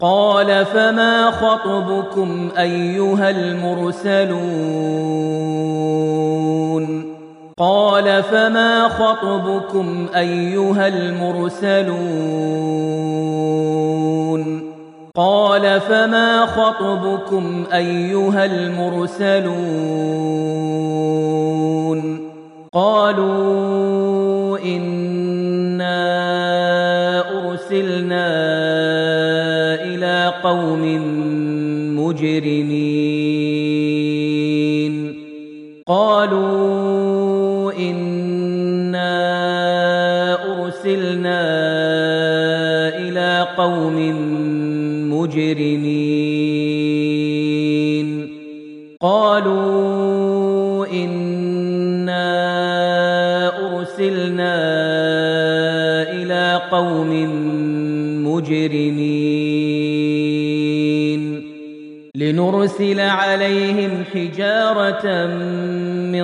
قال فما خطبكم أيها المرسلون قال فما خطبكم أيها المرسلون قال فما خطبكم أيها المرسلون قالوا إنا أرسلنا إلى قوم مجرمين قالوا إنا أرسلنا إلى قوم مجرمين قالوا إنا أرسلنا إلى قوم مجرمين لنرسل عليهم حجارة من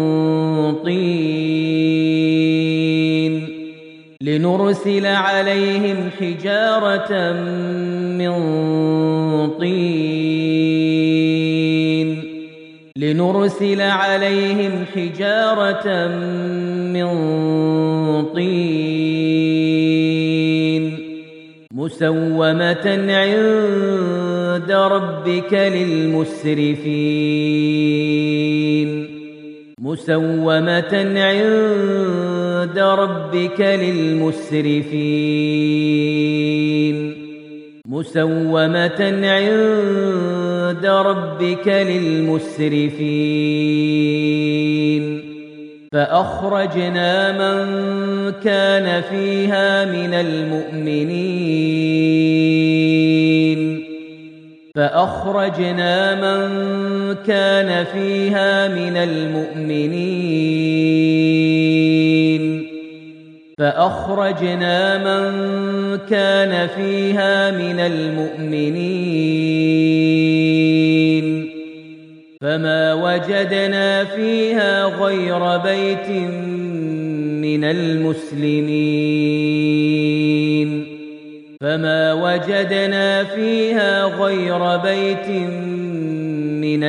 طين لنرسل عليهم حجارة من طين لنرسل عليهم حجارة من طين مسومة عند ربك للمسرفين مسومة عند ربك للمسرفين مسومة عند ربك للمسرفين فأخرجنا من كان فيها من المؤمنين فأخرجنا من كان فيها من المؤمنين فأخرجنا من كان فيها من المؤمنين فما وجدنا فيها غير بيت من المسلمين فما وجدنا فيها غير بيت من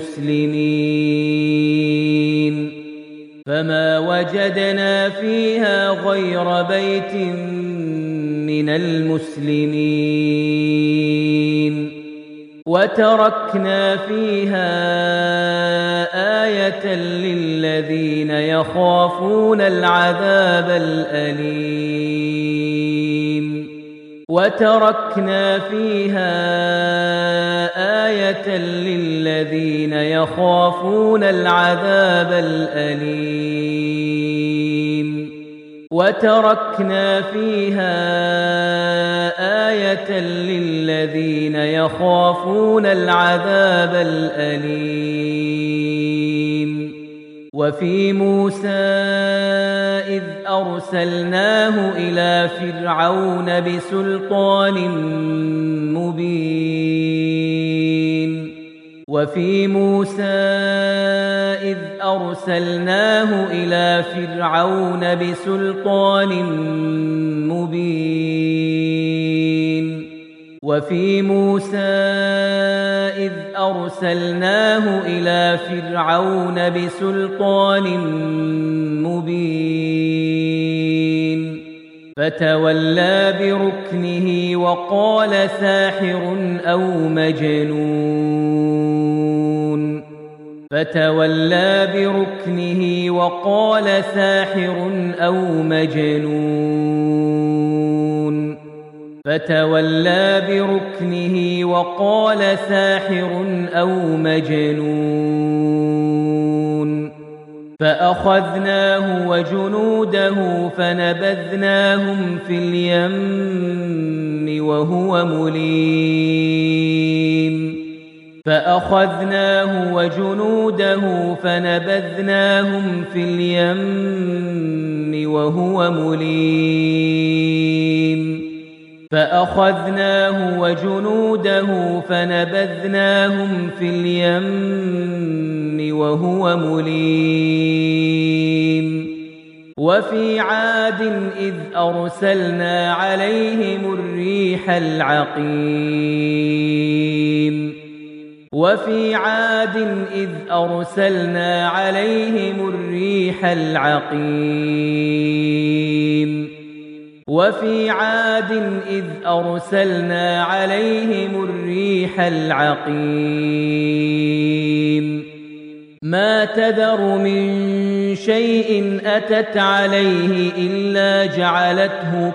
المسلمين فما وجدنا فيها غير بيت من المسلمين وتركنا فيها آية للذين يخافون العذاب الأليم وتركنا فيها آية للذين يخافون العذاب الأليم وتركنا فيها آية للذين يخافون العذاب الأليم وفي موسى إذ أرسلناه إلى فرعون بسلطان مبين وفي موسى إذ أرسلناه إلى فرعون بسلطان مبين وفي موسى إذ أرسلناه إلى فرعون بسلطان مبين فتولى بركنه وقال ساحر أو مجنون فتولى بركنه وقال ساحر أو مجنون فتولى بركنه وقال ساحر أو مجنون فأخذناه وجنوده فنبذناهم في اليم وهو مليم فأخذناه وجنوده فنبذناهم في اليم وهو مليم فأخذناه وجنوده فنبذناهم في اليم وهو مليم وفي عاد إذ أرسلنا عليهم الريح العقيم وفي عاد إذ أرسلنا عليهم الريح العقيم وفي عاد إذ أرسلنا عليهم الريح العقيم ما تذر من شيء أتت عليه إلا جعلته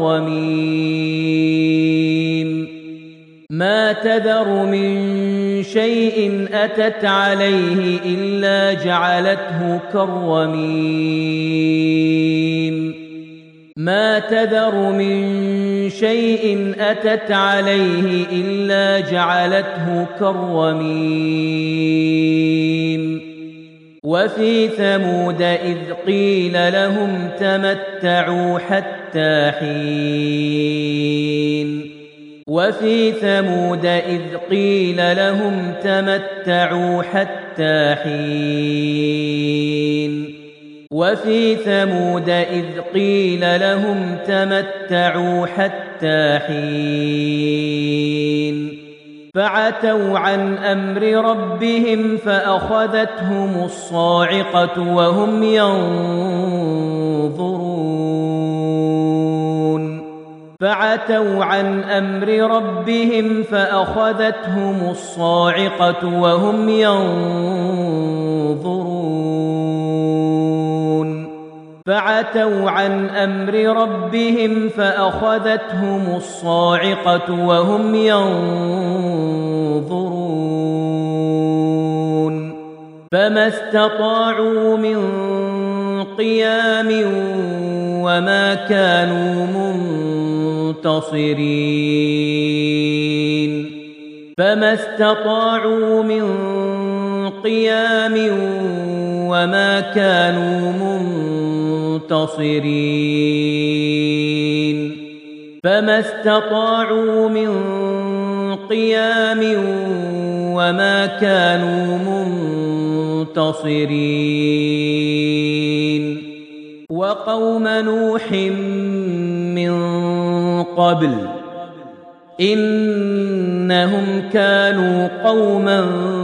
كالرميم ما تذر من شيء أتت عليه إلا جعلته كالرميم ما تذر من شيء أتت عليه إلا جعلته كالرميم وفي ثمود إذ قيل لهم تمتعوا حتى حين وفي ثمود إذ قيل لهم تمتعوا حتى حين وفي ثمود إذ قيل لهم تمتعوا حتى حين فعتوا عن أمر ربهم فأخذتهم الصاعقة وهم ينظرون فعتوا عن أمر ربهم فأخذتهم الصاعقة وهم ينظرون فعتوا عن أمر ربهم فأخذتهم الصاعقة وهم ينظرون فما استطاعوا من قيام وما كانوا منتصرين فما استطاعوا من قيام وما كانوا منتصرين فما استطاعوا من قيام وما كانوا منتصرين وقوم نوح من قبل إنهم كانوا قوما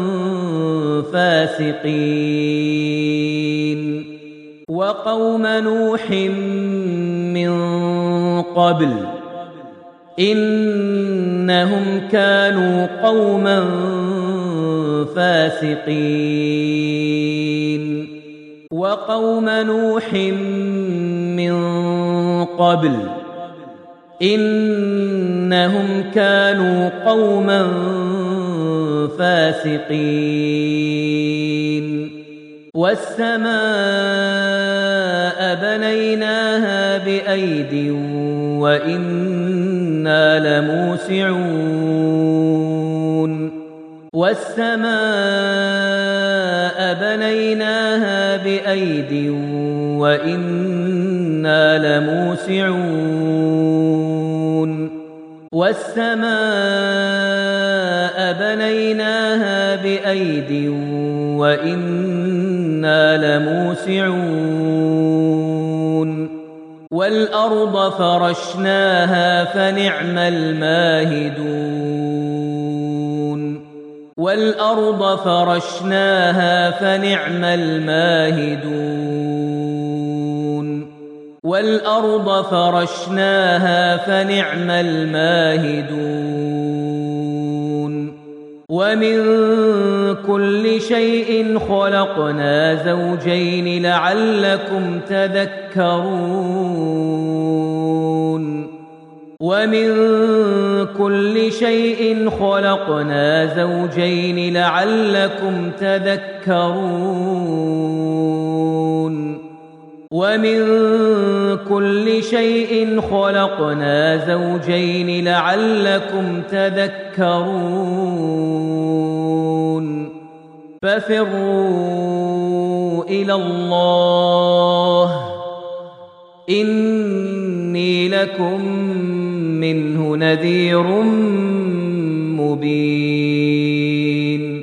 فاسقين وقوم نوح من قبل إنهم كانوا قوما فاسقين وقوم نوح من قبل إنهم كانوا قوما فاسقين والسماء بنيناها بأيد وإنا لموسعون والسماء بنيناها بأيد وإنا لموسعون والسماء بنيناها بأيد وإنا لموسعون والأرض فرشناها فنعم الماهدون والأرض فرشناها فنعم الماهدون والأرض فرشناها فنعم الماهدون ومن كل شيء خلقنا زوجين لعلكم تذكرون ومن كل شيء خلقنا زوجين لعلكم تذكرون ومن كل شيء خلقنا زوجين لعلكم تذكرون ففروا إلى الله إني لكم منه نذير مبين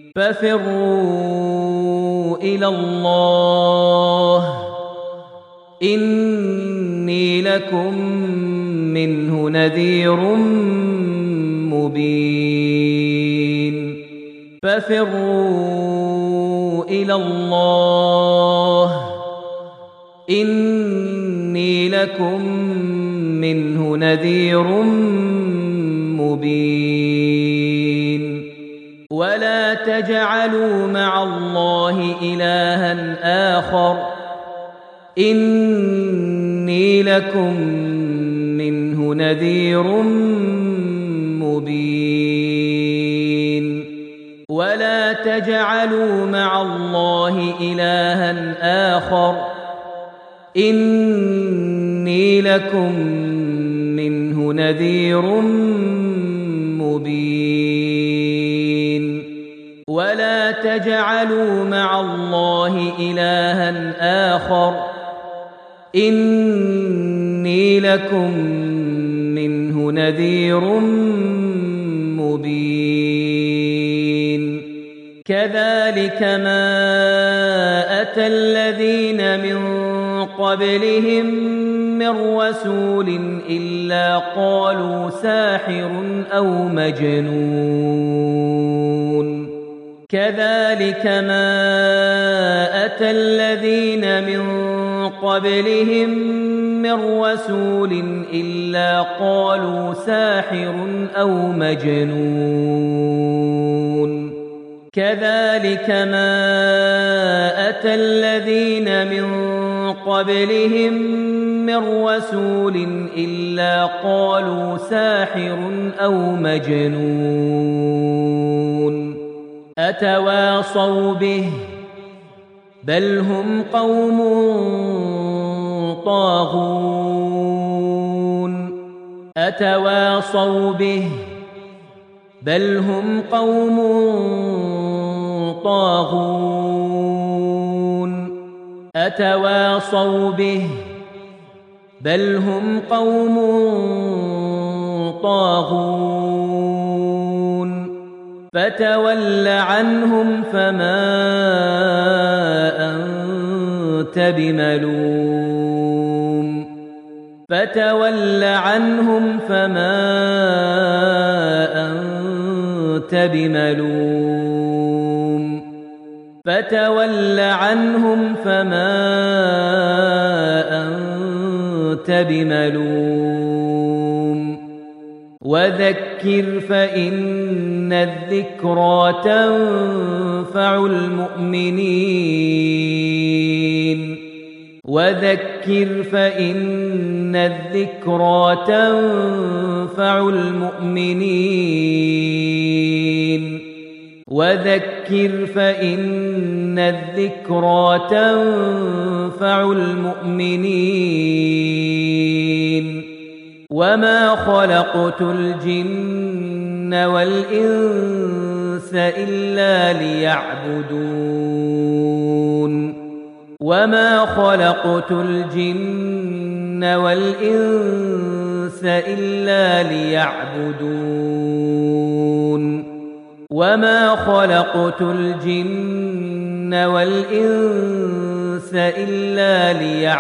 ففروا إلى الله إني لكم منه نذير مبين ففروا إلى الله إني لكم منه نذير مبين ولا تجعلوا مع الله إلها آخر إني لكم منه نذير مبين ولا تجعلوا مع الله إلها آخر إني لكم منه نذير مبين ولا تجعلوا مع الله إلها آخر إني لكم منه نذير مبين كذلك ما أتى الذين من قبلهم من رسول إلا قالوا ساحر أو مجنون كذلك ما أتى الذين من قبلهم من رسول إلا قالوا ساحر أو مجنون كذلك ما أتى الذين من قبلهم من رسول إلا قالوا ساحر أو مجنون أتواصوا به بل هم قوم طاغون أتواصوا به بل هم قوم طاغون أتواصوا به بل هم قوم طاغون فتول عنهم فما أنت بملوم فتول عنهم فما أنت بملوم فتول عنهم فما أنت بملوم وذكر فإن الذكرى تنفع المؤمنين وذكر فإن الذكرى تنفع المؤمنين وذكر فإن الذكرى تنفع المؤمنين وما خلقت الجن والإنس إلا ليعبدون وما خلقت الجن والإنس إلا ليعبدون وما خلقت الجن والإنس إلا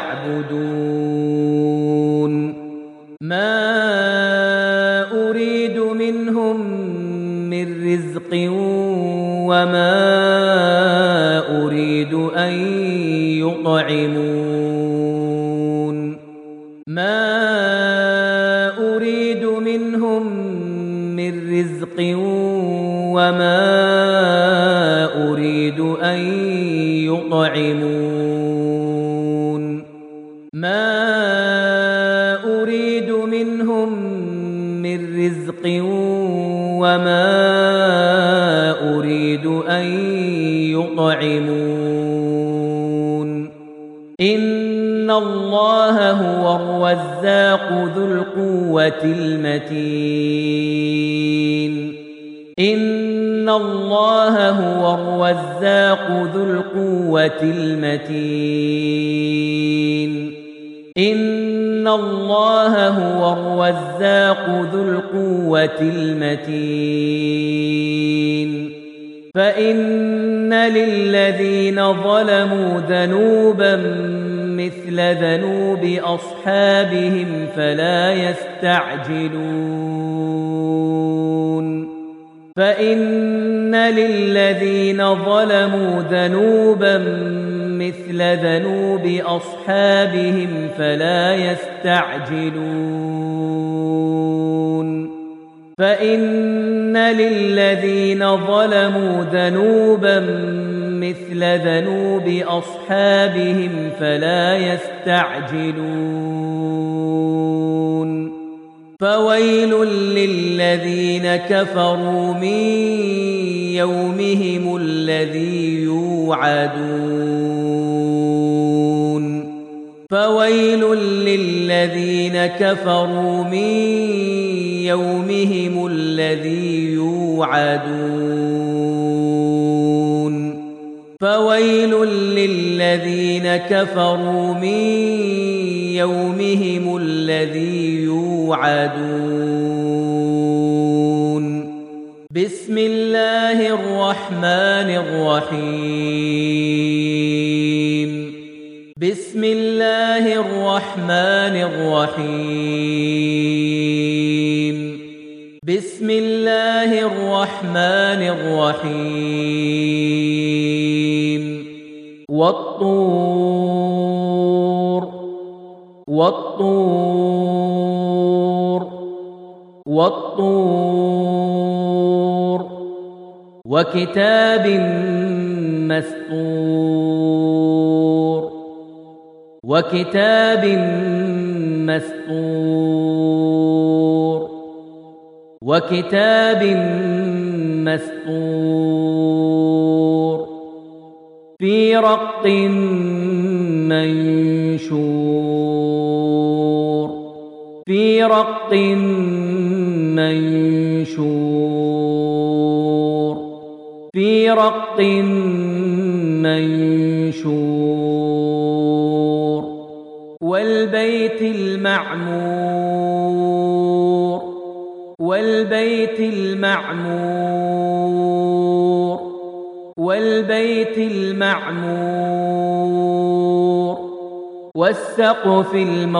ليعبدون ما أريد منهم من رزق وما أريد أن يطعمون ما أريد منهم من رزق وما أريد أن يطعمون ما أريد منهم من رزق وما أريد أن يطعمون إن الله هو الرزاق ذو القوة المتين إن الله هو الرزاق ذو القوة المتين إن الله هو الرزاق ذو القوة المتين فإن للذين ظلموا ذنوبا مثل ذنوب أصحابهم فلا يستعجلون فإن للذين ظلموا ذنوبا مثل ذنوب أصحابهم فلا يستعجلون فإن للذين ظلموا ذنوبا مثل ذنوب أصحابهم فلا يستعجلون فويل للذين كفروا من يومهم الذي يوعدون فويل للذين كفروا من يومهم الذي يوعدون فويل للذين كفروا من يومهم الذي يوعدون بسم الله الرحمن الرحيم بسم الله الرحمن الرحيم بسم الله الرحمن الرحيم والطور والطور والطور وكتاب مسطور وكتاب مسطور وكتاب مسطور في رق منشور في رق منشور في رق منشور والبيت المعمور والبيت المعمور والبيت المعمور والسقف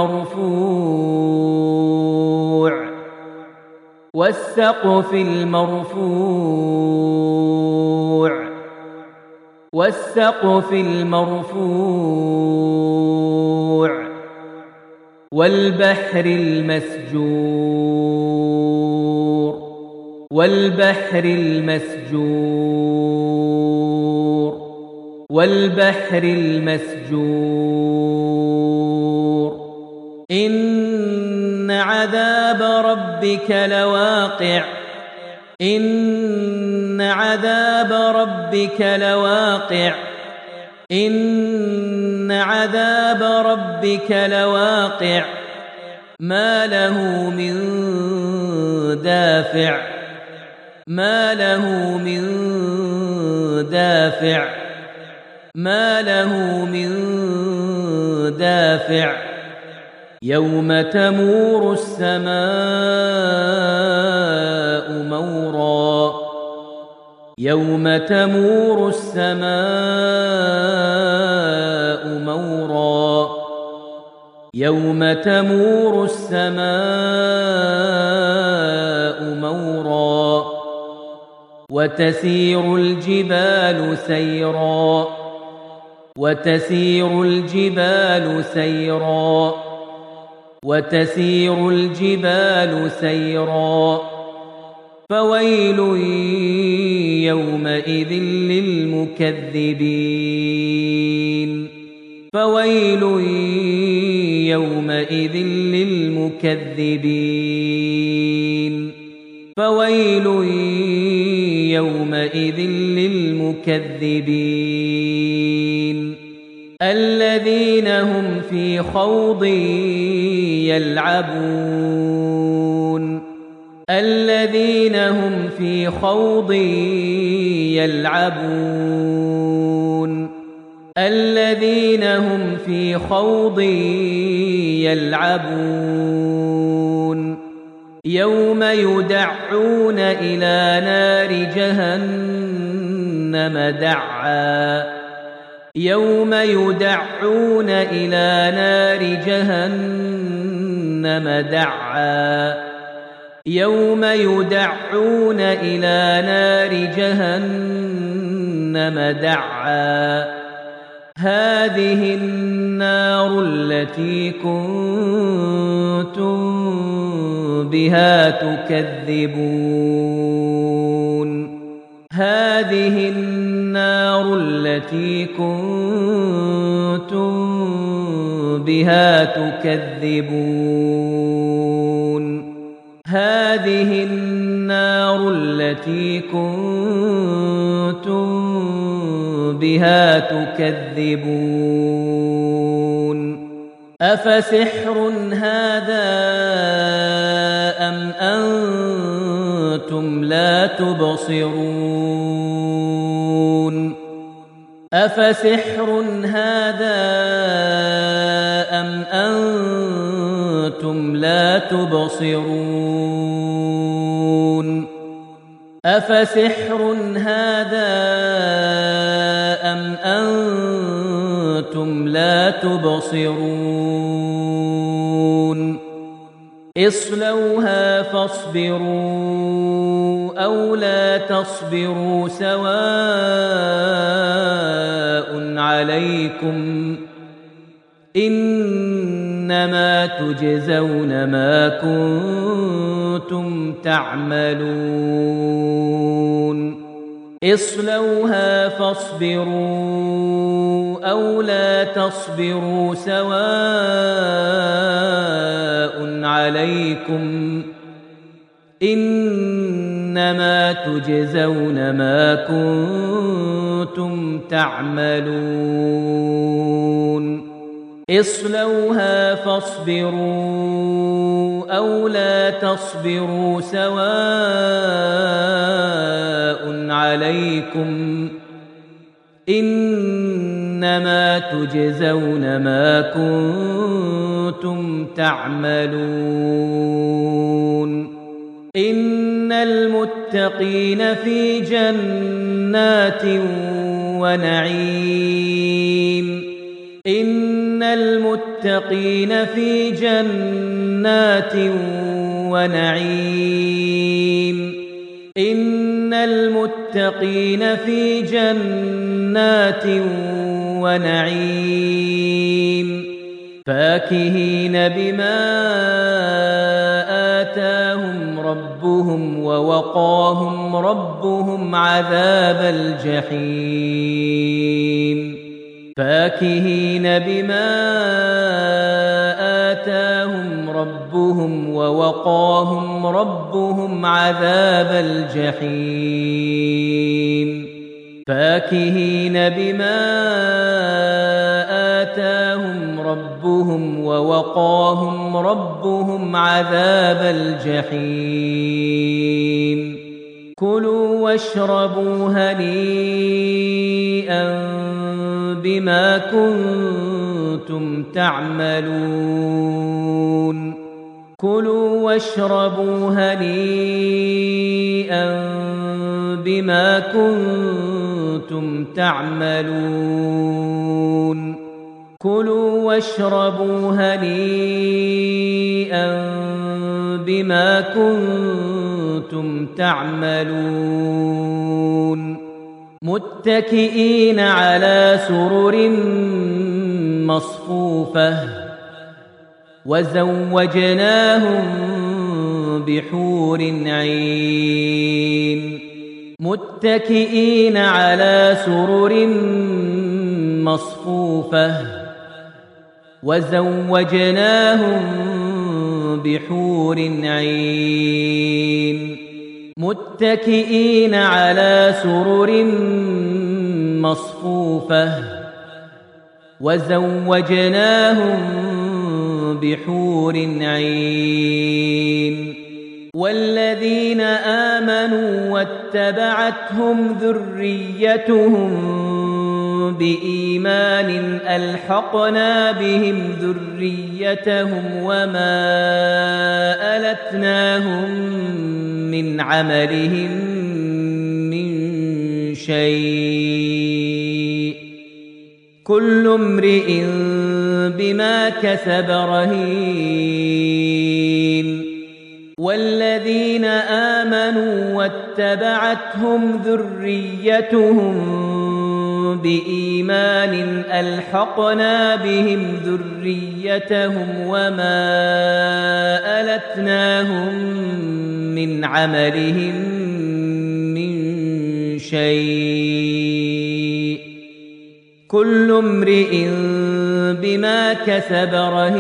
المرفوع والسقف المرفوع والسقف المرفوع والبحر المسجور والبحر المسجور والبحر المسجور إن عذاب ربك لواقع إن عذاب ربك لواقع إن عذاب ربك لواقع ما له من دافع ما له من دافع ما له من دافع يوم تمور السماء مورا يوم تمور السماء مورا يوم تمور السماء مورا وتسير الجبال سيرا وتسير الجبال سيرا وتسير الجبال سيرا فويل يومئذ للمكذبين فويل يومئذ للمكذبين فويل يومئذ للمكذبين الذين هم في خوض يلعبون الذين هم في خوض يلعبون الذين هم في خوض يلعبون يوم يدعون إلى نار جهنم دعا يوم يدعون إلى نار جهنم دعا يوم يدعون إلى نار جهنم دعا هذه النار التي كنتم بها تكذبون هذه النار التي كنتم بها تكذبون هذه النار التي كنتم بها تكذبون أفسحر هذا أم أنتم لا تبصرون أفسحر هذا أم أنتم لا تبصرون أفسحر هذا أم أنتم لا تبصرون اصلوها فاصبروا أو لا تصبروا سواء عليكم إنما تجزون ما كنتم تعملون اصلوها فاصبروا أو لا تصبروا سواء عليكم إنما تجزون ما كنتم تعملون اصلوها فاصبروا أو لا تصبروا سواء عليكم إنما تجزون ما كنتم تعملون إن المتقين في جنات ونعيم إن المتقين في جنات ونعيم إن المتقين في جنات ونعيم فاكهين بما آتاهم ربهم ووقاهم ربهم عذاب الجحيم فاكهين بما آتاهم ربهم ووقاهم ربهم عذاب الجحيم فاكهين بما آتاهم ربهم ووقاهم ربهم عذاب الجحيم كلوا واشربوا هنيئا بما كنتم تعملون كلوا واشربوا هنيئا بما كنتم تعملون كلوا واشربوا هنيئا بما كنتم تعملون متكئين على سرر مصفوفة وزوجناهم بحور عين متكئين على سرر مصفوفة وزوجناهم بحور عين متكئين على سرر مصفوفة وزوجناهم بحور عين والذين آمنوا واتبعتهم ذريتهم بإيمان ألحقنا بهم ذريتهم وما ألتناهم من عملهم من شيء كل امرئ بما كسب رهين والذين آمنوا واتبعتهم ذريتهم بإيمان ألحقنا بهم ذريتهم وما ألتناهم من عملهم من شيء كل امرئ بما كسب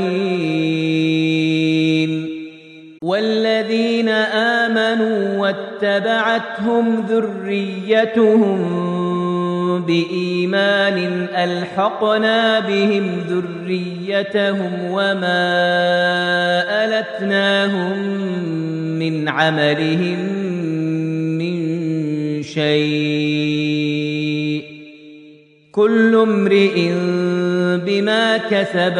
رهين والذين آمنوا واتبعتهم ذريتهم بإيمان ألحقنا بهم ذريتهم وما ألتناهم من عملهم من شيء كل امرئ بما كسب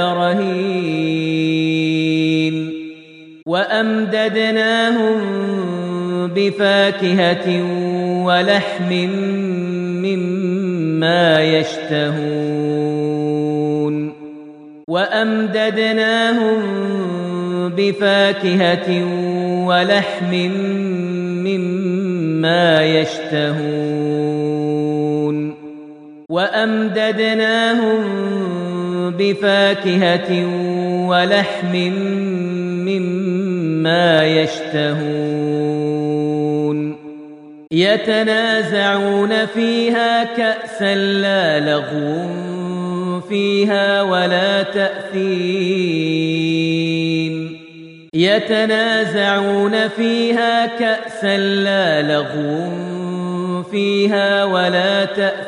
رهين وأمددناهم بفاكهة ولحم مما يشتهون وأمددناهم بفاكهة ولحم مما يشتهون وأمددناهم بفاكهة ولحم مما يشتهون يتنازعون فيها كأسا لا لغو فيها ولا تأثيم يتنازعون فيها كأسا لا لغو فيها ولا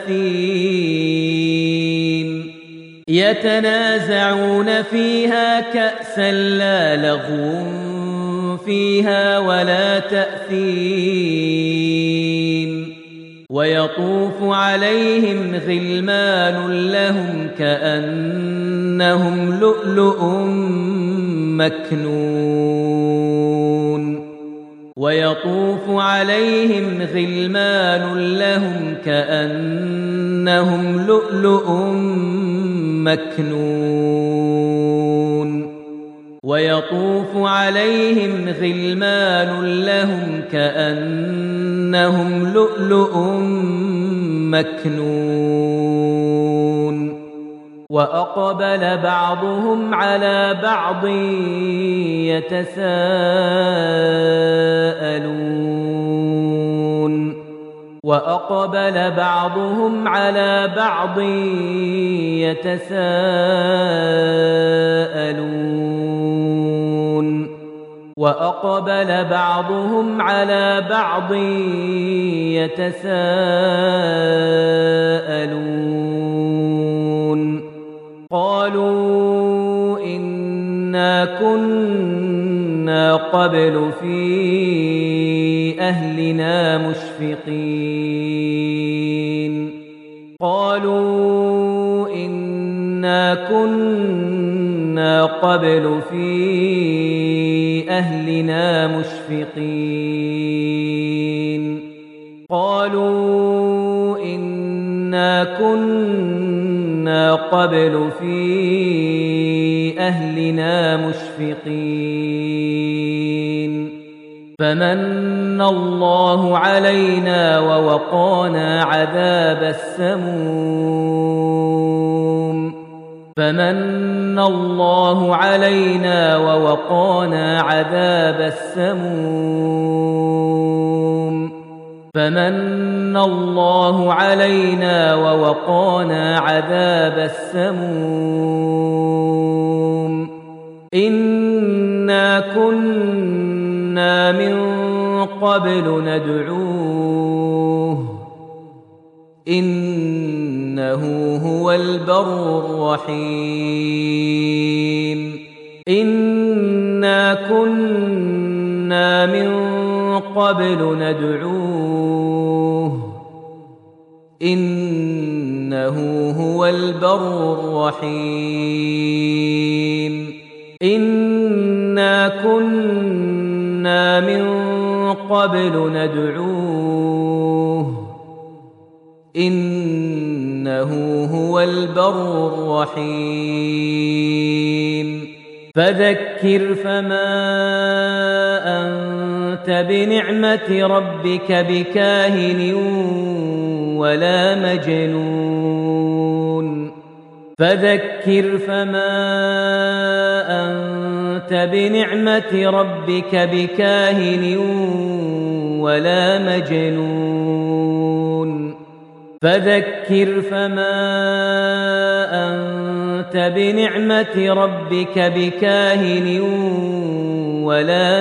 تأثيم يتنازعون فيها كأسا لا لغو فيها ولا تأثيم ويطوف عليهم غلمان لهم كأنهم لؤلؤ مكنون ويطوف عليهم غلمان لهم كأنهم لؤلؤ مكنون ويطوف عليهم غلمان لهم كأنهم لؤلؤ مكنون وأقبل بعضهم على بعض يتساءلون وأقبل بعضهم على بعض يتساءلون وأقبل بعضهم على بعض يتساءلون قالوا إنا كنا قبل في أهلنا مشفقين قالوا إنا كنا قبل في أهلنا مشفقين قالوا إنا كنا قبل في أهلنا مشفقين فمن الله علينا ووقانا عذاب السموم فمن الله علينا ووقانا عذاب السموم فمن الله علينا ووقانا عذاب السموم إنا كنا من قبل ندعوه إنه هو البر الرحيم إنا كنا من قبل ندعوه إنه هو البر الرحيم إنا كنا من قبل ندعوه إنه إنه هو البر الرحيم فذكر فما أنت بنعمة ربك بكاهن ولا مجنون فذكر فما أنت بنعمة ربك بكاهن ولا مجنون فذكر فما أنت بنعمة ربك بكاهن ولا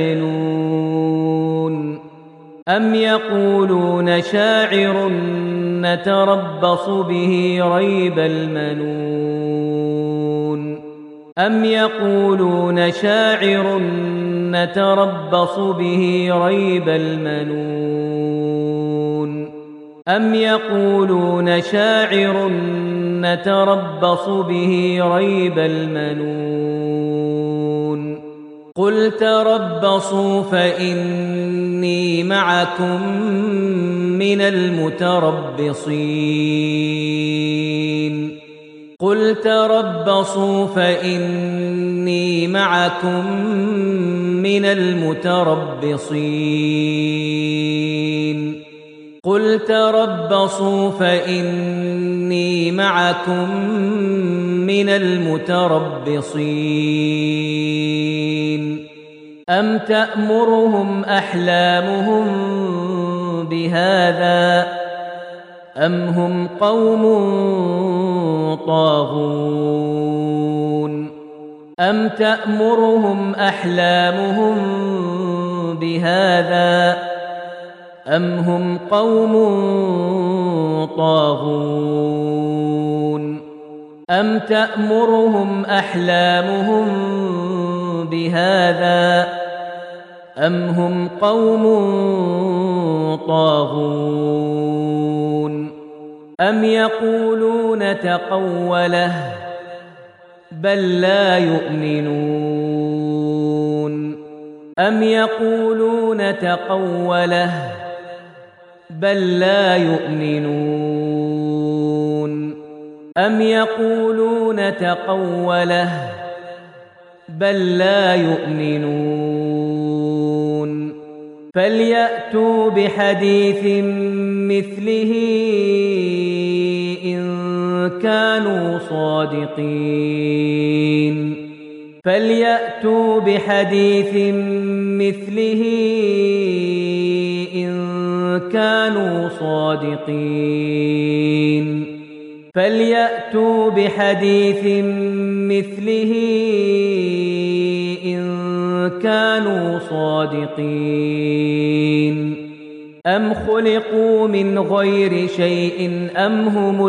مجنون أم يقولون شاعر نتربص به ريب المنون أم يقولون شاعر نتربص به ريب المنون أم يقولون شاعر نتربص به ريب المنون قل تربصوا فإني معكم من المتربصين قل تربصوا فإني معكم من المتربصين قل تربصوا فإني معكم من المتربصين أم تأمرهم أحلامهم بهذا أم هم قوم طاغون أم تأمرهم أحلامهم بهذا أم هم قوم طاغون أم تأمرهم أحلامهم بهذا أم هم قوم طاغون أم يقولون تقوله بل لا يؤمنون أم يقولون تقوله بل لا يؤمنون أم يقولون تقوله بل لا يؤمنون فليأتوا بحديث مثله إن كانوا صادقين فليأتوا بحديث مثله إن كانوا صادقين فليأتوا بحديث مثله إن كانوا صادقين أم خلقوا من غير شيء أم هم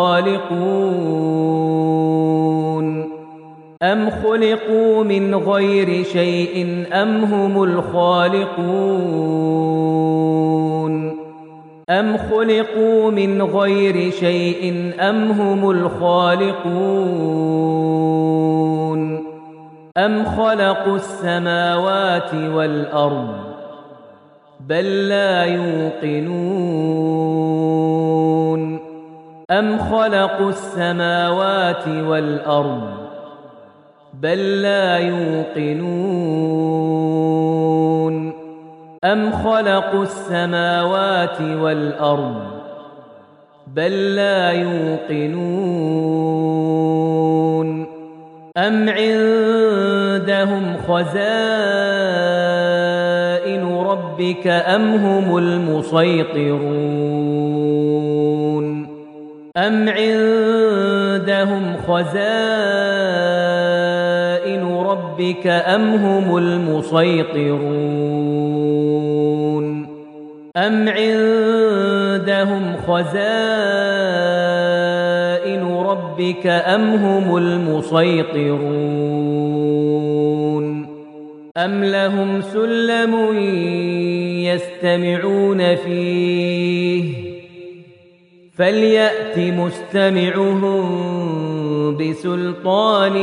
الخالقون أم خلقوا من غير شيء أم هم الخالقون أم خلقوا من غير شيء أم هم الخالقون أم خلقوا السماوات والأرض بل لا يوقنون أم خلقوا السماوات والأرض بل لا يوقنون أم خلقوا السماوات والأرض بل لا يوقنون أم عندهم خزائن ربك أم هم المسيطرون أم عندهم خزائن ربك أم هم المسيطرون أم عندهم خزائن ربك أم هم المسيطرون أم لهم سلم يستمعون فيه فليأت مستمعهم بسلطان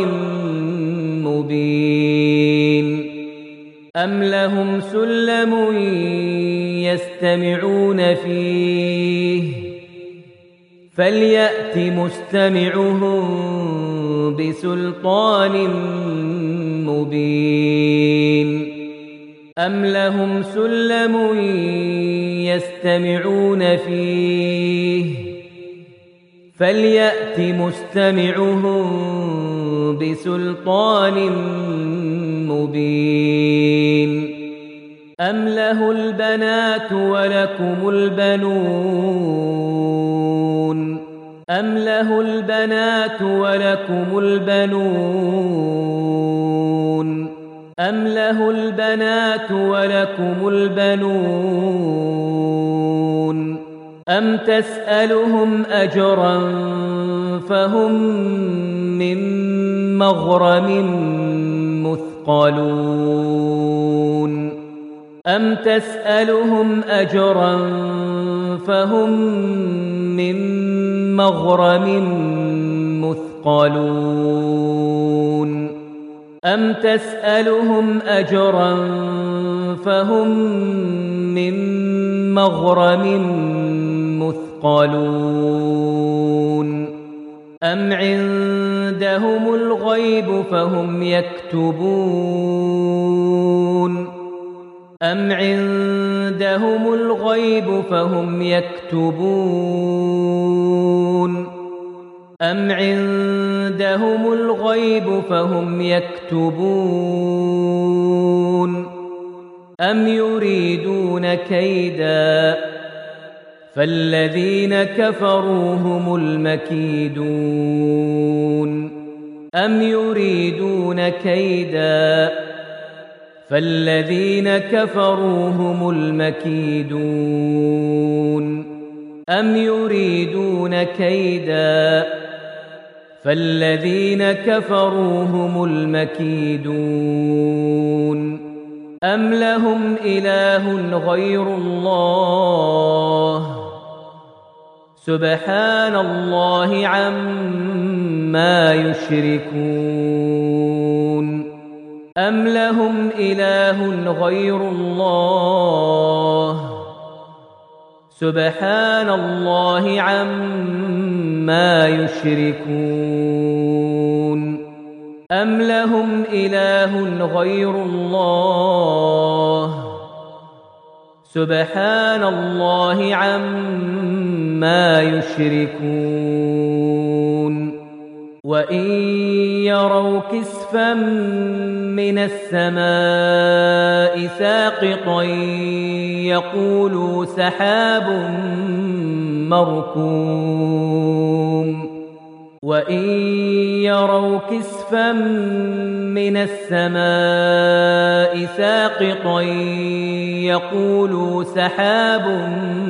مبين أم لهم سلم يستمعون فيه فليأت مستمعهم بسلطان مبين أم لهم سلم يستمعون فيه فليأت مستمعهم بسلطان مبين أم له البنات ولكم البنون أم له البنات ولكم البنون أم له البنات ولكم البنون أم تسألهم أجرا فهم من مغرم مثقلون أم تسألهم أجرا فهم من مغرم مثقلون أم تسألهم أجرا فهم من مغرم مثقلون أم عندهم الغيب فهم يكتبون أم عندهم الغيب فهم يكتبون أم عندهم الغيب فهم يكتبون أم يريدون كيدا فالذين كفروا هم المكيدون أم يريدون كيدا فالذين كفروا هم المكيدون أم يريدون كيدا فالذين كفروا هم المكيدون أم لهم إله غير الله سبحان الله عما يشركون أم لهم إله غير الله سبحان الله عما يشركون أم لهم إله غير الله سبحان الله عما يشركون وإن يروا كسفا من السماء ساقطا يقولوا سحاب مركوم وإن يروا كسفا من السماء ساقطا يقولوا سحاب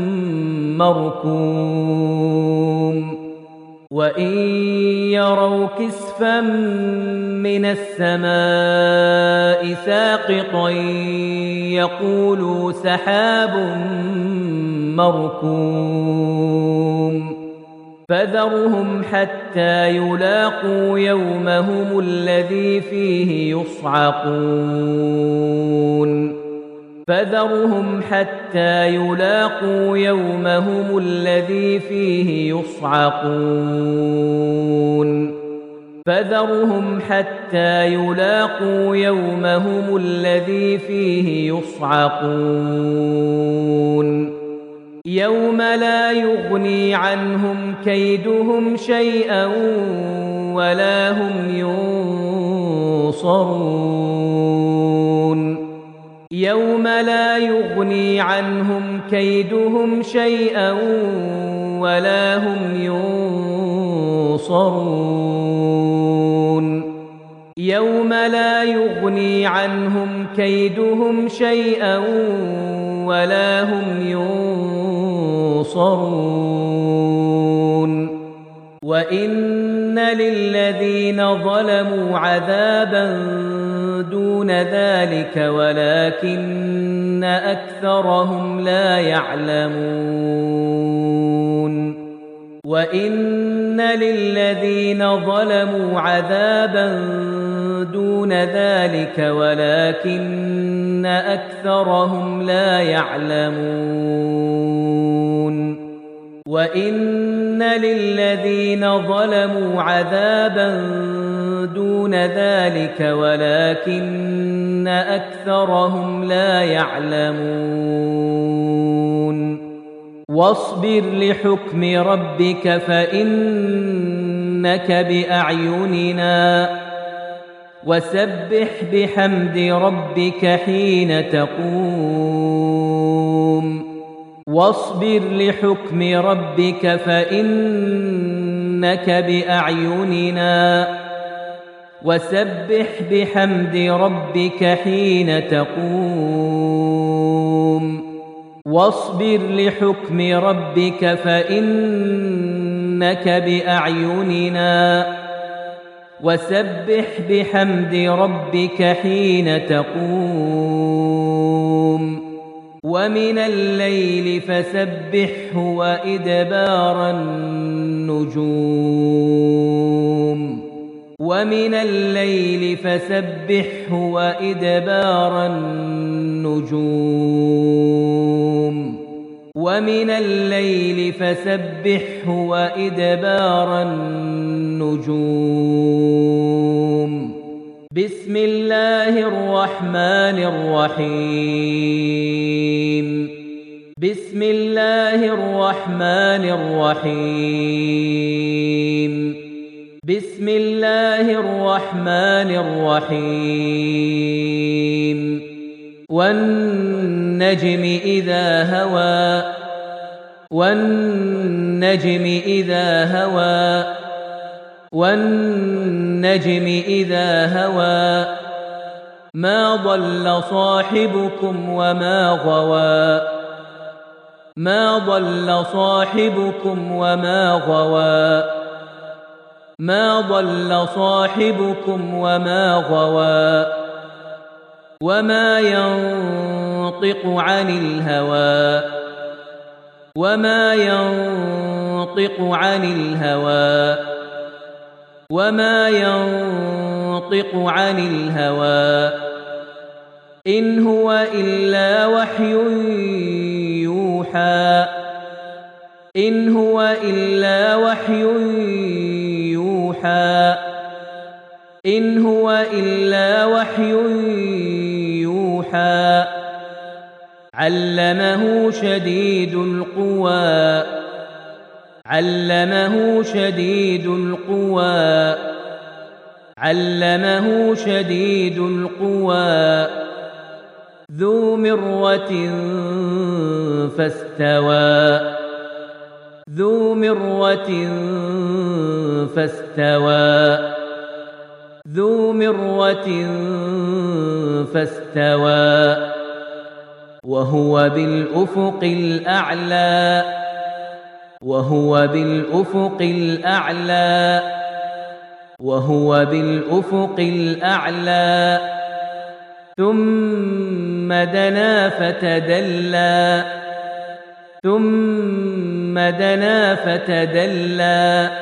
مركوم وإن يروا كسفا من السماء ساقطا يقولوا سحاب مركوم فذرهم حتى يلاقوا يومهم الذي فيه يصعقون فذرهم حتى يلاقوا يومهم الذي فيه يصعقون فذرهم حتى يلاقوا يومهم الذي فيه يصعقون يوم لا يغني عنهم كيدهم شيئا ولا هم ينصرون يوم لا يغني عنهم كيدهم شيئا ولا هم ينصرون يوم لا يغني عنهم كيدهم شيئا ولا هم ينصرون وإن للذين ظلموا عذابا دون ذلك ولكن أكثرهم لا يعلمون وإن للذين ظلموا عذابا دون ذلك ولكن أكثرهم لا يعلمون وإن للذين ظلموا عذابا دون ذلك ولكن أكثرهم لا يعلمون واصبر لحكم ربك فإنك بأعيننا وسبح بحمد ربك حين تقوم واصبر لحكم ربك فإنك بأعيننا وسبح بحمد ربك حين تقوم واصبر لحكم ربك فإنك بأعيننا وسبح بحمد ربك حين تقوم ومن الليل فسبحه وإدبار النجوم ومن الليل فسبحه وإدبار النجوم ومن الليل فسبحه وإدبار النجوم بسم الله الرحمن الرحيم بسم الله الرحمن الرحيم بسم الله الرحمن الرحيم والنجم إذا هوى والنجم إذا هوى والنجم إذا هوى ما ضل صاحبكم وما غوى ما ضل صاحبكم وما غوى ما ضل صاحبكم وما غوى وما ينطق عن الهوى وما ينطق عن الهوى وما ينطق عن الهوى إن هو إلا وحي يوحى إن هو إلا وحي يوحى إن هو إلا وحي يوحى علمه شديد القوى علمه شديد القوى علمه شديد القوى ذو مرة فاستوى ذو مرة فاستوى ذو مرة فاستوى وهو بالأفق الأعلى وهو بالأفق الأعلى وهو بالأفق الأعلى ثم دنا فتدلى ثم دنا فتدلى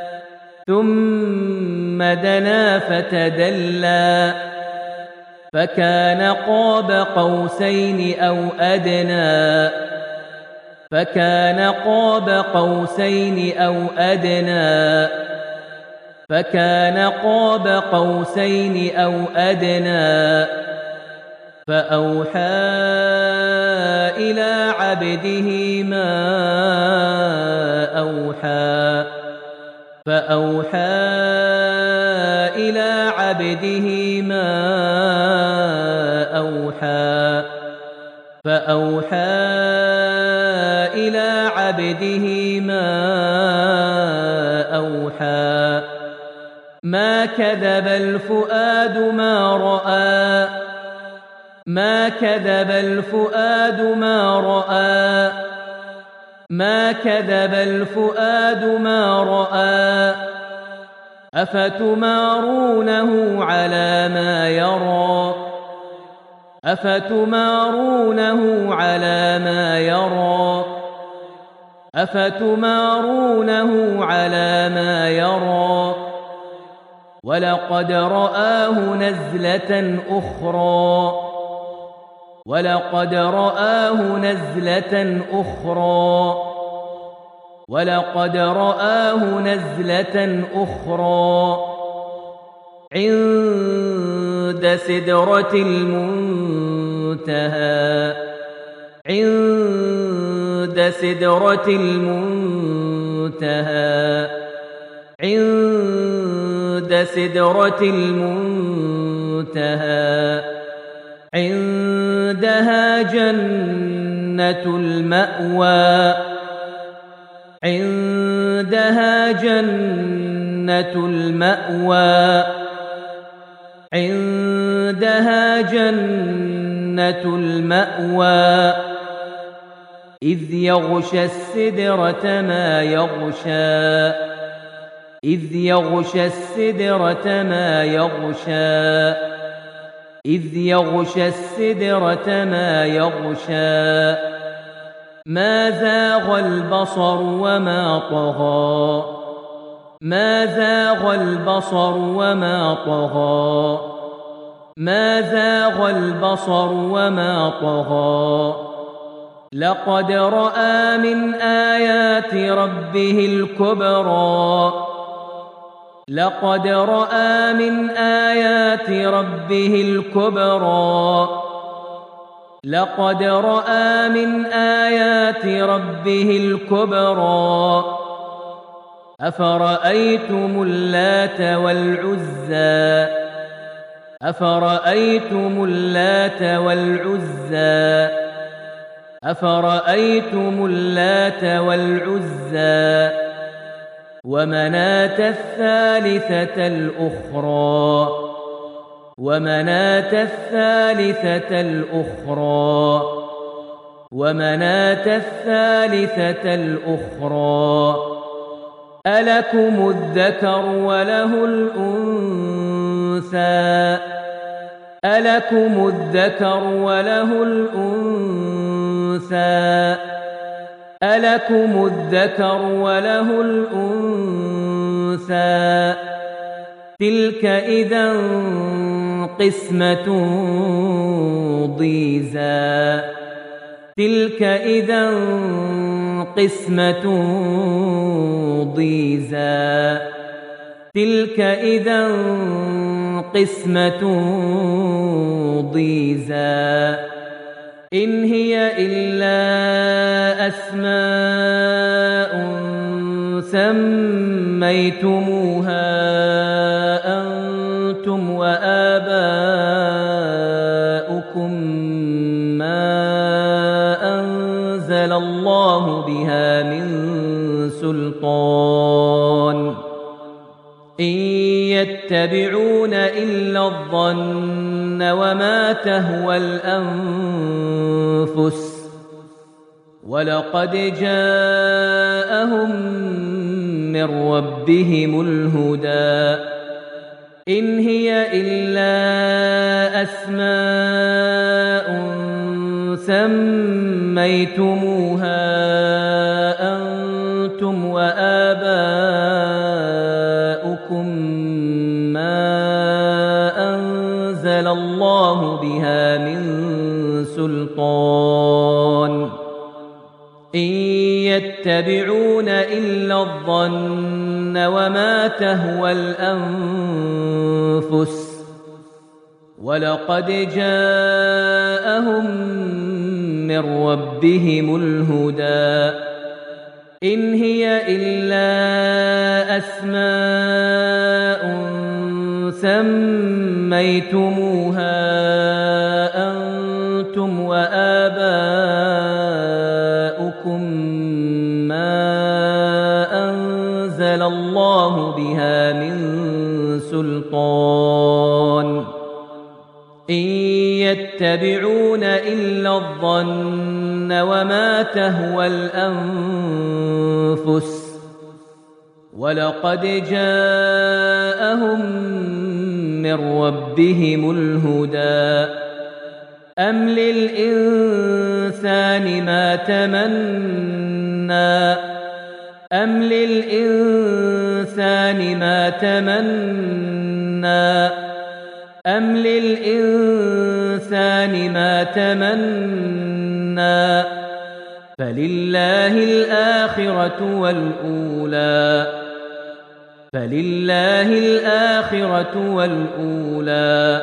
ثم دنا فتدلى فكان قاب قوسين أو أدنى فكان قاب قوسين أو أدنى فكان قاب قوسين أو أدنى فأوحى إلى عبده ما أوحى فأوحى إلى عبده ما أوحى فأوحى إلى عبده ما أوحى ما كذب الفؤاد ما رأى ما كذب الفؤاد ما رأى ما كذب الفؤاد ما رأى أفتمارونه على ما يرى أفتمارونه على ما يرى أفتمارونه على ما يرى ولقد رآه نزلة أخرى ولقد رآه نزلة أخرى ولقد رآه نزلة أخرى عند سدرة المنتهى عند سدرة المنتهى عند سدرة المنتهى عندها جنة المأوى عندها جنة المأوى عندها جنة المأوى إذ يغشى السدرة ما يغشى إذ يغشى السدرة ما يغشى إذ يغشى السدرة ما يغشى ما زاغ البصر وما طغى ما زاغ البصر وما طغى ما زاغ البصر وما طغى لقد رأى من آيات ربه الكبرى لقد رأى من آيات ربه الكبرى لقد رأى من آيات ربه الكبرى أفرأيتم اللات والعزى أفرأيتم اللات والعزى أفرأيتم اللات والعزى ومناة الثالثة الأخرى ومناة الثالثة الأخرى ومناة الثالثة الأخرى ألكم الذكر وله الأنثى ألكم الذكر وله الأنثى ألكم الذكر وله الأنثى تلك إذا قسمة ضيزى تلك إذا قسمة ضيزى تلك إذا قسمة ضيزى إن هي إلا أسماء سميتموها أنتم وآباؤكم ما أنزل الله بها من سلطان إن يتبعون إلا الظن وما تهوى الأنفس ولقد جاءهم من ربهم الهدى إن هي إلا أسماء سميتموها أنتم وآباؤكم ما أنزل الله بها من سلطان إن يتبعون إلا الظن وما تهوى الأنفس ولقد جاءهم من ربهم الهدى إن هي إلا أسماء سميتموها أنتم وآباؤكم ما أنزل الله بها من سلطان إن يتبعون إلا الظن وما تهوى الأنفس ولقد جاءهم من ربهم الهدى أم للإنسان ما تمنى أم للإنسان ما تمنى أم للإنسان ما تمنى فلله الآخرة والأولى فلله الآخرة والأولى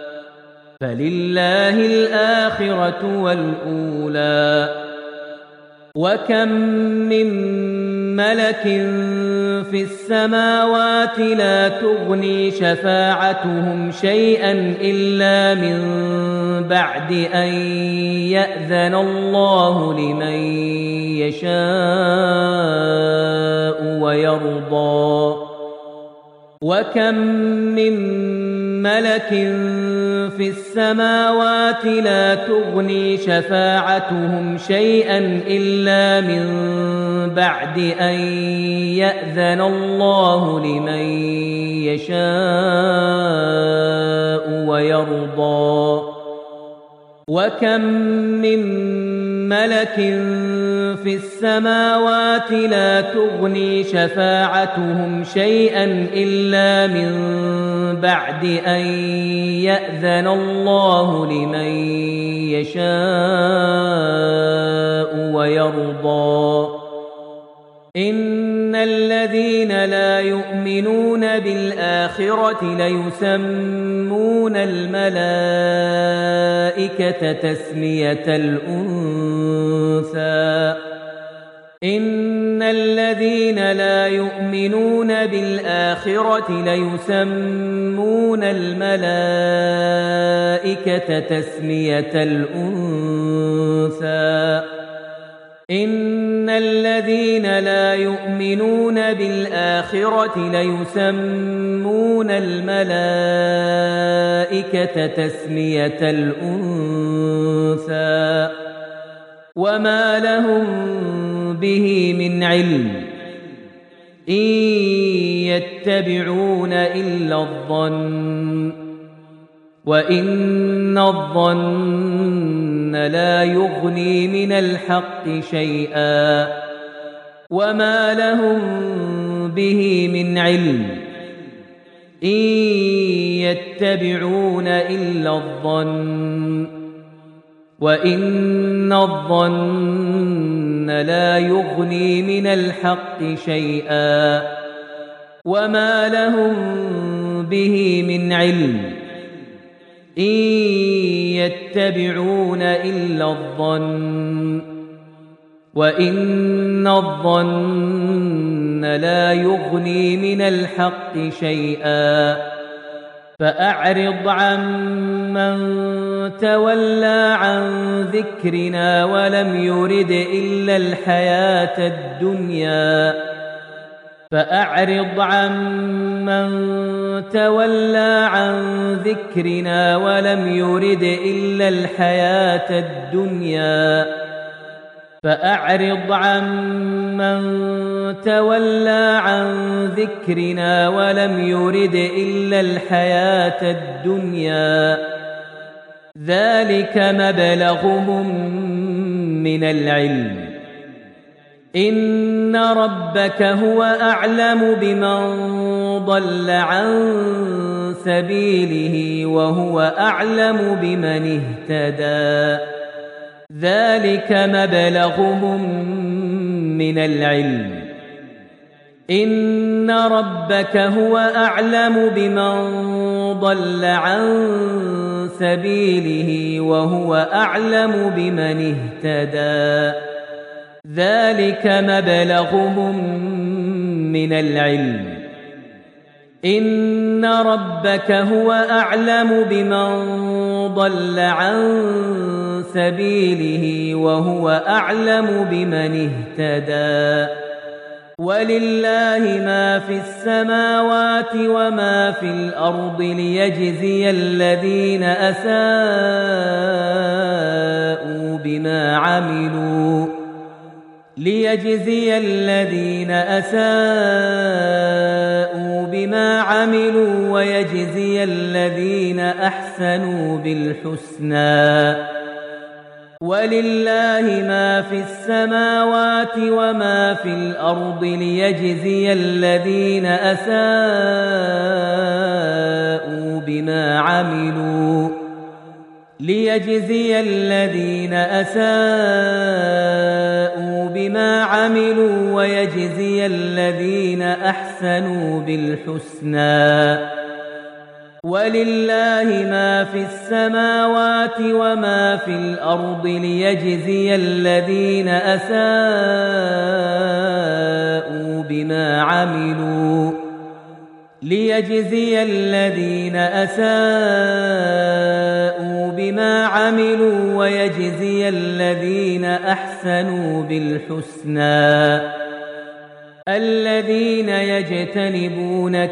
فلله الآخرة والأولى وكم من ملك في السماوات لا تغني شفاعتهم شيئا إلا من بعد أن يأذن الله لمن يشاء ويرضى وكم من ملك في السماوات لا تغني شفاعتهم شيئا إلا من بعد أن يأذن الله لمن يشاء ويرضى وكم من ملك في السماوات لا تغني شفاعتهم شيئا إلا من بعد أن يأذن الله لمن يشاء ويرضى إن الذين لا يؤمنون بالآخرة ليسمون الملائكة تسمية الأنثى إن الذين لا يؤمنون بالآخرة ليسمون الملائكة تسمية الأنثى إن الذين لا يؤمنون بالآخرة ليسمون الملائكة تسمية الأنثى وما لهم به من علم إن يتبعون إلا الظن وإن الظن لا يغني من الحق شيئا وما لهم به من علم إن يتبعون إلا الظن وإن الظن لا يغني من الحق شيئا وما لهم به من علم إن يتبعون إلا الظن وإن الظن لا يغني من الحق شيئا فأعرض عمن تولى عن ذكرنا ولم يرد إلا الحياة الدنيا فأعرض عمن تولى عن ذكرنا ولم يرد إلا الحياة الدنيا فأعرض عمن تولى عن ذكرنا ولم يرد إلا الحياة الدنيا ذلك مبلغهم من العلم إن ربك هو أعلم بمن ضل عن سبيله وهو أعلم بمن اهتدى ذلك مبلغهم من العلم إن ربك هو أعلم بمن ضل عن سبيله وهو أعلم بمن اهتدى ذلك مبلغهم من العلم إن ربك هو أعلم بمن ضل عن سبيله وهو أعلم بمن اهتدى ولله ما في السماوات وما في الأرض ليجزي الذين أساءوا بما عملوا ويجزي الذين أحسنوا بالحسنى ولله ما في السماوات وما في الأرض ليجزي الذين أساءوا بما عملوا ويجزي الذين أحسنوا بالحسنى ولله ما في السماوات وما في الأرض ليجزي الذين أساءوا بما عملوا ويجزي الذين أحسنوا بالحسنى الذين يجتنبون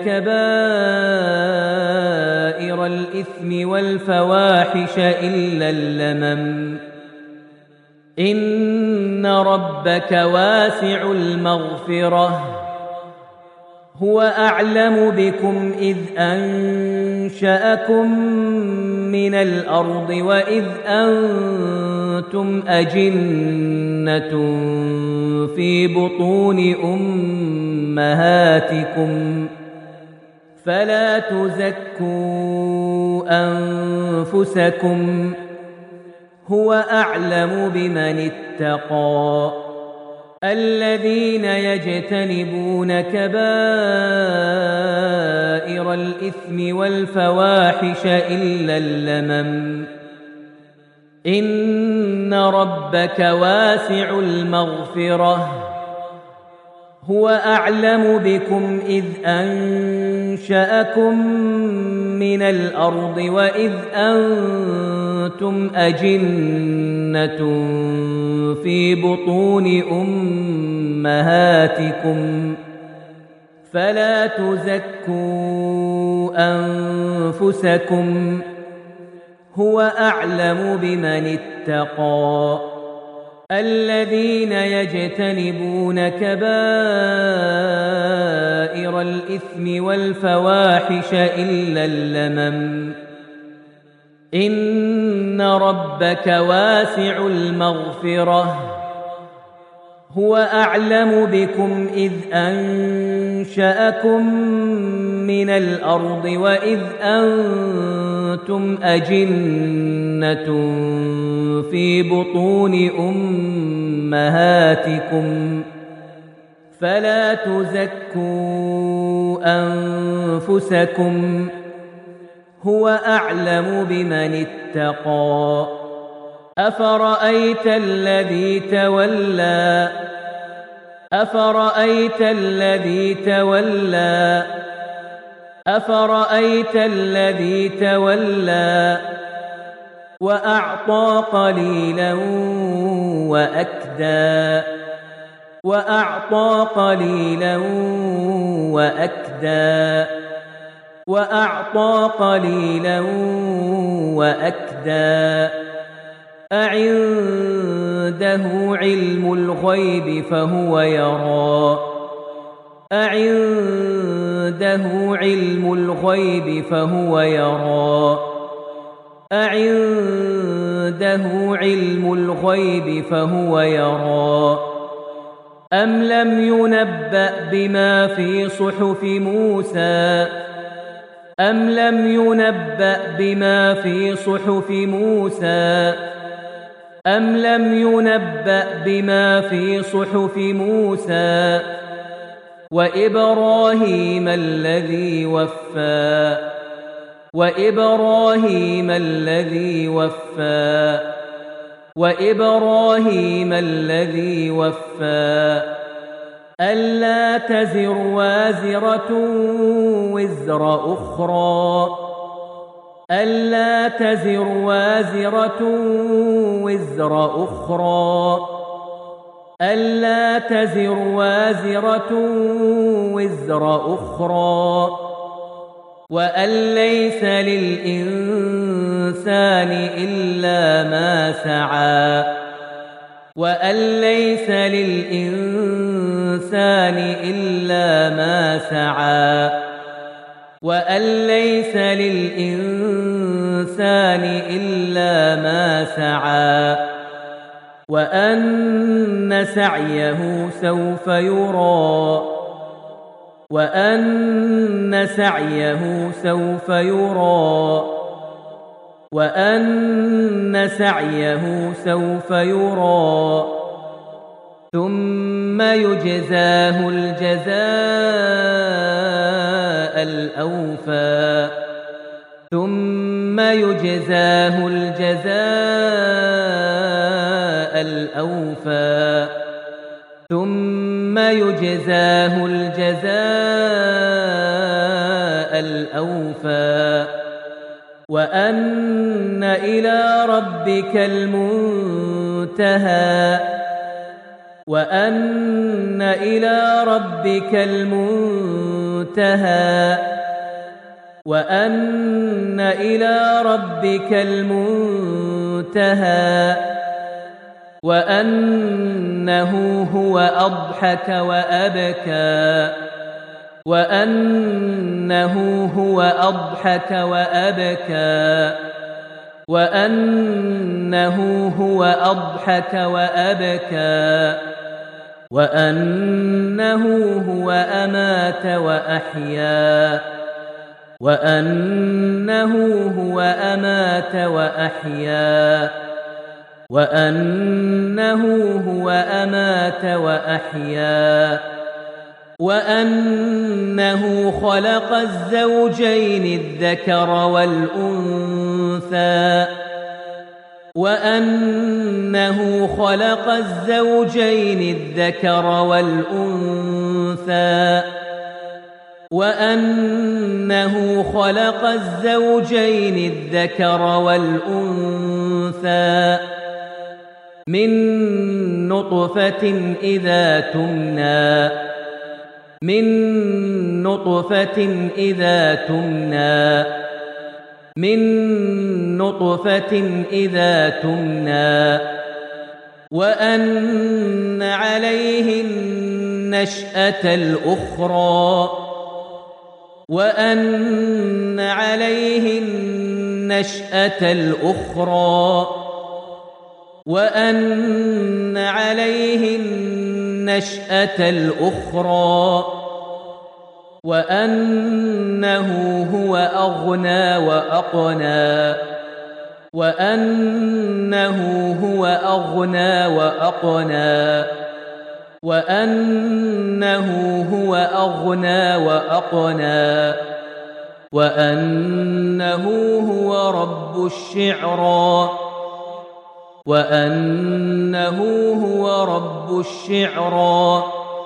كبائر الإثم والفواحش إلا اللمم إن ربك واسع المغفرة هو أعلم بكم إذ أنشأكم من الأرض وإذ أنتم أجنة في بطون أمهاتكم فلا تزكوا أنفسكم هو أعلم بمن اتقى الذين يجتنبون كبائر الإثم والفواحش إلا اللمم إن ربك واسع المغفرة هو أعلم بكم إذ أنشأكم من الأرض وإذ أنتم أجنة في بطون أمهاتكم فلا تزكوا أنفسكم هو أعلم بمن اتقى الذين يجتنبون كبائر الإثم والفواحش إلا اللمم إن ربك واسع المغفرة هو أعلم بكم إذ أنشأكم من الأرض وإذ أنتم أجنة في بطون أمهاتكم فلا تزكوا أنفسكم هو أعلم بمن اتقى أفرأيت الذي تولى وأعطى قليلا وأكدى أعنده علم الغيب فهو يرى أم لم ينبأ بما في صحف موسى وإبراهيم الذي وفى ألا تزر وازرة وزر أخرى وأن ليس للإنسان إلا ما سعى وأن سعيه سوف يرى ثم يجزاه الجزاء الأوفى ثم يجزاه الجزاء الأوفى ثم يجزاه الجزاء الأوفى وأن إلى ربك المنتهى وأن إلى ربك المنتهى وأن إلى ربك المنتهى وأنه هو أضحك وأبكى وأنه هو أضحك وأبكى وأنه هو أضحك وأبكى وأنه هو أمات وأحيا وأنه هو أمات وأحيا وأنه هو أمات وأحيا وأنه خلق الزوجين الذكر والأنثى وأنه خلق الزوجين الذكر والأنثى وأنه خلق الزوجين الذكر والأنثى من نطفة إذا تمنى من نطفة إذا تمنى من نطفة إذا تمنى وأن عليه النشأة الأخرى وأن عليه النشأة الأخرى وأن عليه النشأة الأخرى وأنه هو أغنى وأقنى وأنه هو أغنى وأقنى وأنه هو أغنى وأقنى وأنه هو رب الشعرى وأنه هو رب الشعرى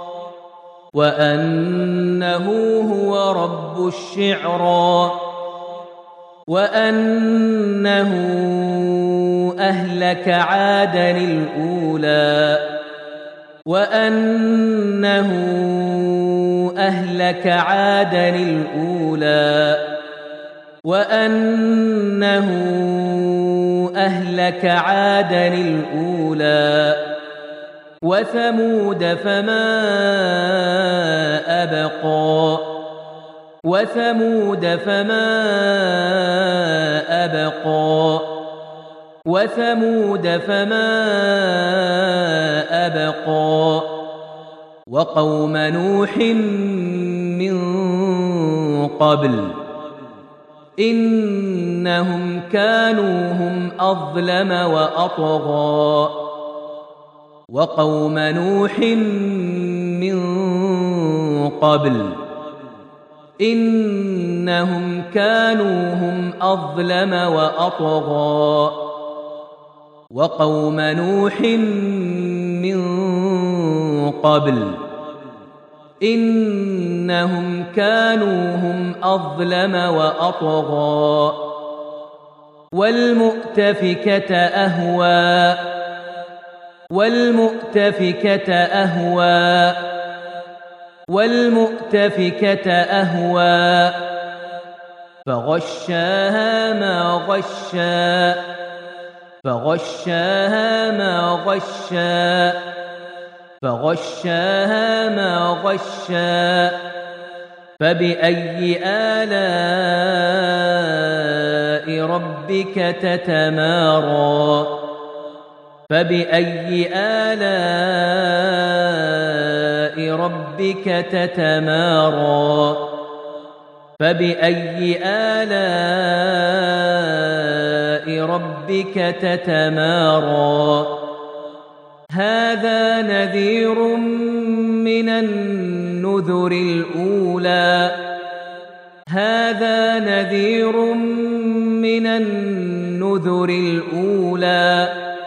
وأنه هو رب الشعرى وأنه أهلك عادا الأولى وأنه أهلك عادا الأولى وأنه أهلك عادا الأولى وثمود فما أبقى وثمود فما أبقى وثمود فما أبقى وقوم نوح من قبل إنهم كانوا هم أظلم وأطغى وقوم نوح من قبل إنهم كانوا هم أظلم وأطغى وقوم نوح من قبل إنهم كانوا هم أظلم وأطغى والمؤتفكة أهوى والمؤتفكة أهوى والمؤتفكة أهوى فغشاها ما غشا فغشاها ما غشا فغشاها ما غشا فبأي آلاء ربك تتمارى فبأي آلاء ربك تتمارى فبأي آلاء ربك تتمارى هذا نذير من النذر الأولى هذا نذير من النذر الأولى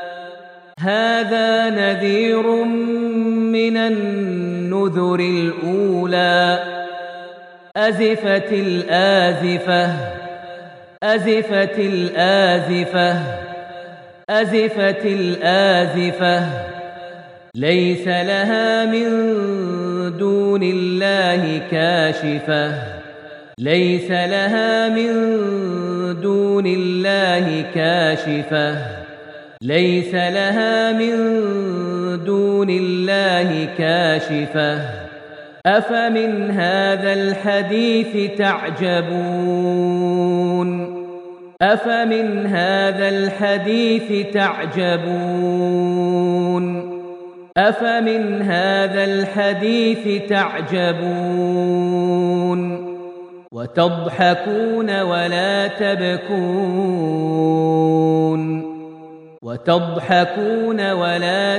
هذا نذير من النذر الأولى أزفت الآزفة أزفت الآزفة أزفت الآزفة ليس لها من دون الله كاشفة ليس لها من دون الله كاشفة ليس لها من دون الله كاشفة أفمن هذا الحديث تعجبون أفمن هذا الحديث تعجبون أفمن هذا الحديث تعجبون وتضحكون ولا تبكون وتضحكون ولا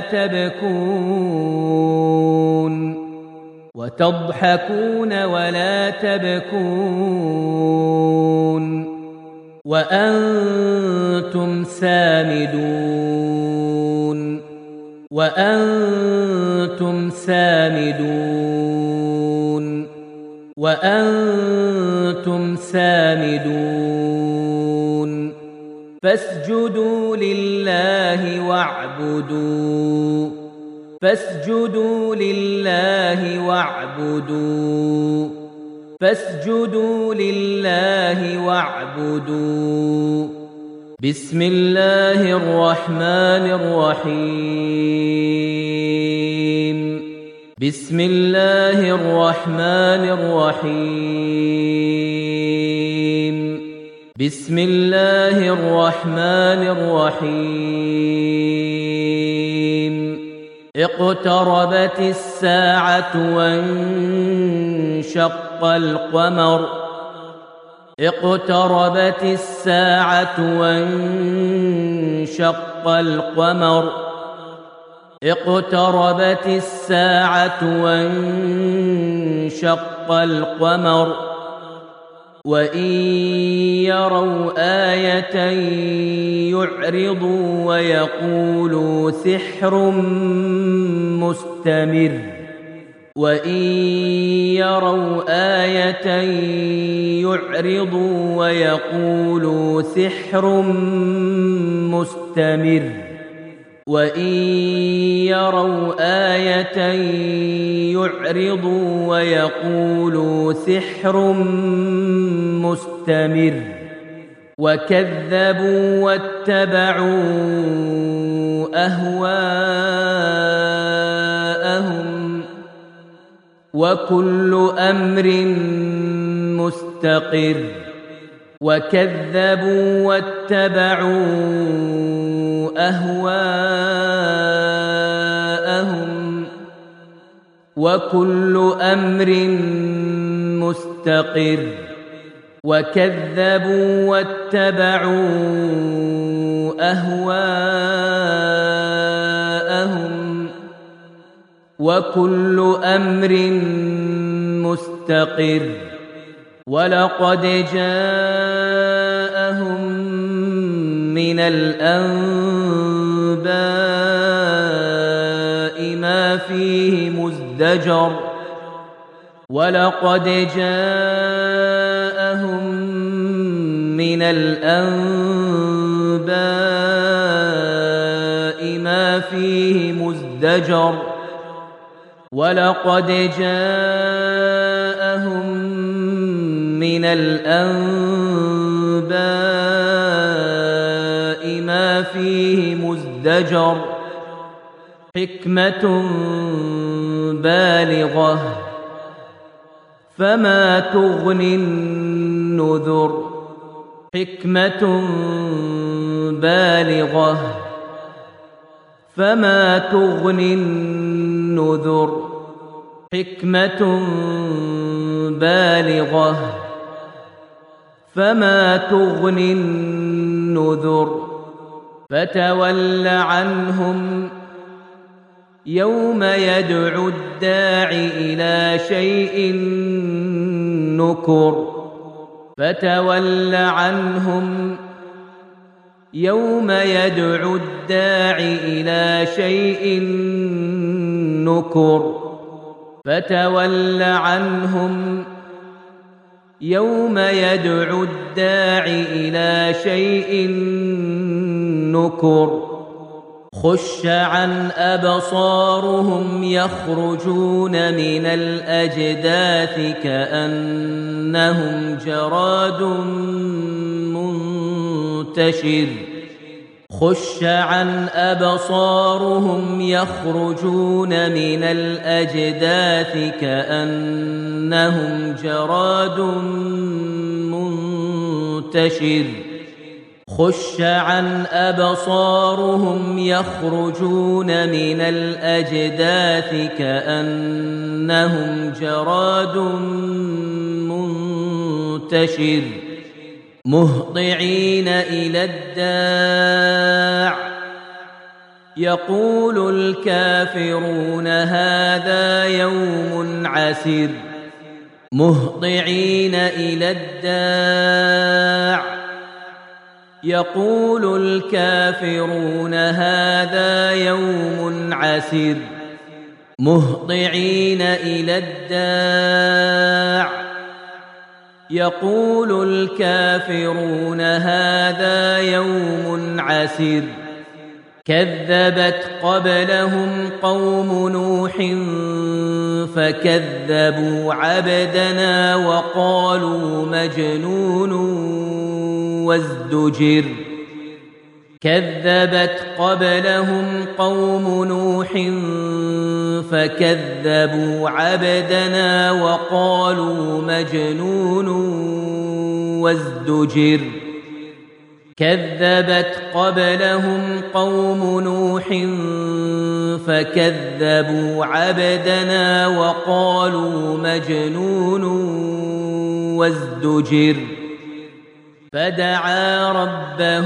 تبكون وتضحكون ولا تبكون وأنتم سامدون وأنتم سامدون وأنتم سامدون فاسجدوا لله واعبدوا فاسجدوا لله واعبدوا فاسجدوا لله واعبدوا بسم الله الرحمن الرحيم بسم الله الرحمن الرحيم بسم الله الرحمن الرحيم اقتربت الساعة وانشق القمر اقتربت الساعة وانشق القمر اقتربت الساعة وانشق القمر وإن يروا آية يعرضوا ويقولوا سحر مستمر وإن يروا آية يعرضوا ويقولوا سحر مستمر وإن يروا آية يعرضوا ويقولوا سحر مستمر وكذبوا واتبعوا أهواءهم وكل أمر مستقر وكذبوا واتبعوا أهواءهم وكل أمر مستقر وكذبوا واتبعوا أهواءهم وكل أمر مستقر ولقد جاءهم من الأنباء ما فيه مزدجر ولقد جاءهم من الأنباء ما فيه مزدجر ولقد جاءهم من الأنباء ما فيه مزدجر حكمة بالغة فما تغني النذر حكمة بالغة فما تغني النذر حكمة بالغة فما تغني النذر فتول عنهم يوم يدعو الداع إلى شيء نكر فتول عنهم يوم يدعو الداع إلى شيء نكر فتول عنهم يوم يدعو الداع إلى شيء نكر خش عن أبصارهم يخرجون من الأجداث كأنهم جراد منتشر خش عن أبصارهم يخرجون من الأجداث كأنهم جراد منتشر خش عن أبصارهم يخرجون من الأجداث كأنهم جراد منتشر مهطعين إلى الداع يقول الكافرون هذا يوم عسير مهطعين إلى الداع يقول الكافرون هذا يوم عسير مهطعين إلى الداع يقول الكافرون هذا يوم عسير كذبت قبلهم قوم نوح فكذبوا عبدنا وقالوا مجنون وازدجر كذبت قبلهم قوم نوح فكذبوا عبدنا وقالوا مجنون وازدجر كذبت قبلهم قوم نوح فكذبوا عبدنا وقالوا مجنون وازدجر فدعا ربه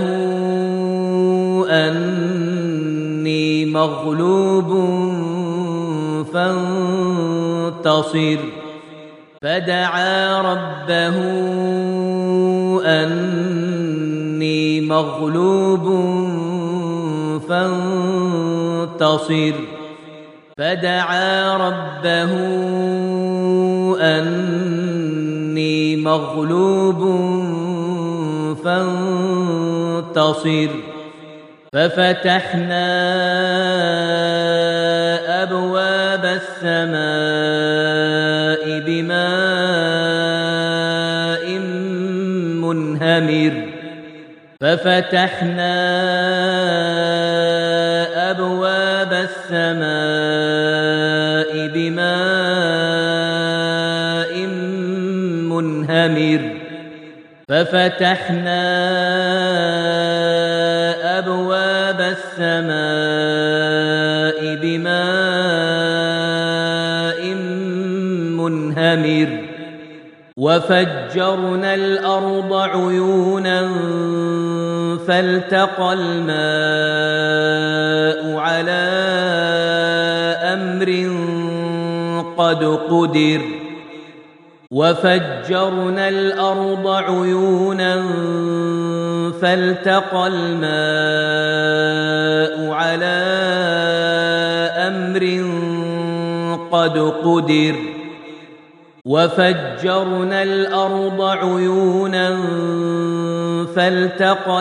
أني مغلوب فانتصر فدعا ربه أني مغلوب فانتصر فدعا ربه أني مغلوب فانتصر ففتحنا أبواب السماء بماء منهمر ففتحنا أبواب السماء بماء منهمر ففتحنا أبواب السماء بماء منهمر وفجرنا الأرض عيونا فالتقى الماء على أمر قد قدر وفجرنا الأرض عيونا فالتقى الماء على أمر قد قدر وفجرنا الأرض عيونا فالتقى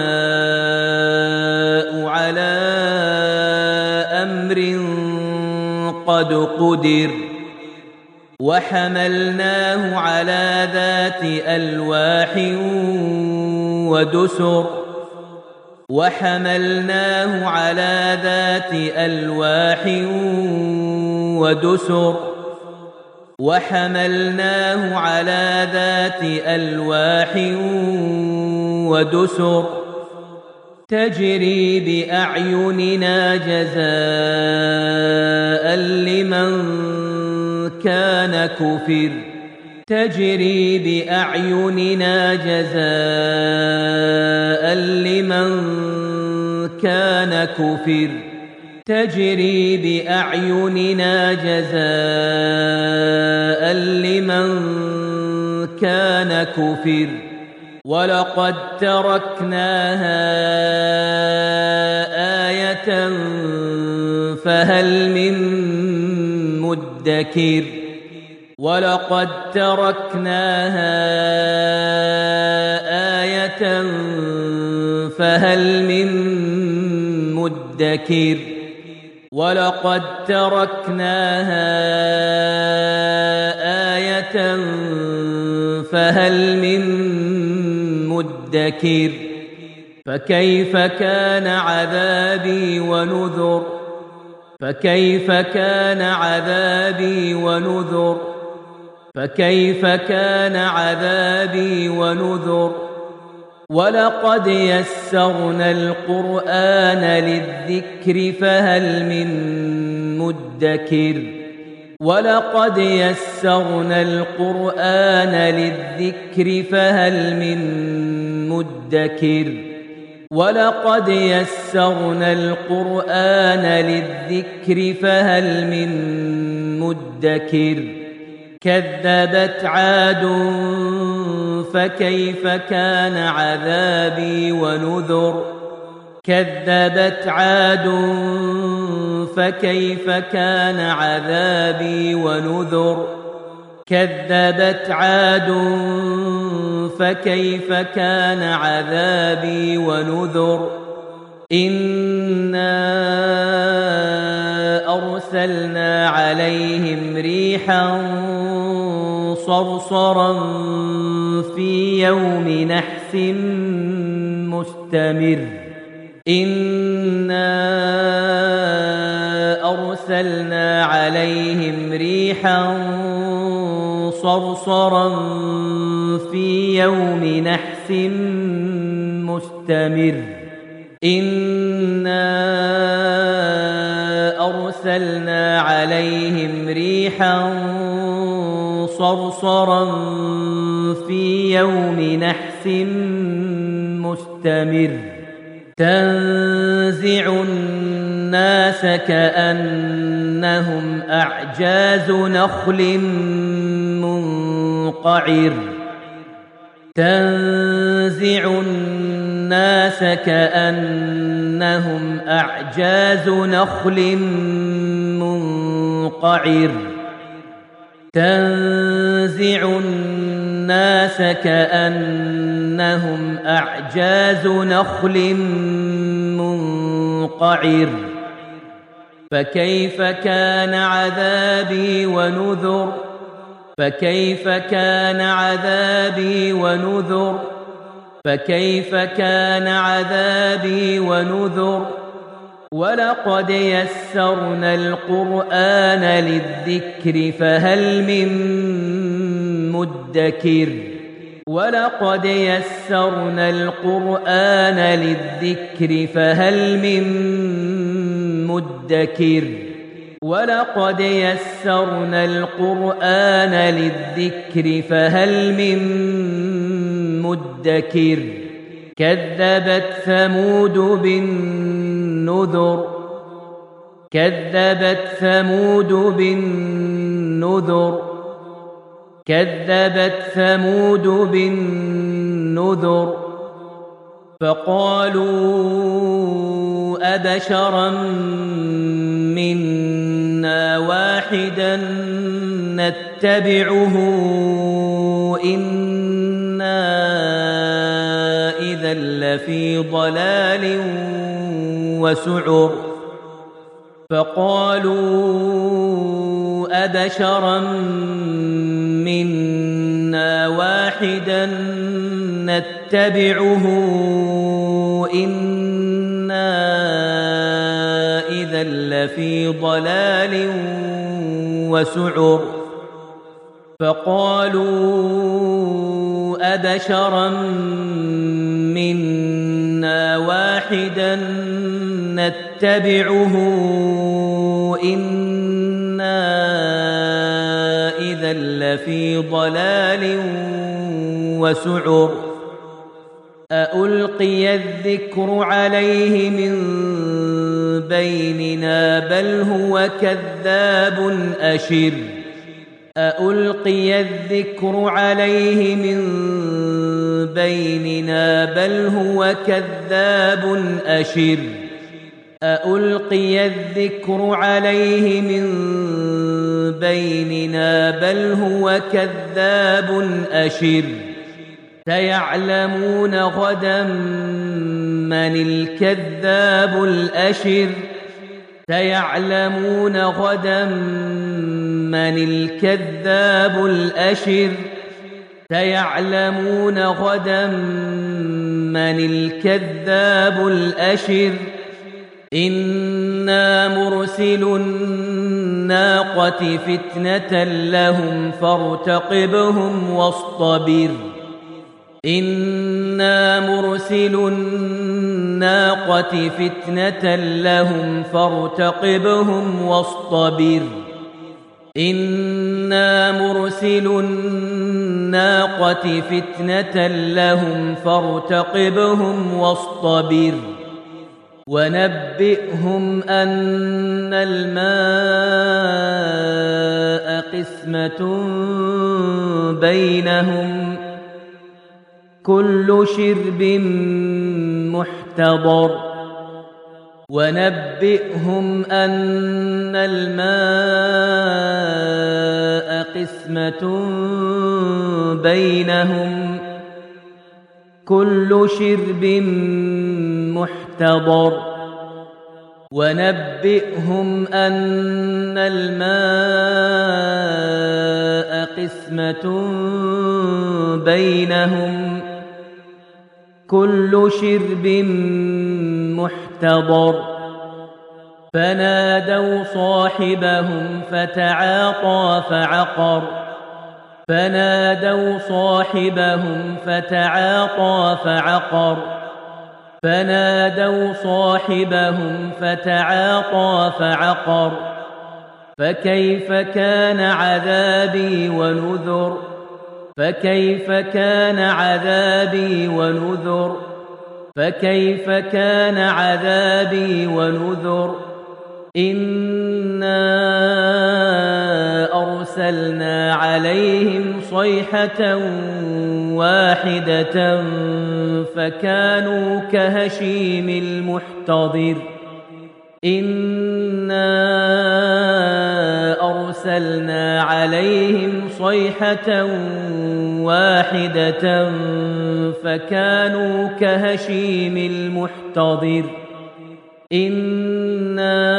الماء على أمر قد قدر وحملناه على ذات ألواح ودسر وحملناه على ذات ألواح ودسر وحملناه على ذات ألواح ودسر تجري بأعيننا جزاء لمن كان كفر تجري بأعيننا جزاء لمن كان كفر تجري بأعيننا جزاء لمن كان كفر ولقد تركناها آية فهل من مدكر ولقد تركناها آية فهل من مدكر ولقد تركناها آية فهل من مدكر فكيف كان عذابي ونذر فكيف كان عذابي ونذر فكيف كان عذابي ونذر ولقد يسرنا القرآن للذكر فهل من مدكر ولقد يسرنا القرآن للذكر فهل من مدكر ولقد يسرنا القرآن للذكر فهل من مدكر كذبت عاد فكيف كان عذابي ونذر كذبت عاد فكيف كان عذابي ونذر كذبت عاد فكيف كان عذابي ونذر إنا أرسلنا عليهم ريحا صرصرا في يوم نحس مستمر إنا أرسلنا عليهم ريحا صرصرا في يوم نحس مستمر إنا أرسلنا عليهم ريحا صرصرا في يوم نحس مستمر تنزع الناس كأنهم أعجاز نخل منقعر تنزع الناس كأنهم أعجاز نخل منقعر تنزع الناس كأنهم أعجاز نخل منقعر فكيف كان عذابي ونذر فكيف كان عذابي ونذر فكيف كان عذابي ونذر ولقد يسرنا القرآن للذكر فهل من مدكر ولقد يسرنا القرآن للذكر فهل من مدكر ولقد يسرنا القرآن للذكر فهل من مدكر كذبت ثمود بالنذر كذبت ثمود بالنذر كذبت ثمود بالنذر فقالوا أبشرا منا واحدا نتبعه إنا إذا لفي ضلال وسعر فقالوا أبشرا منا واحدا نتبعه إنا إذا لفي ضلال وسعر فقالوا أبشرا منا واحدا نتبعه إنا إذا لفي ضلال وسعر أألقي الذكر عليه من بيننا بل هو كذاب أشر أألقي الذكر عليه من بيننا بل هو كذاب أشر أألقي الذكر عليه من بيننا بل هو كذاب أشر سيعلمون غدا من الكذاب الأشر سيعلمون غدا من الكذاب الأشر سيعلمون غدا من الكذاب الأشر إنا مرسل الناقة فتنة لهم فارتقبهم واصطبر إنا مرسل الناقة فتنة لهم فارتقبهم واصطبر إنا مرسل الناقة فتنة لهم فارتقبهم واصطبر ونبئهم أن الماء قسمة بينهم كل شرب محتضر ونبئهم أن الماء قسمة بينهم كل شرب محتضر ونبئهم أن الماء قسمة بينهم كل شرب محتضر فنادوا صاحبهم فتعاطى فعقر فنادوا صاحبهم فتعاطى فعقر فنادوا صاحبهم فتعاطى فعقر فكيف كان عذابي ونذر فكيف كان عذابي ونذر فكيف كان عذابي ونذر إنا أرسلنا عليهم صيحة واحدة فكانوا كهشيم المحتضر إنا أرسلنا عليهم صيحة واحدة فكانوا كهشيم المحتضر إنا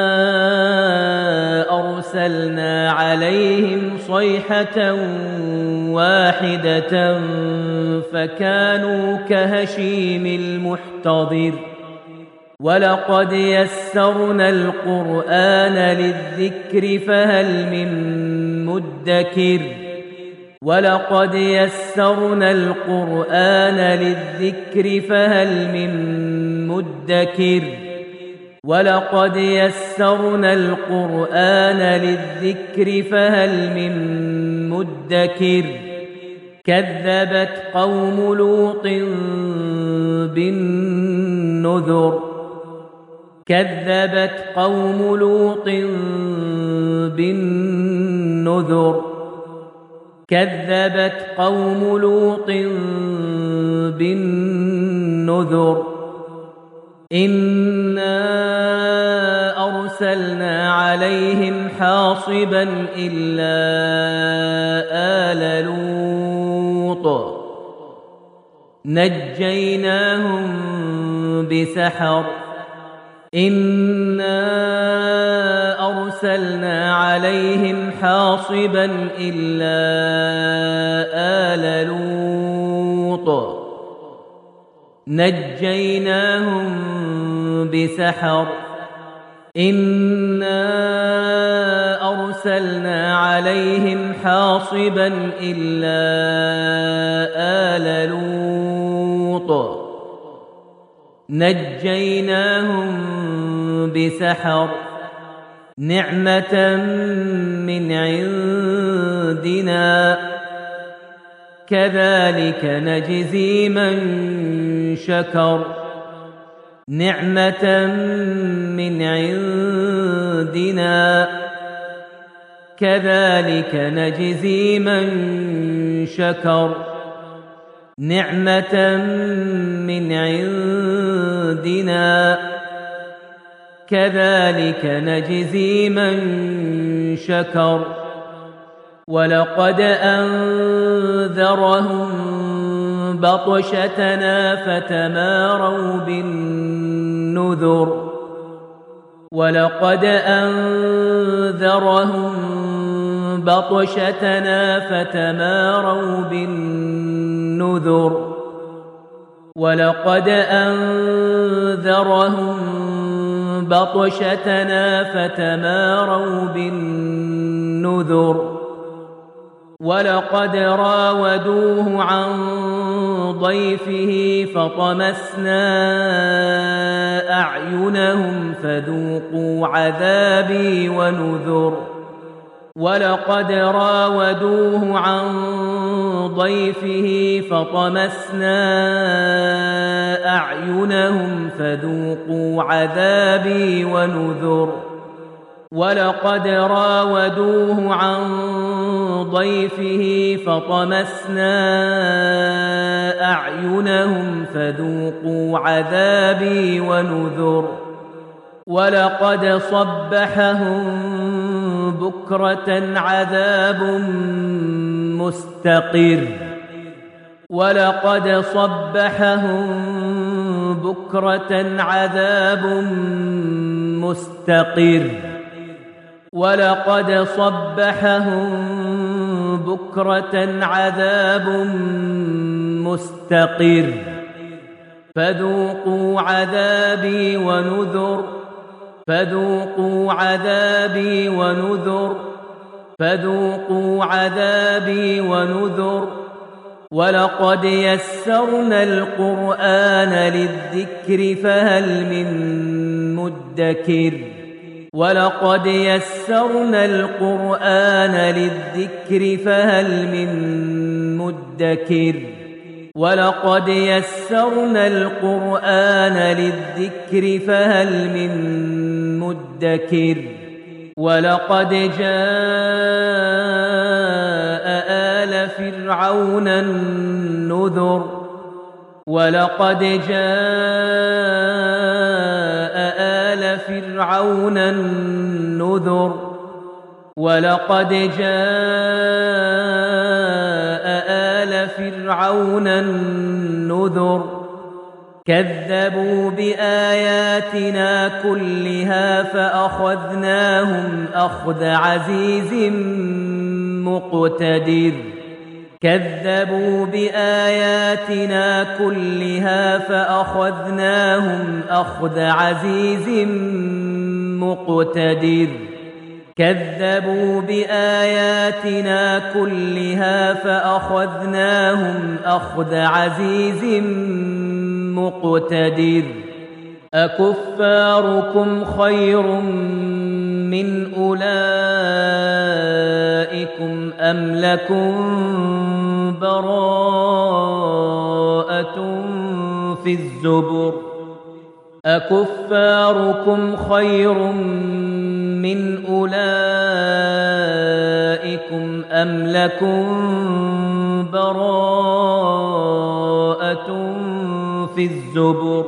أرسلنا عليهم صيحة واحدة فكانوا كهشيم المحتضر ولقد يسرنا القرآن للذكر فهل من مدكر ولقد يسرنا القرآن للذكر فهل من مدكر ولقد يسرنا القرآن للذكر فهل من مدكر كذبت قوم لوط بالنذر كذبت قوم لوط بالنذر كذبت قوم لوط بالنذر إنا أرسلنا عليهم حاصبا إلا آل لوط نجيناهم بسحر إنا أرسلنا عليهم حاصبا إلا آل لوط نجيناهم بسحر إنا أرسلنا عليهم حاصبا إلا آل لوط نجيناهم بسحر نعمة من عندنا كذلك نجزي من شكر نعمة من عندنا كذلك نجزي من شكر نعمة من عندنا كذلك نجزي من شكر ولقد أنذرهم بطشتنا فتماروا بالنذر ولقد أنذرهم بطشتنا فتماروا بالنذر ولقد أنذرهم بطشتنا فتماروا بالنذر ولقد راودوه عن ضيفه فطمسنا أعينهم فذوقوا عذابي ونذر ولقد راودوه عن ضيفه فطمسنا أعينهم فذوقوا عذابي ونذر ولقد راودوه عن ضيفه فطمسنا أعينهم فذوقوا عذابي ونذر ولقد صبحهم بكرة عذاب مستقر ولقد صبحهم بكرة عذاب مستقر ولقد صبحهم بكرة عذاب مستقر فذوقوا عذابي ونذر فذوقوا عذابي ونذر فذوقوا عذابي ونذر ولقد يسرنا القرآن للذكر فهل من مدكر ولقد يسرنا القرآن للذكر فهل من مدكر ولقد يسرنا القرآن للذكر فهل من مدكر ولقد جاء آل فرعون النذر ولقد جاء آل فرعون النذر ولقد جاء آل فرعون النذر كذبوا بآياتنا كلها فأخذناهم أخذ عزيز مقتدر كذبوا بآياتنا كلها فأخذناهم أخذ عزيز مقتدر كذبوا بآياتنا كلها فأخذناهم أخذ عزيز مقتدر أكفاركم خير من أولئكم أم لكم براءة في الزبر أكفاركم خير من أولئكم أم لكم براءة في الزبر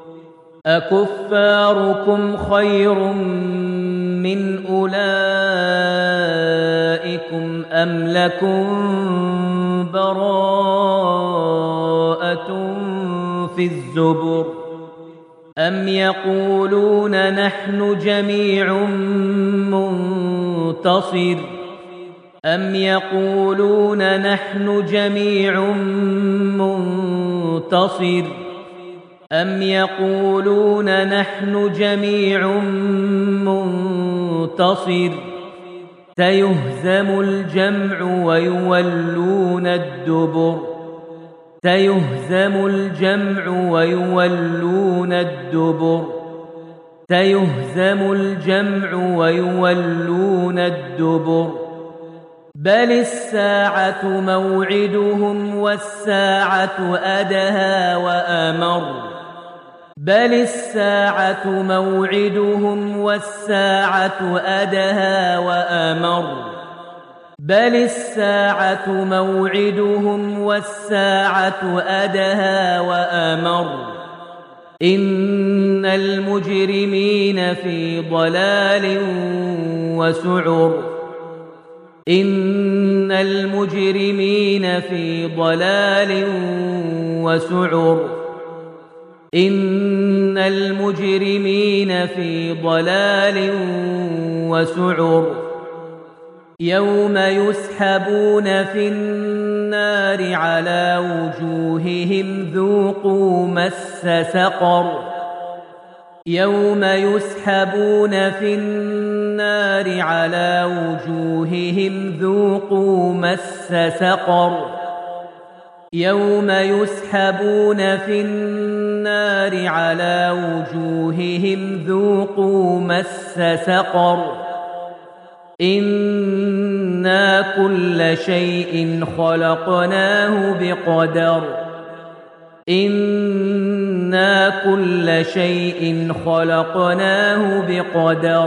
أكفاركم خير من أولئكم أم لكم براءة في الزبر أم يقولون نحن جميع منتصر أم يقولون نحن جميع منتصر أم يقولون نحن جميع منتصر سيهزم الجمع ويولون الدبر سيهزم الجمع ويولون الدبر سيهزم الجمع ويولون الدبر بل الساعة موعدهم والساعة أدهى وأمر بل الساعة موعدهم والساعة أدهى وأمر بل الساعة موعدهم والساعة أدهى وأمر إن المجرمين في ضلال وسعر إن المجرمين في ضلال وسعر إن المجرمين في ضلال وسعر يوم يسحبون في النار على وجوههم ذوقوا مس سقر يوم يسحبون في النار على وجوههم ذوقوا مس سقر يوم يسحبون في النار على وجوههم ذوقوا مس سقر إنا كل شيء خلقناه بقدر إنا كل شيء خلقناه بقدر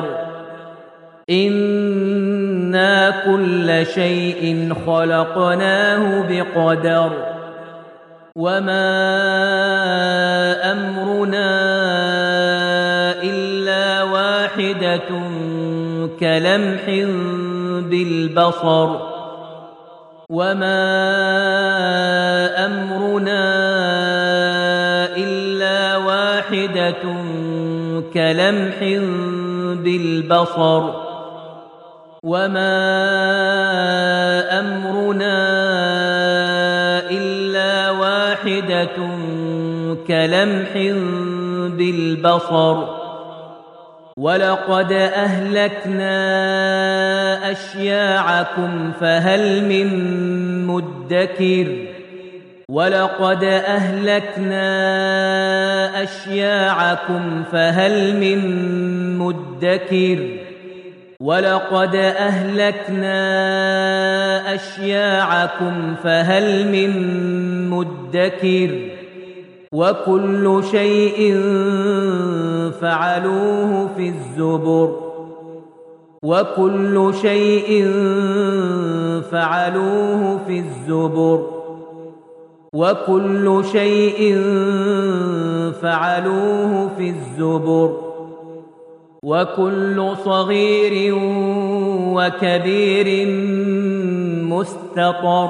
إنا كل شيء خلقناه بقدر وما أمرنا إلا واحدة كلمح بالبصر وما أمرنا إلا واحدة كلمح بالبصر وما أمرنا إلا واحدة كلمح بالبصر ولقد أهلكنا أشياعكم فهل من مدكر ولقد أهلكنا أشياعكم فهل من مدكر ولقد أهلكنا أشياعكم فهل من مدكر وكل شيء فعلوه في الزبر وكل شيء فعلوه في الزبر وكل شيء فعلوه في الزبر وكل صغير وكبير مستطر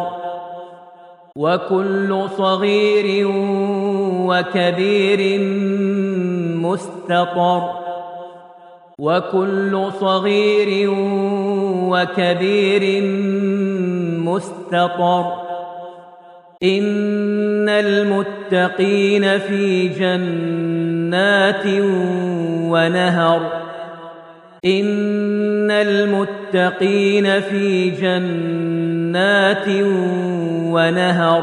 وكل صغير وكبير مستطر وكل صغير وكبير مستطر إن المتقين في جنات ونهر إن المتقين في جنات ونهر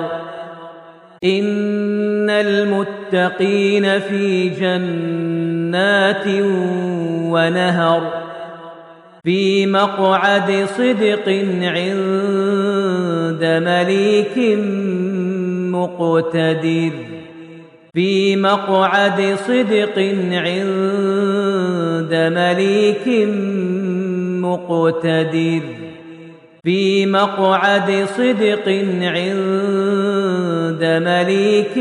إن المتقين في جنات ونهر في مقعد صدق عند مليك مقتدر في مقعد صدق عند مليك مقتدر في مقعد صدق عند مليك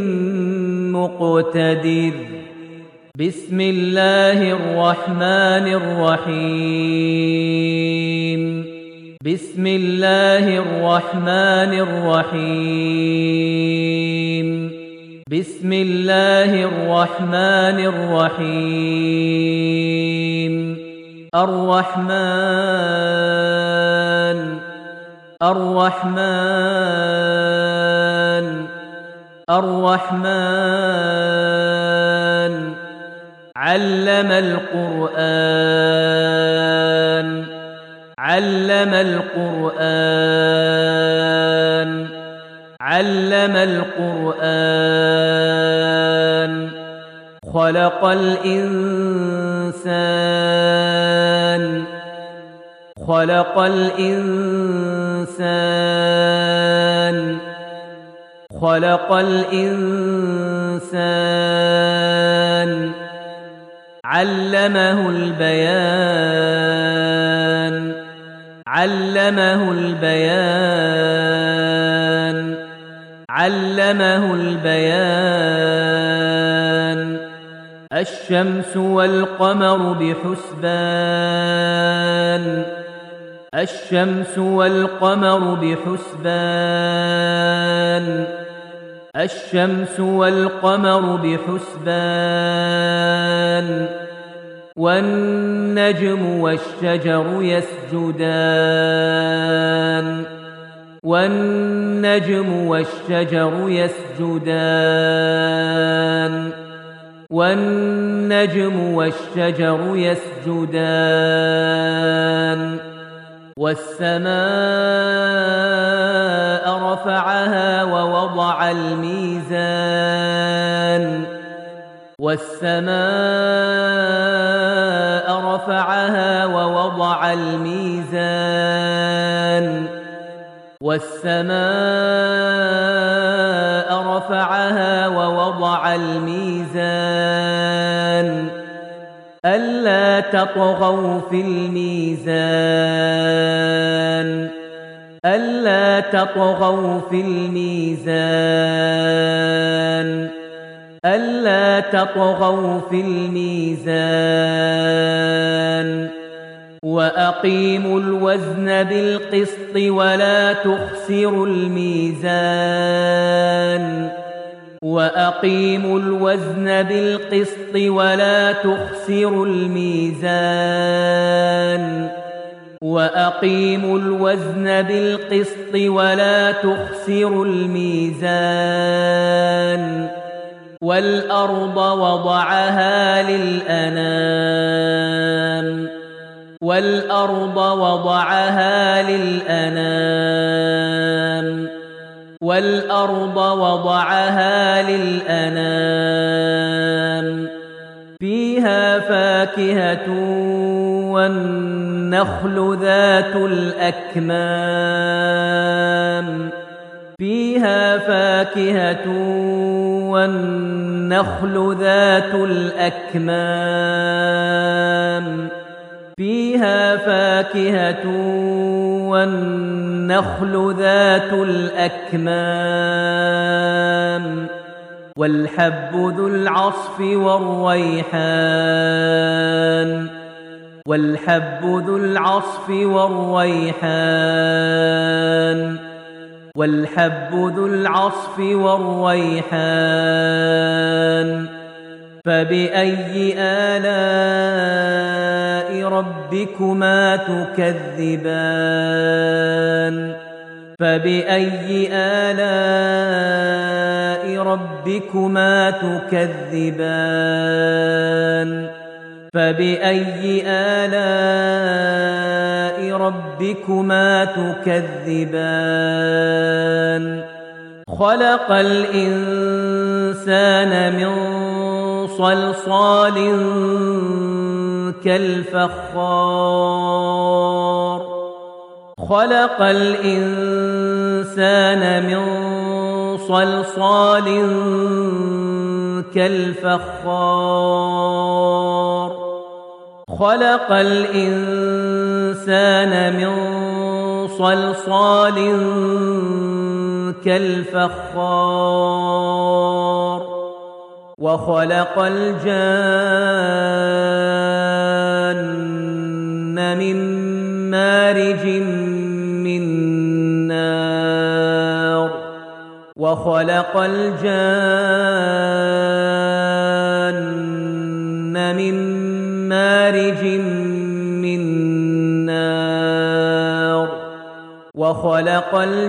مقتدر بسم الله الرحمن الرحيم بسم الله الرحمن الرحيم بسم الله الرحمن الرحيم الرحمن الرحمن الرحمن علم القرآن علم القرآن علم القرآن خلق الإنسان خلق الإنسان خلق الإنسان الإنسان علمه البيان علمه البيان علمه البيان الشمس والقمر بحسبان الشمس والقمر بحسبان الشمس والقمر بحسبان والنجم والشجر يسجدان والنجم والشجر يسجدان والنجم والشجر يسجدان والسماء رفعها ووضع الميزان والسماء رفعها ووضع الميزان والسماء رفعها ووضع الميزان ألا تطغوا في الميزان ألا تطغوا في الميزان ألا تطغوا في الميزان وأقيموا الوزن بالقسط ولا تخسروا الميزان وأقيموا الوزن بالقسط ولا تخسروا الميزان وأقيموا الوزن بالقسط ولا تخسروا الميزان والأرض وضعها للأنام والأرض وضعها للأنام والأرض وضعها للأنام فيها فاكهة والنخل ذات الأكمام فيها فاكهة والنخل ذات الأكمام فيها فاكهة والنخل ذات الأكمام والحب ذو العصف والريحان والحب ذو العصف والريحان والحب ذو العصف والريحان فبأي آلاء ربكما تكذبان فبأي آلاء ربكما تكذبان فبأي آلاء ربكما تكذبان خلق الإنسان من صلصال كالفخار خلق الإنسان من صلصال كالفخار خلق الإنسان من صلصال كالفخار وخلق الجان من مارج من نار وخلق الجان من مارج من نار وخلق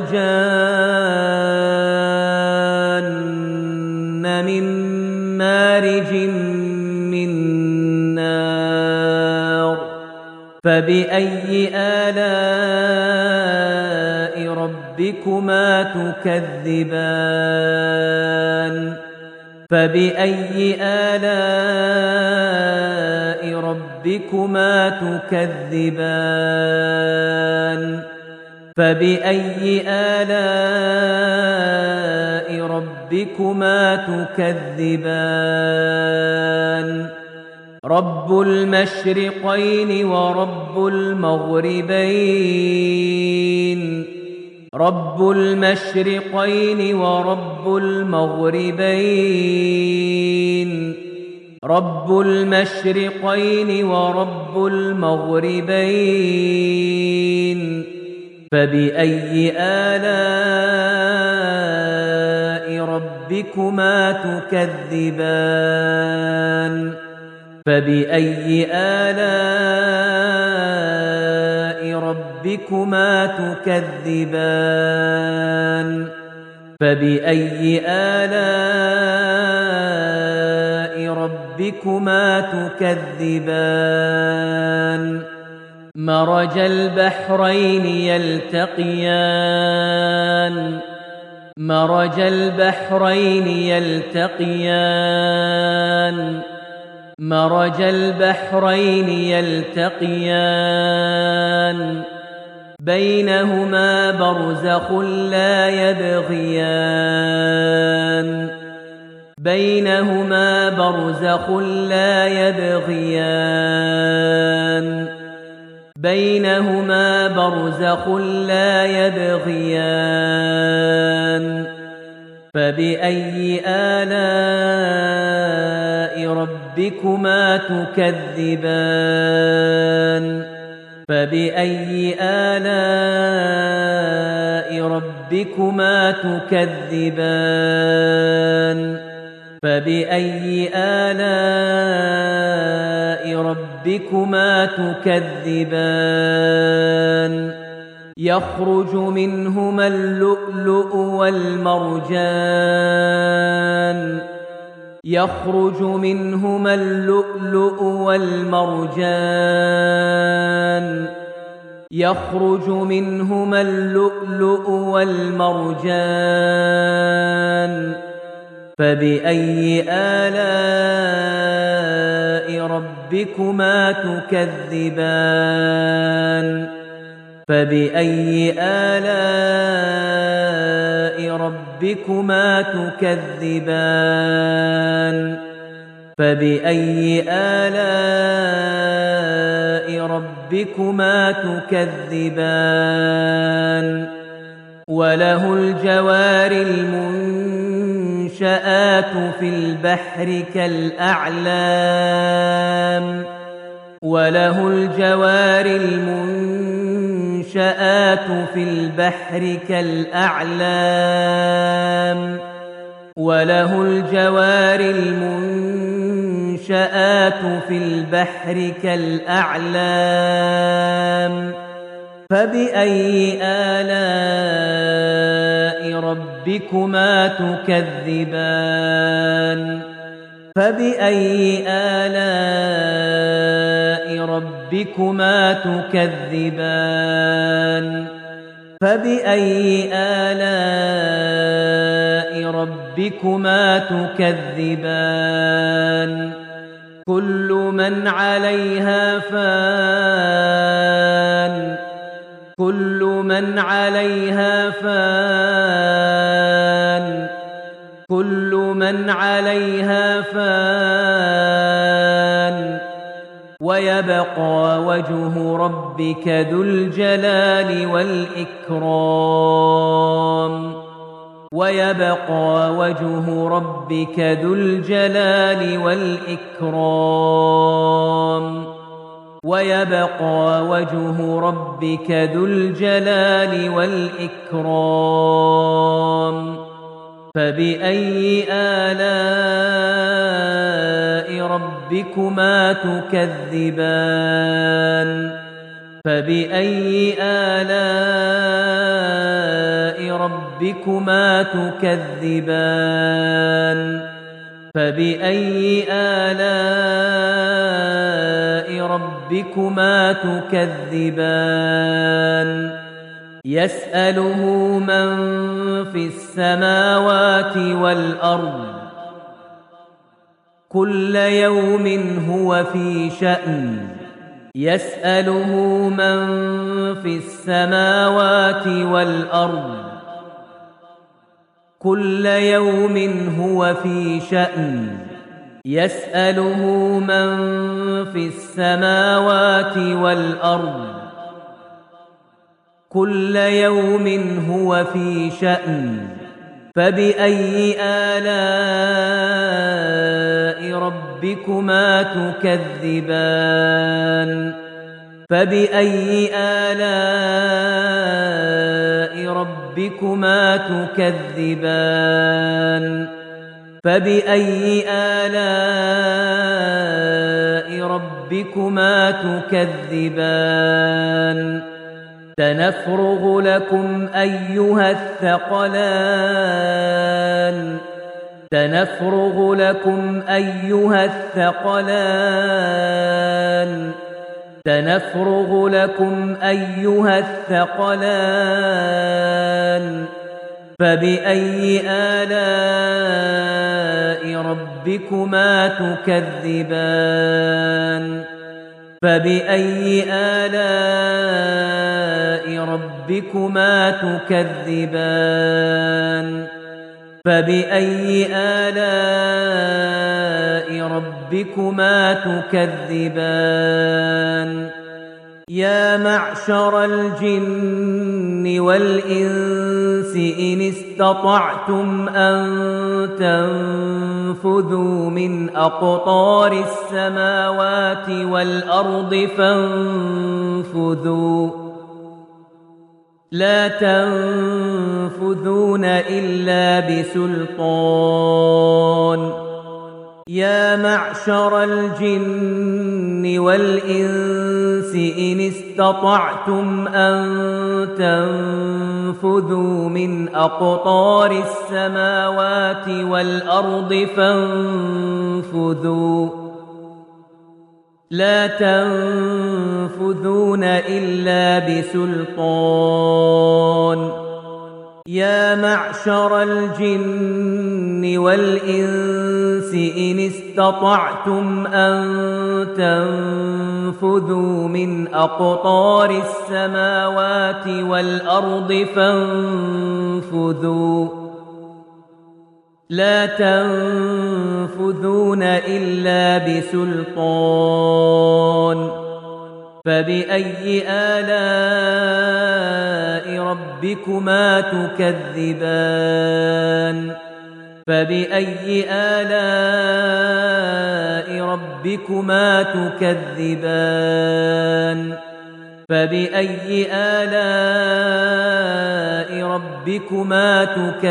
الجان من مارج من نار فبأي آلاء ربكما تكذبان فبأي آلاء ربكما تكذبان فبأي آلاء ربكما تكذبان رب المشرقين ورب المغربين رب المشرقين ورب المغربين رب المشرقين ورب المغربين فبأي آلاء ربكما تكذبان فبأي آلاء ربكما تكذبان فبأي آلاء ربكما تكذبان مرج البحرين يلتقيان مرج البحرين يلتقيان مرج البحرين يلتقيان بينهما برزخ لا يبغيان بينهما برزخ لا يبغيان بينهما برزخ لا يبغيان فبأي آلاء ربكما تكذبان فبأي آلاء ربكما تكذبان فبأي آلاء ربكما تكذبان يخرج منهما اللؤلؤ والمرجان يخرج منهما اللؤلؤ والمرجان يخرج منهما اللؤلؤ والمرجان فبأي آلاء ربكما تكذبان فبأي آلاء ربكما تكذبان فبأي آلاء ربكما تكذبان وله الجوار المنشآت في البحر كالأعلام وله الجوار المنشآت في البحر كالأعلام وله الجوار المنشآت في البحر كالأعلام فبأي آلاء ربكما تكذبان فبأي آلاء ربكما تكذبان فبأي آلاء ربكما تكذبان كل من عليها فان كل من عليها فان كل من عليها فان ويبقى وجه ربك ذو الجلال والإكرام ويبقى وجه ربك ذو الجلال والإكرام ويبقى وجه ربك ذو الجلال والإكرام فبأي آلاء ربكما تكذبان فبأي آلاء ربكما تكذبان فبأي آلاء ربكما تكذبان يسأله من في السماوات والأرض كل يوم هو في شأن يسأله من في السماوات والأرض كل يوم هو في شأن يسأله من في السماوات والأرض كل يوم هو في شأن فبأي آلاء ربكما تكذبان فبأي آلاء ربكما تكذبان فبأي آلاء ربكما تكذبان سنفرغ لكم أيها الثقلان سنفرغ لكم أيها الثقلان سنفرغ لكم أيها الثقلان فبأي آلاء ربكما تكذبان فبأي آلاء ربكما تكذبان فبأي آلاء ربكما تكذبان يا معشر الجن والإنس إن استطعتم أن تنفذوا من أقطار السماوات والأرض فانفذوا لا تنفذون إلا بسلطان يا معشر الجن والإنس إن استطعتم أن تنفذوا من أقطار السماوات والأرض فانفذوا لا تنفذون إلا بسلطان يا معشر الجن والإنس إن استطعتم أن تنفذوا من أقطار السماوات والأرض فانفذوا لا تنفذون إلا بسلطان فبأي آلاء ربكما تكذبان فبأي آلاء ربكما تكذبان فبأي آلاء ربكما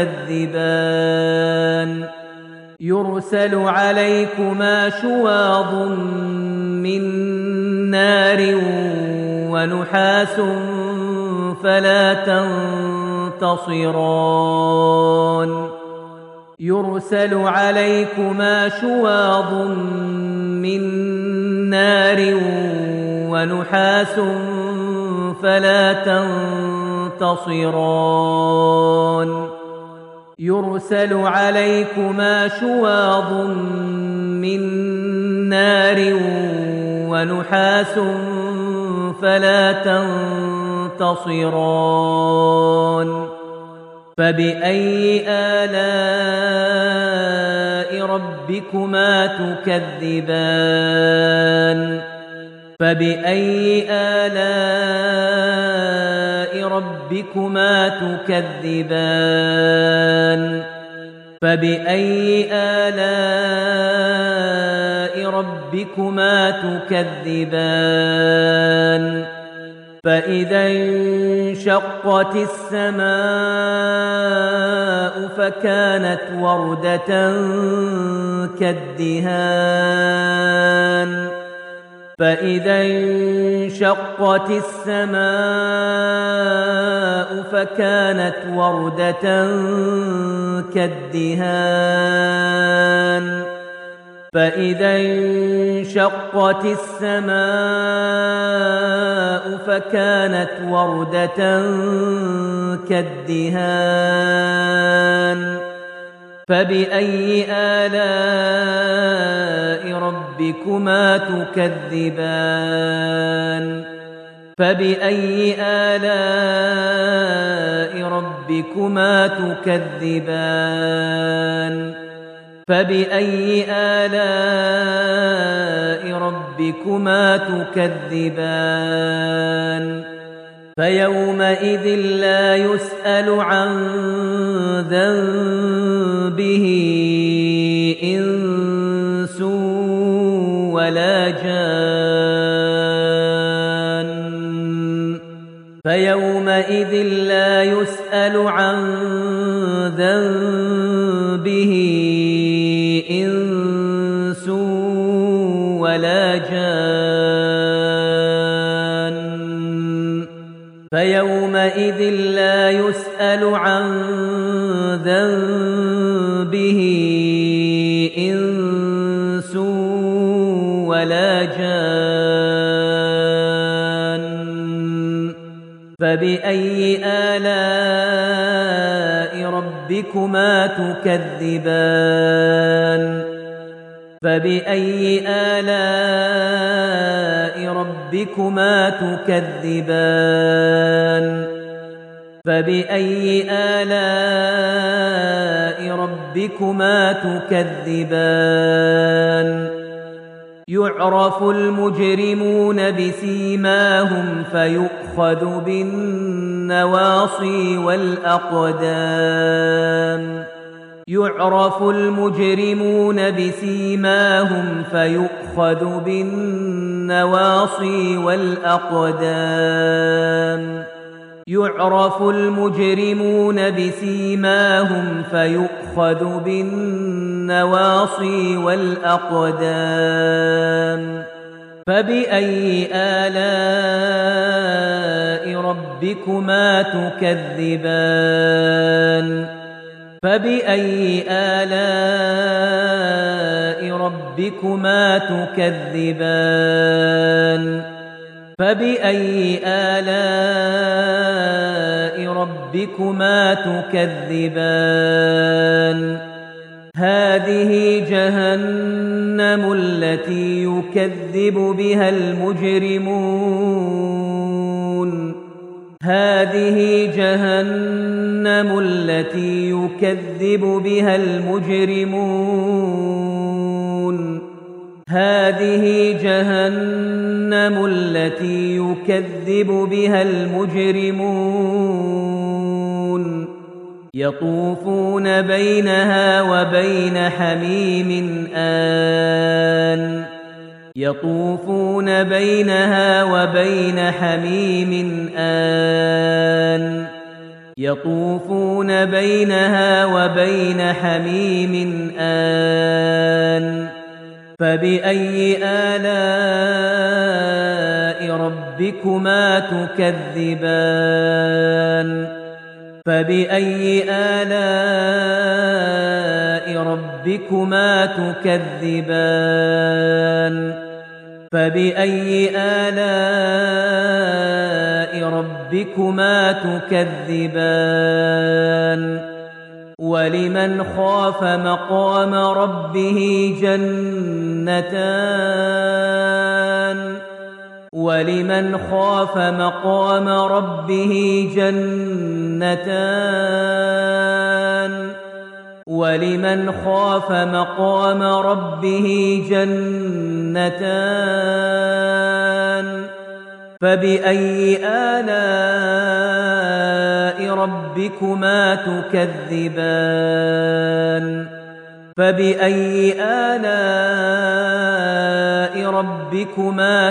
تكذبان يرسل عليكما شواظ من نار ونحاس فلا تنتصران يرسل عليكما شواظ من نار ونحاس فلا تنتصران يرسل عليكما شواظ من نار ونحاس فلا تنتصران فبأي آلاء ربكما تكذبان فبأي آلاء ربكما تكذبان فبأي آلاء ربكما تكذبان فإذا انشقت السماء فكانت وردة كالدهان فإذا انشقت السماء فكانت وردة كالدهان فإذا انشقت السماء فكانت وردة كالدهان فبأي آلاء ربكما تكذبان فبأي آلاء ربكما تكذبان فبأي آلاء ربكما تكذبان فيومئذ لا يسأل عن ذنبه إنس ولا جان فيومئذ لا يسأل عن ذنبه إنس ولا جان فيومئذ لا يسأل عن ذنبه إنس ولا جان فبأي آلاء ربكما تكذبان فبأي آلاء ربكما تكذبان فبأي آلاء ربكما تكذبان يعرف المجرمون بسيماهم فيؤخذ بالنواصي والأقدام يعرف المجرمون بسيماهم فيؤخذ بالنواصي والأقدام يعرف المجرمون بسيماهم فيؤخذ بالنواصي والأقدام فبأي آلاء ربكما تكذبان فبأي آلاء ربكما تكذبان فبأي آلاء ربكما تكذبان هذه جهنم التي يكذب بها المجرمون هذه جهنم التي يكذب بها المجرمون هذه جهنم التي يكذب بها المجرمون يطوفون بينها وبين حميم آن يطوفون بينها وبين حميم آن يطوفون بينها وبين حميم آن فبأي آلاء ربكما تكذبان فبأي آلاء ربكما تكذبان فبأي آلاء ربكما تكذبان ولمن خاف مقام ربه جنتان ولمن خاف مقام ربه جنتان ولمن خاف مقام ربه جنتان فبأي آلاء ربكما تكذبان فبأي آلاء ربكما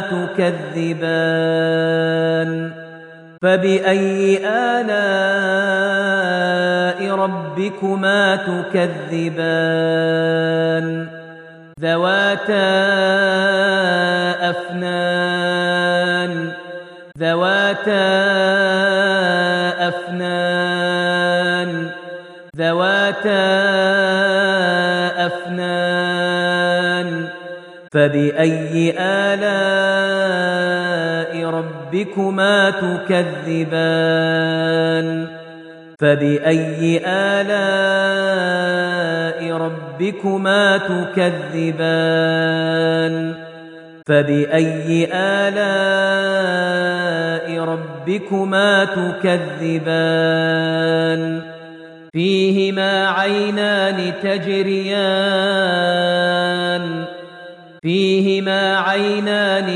تكذبان فبأي آلاء ربكما تكذبان ذواتا أفنان ذواتا أفنان ذواتا أفنان فبأي آلاء ربكما تكذبان فبأي آلاء ربكما تكذبان فبأي آلاء ربكما تكذبان فيهما عينان تجريان فيهما عينان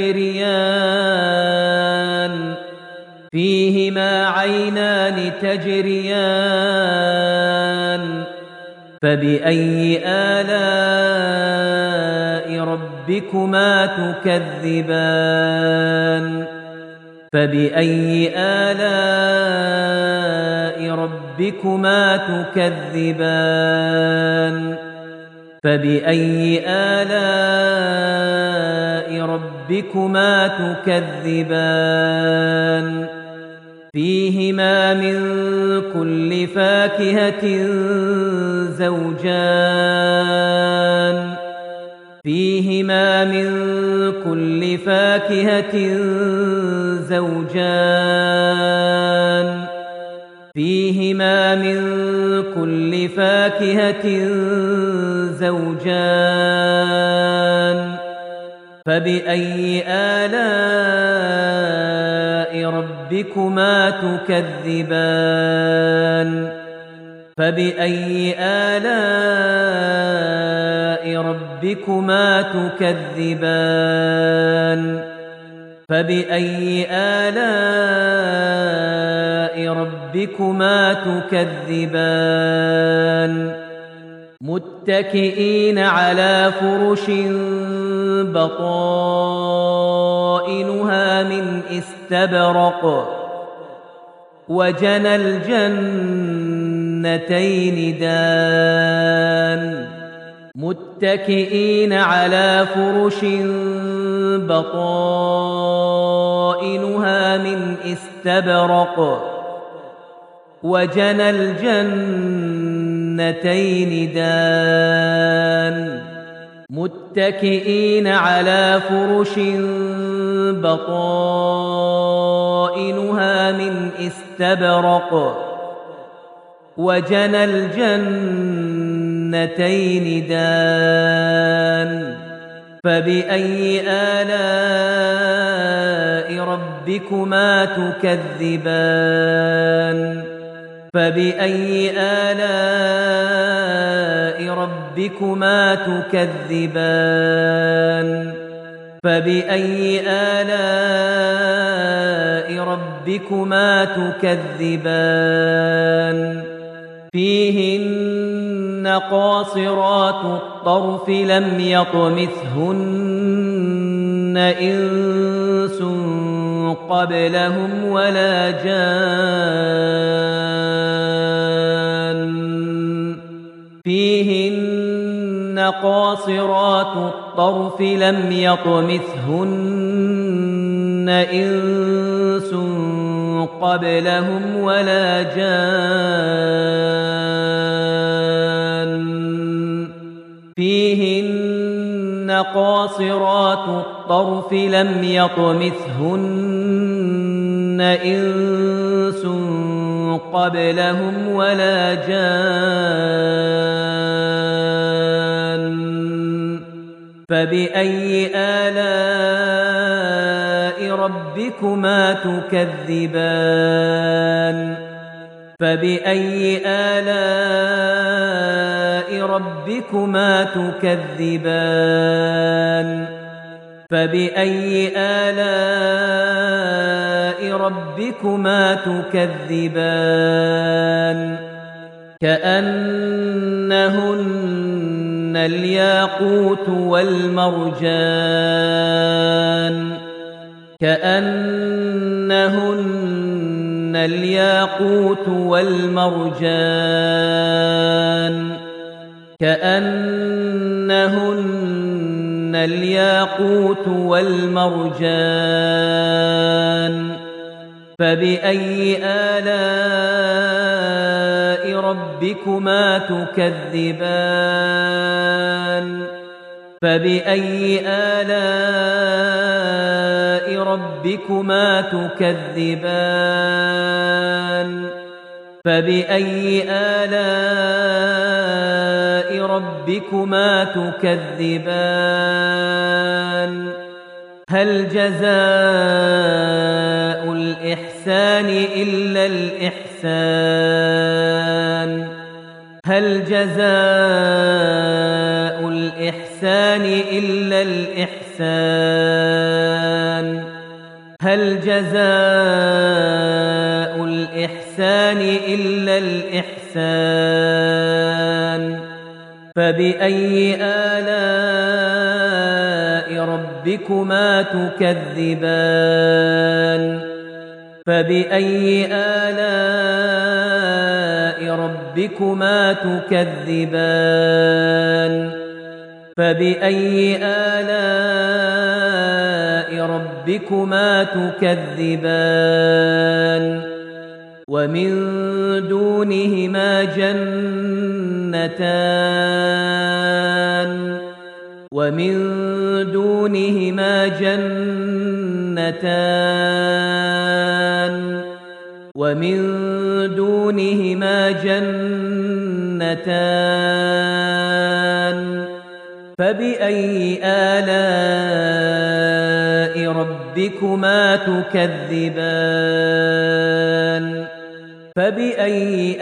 تجريان فيهما عينان تجريان فبأي آلاء ربكما تكذبان فبأي آلاء ربكما تكذبان فبأي آلاء ربكما تكذبان فيهما من كل فاكهة زوجان فيهما من كل فاكهة زوجان فيهما من كل فاكهة زوجان فبأي آلاء ربكما تكذبان فبأي آلاء ربكما تكذبان فبأي آلاء ربكما تكذبان متكئين على فرش بطائنها من استبرق وجنى الجنتين دان متكئين على فرش بطائنها من استبرق وجنى الجنتين دان متكئين على فرش بطائنها من استبرق وجنى الجنتين دان فبأي آلاء ربكما تكذبان فبأي آلاء ربكما تكذبان فبأي آلاء ربكما تكذبان فيهن قاصرات الطرف لم يطمثهن إنس قبلهم ولا جان فيهن قاصرات الطرف لم يطمثهن إنس قبلهم ولا جان فيهن قاصرات الطرف لم يطمثهن إنس قبلهم ولا جان فبأي آلاء ربكما تكذبان فبأي آلاء ربكما تكذبان فبأي آلاء ربكما تكذبان كأنهن الياقوت والمرجان كأنهن الياقوت والمرجان كأنهن الياقوت والمرجان فبأي آلاء ربكما تكذبان فبأي آلاء ربكما تكذبان فبأي آلاء ربكما تكذبان هل جزاء الإحسان إلا الإحسان هل جزاء الإحسان إلا الإحسان هل جزاء الإحسان إلا الإحسان فبأي آلاء ربكما تكذبان فبأي آلاء ربكما تكذبان فبأي آلاء ربكما تكذبان ومن دونهما جنتان ومن دونهما جنتان ومن دونهما جنتان فبأي آلاء ربكما تكذبان فبأي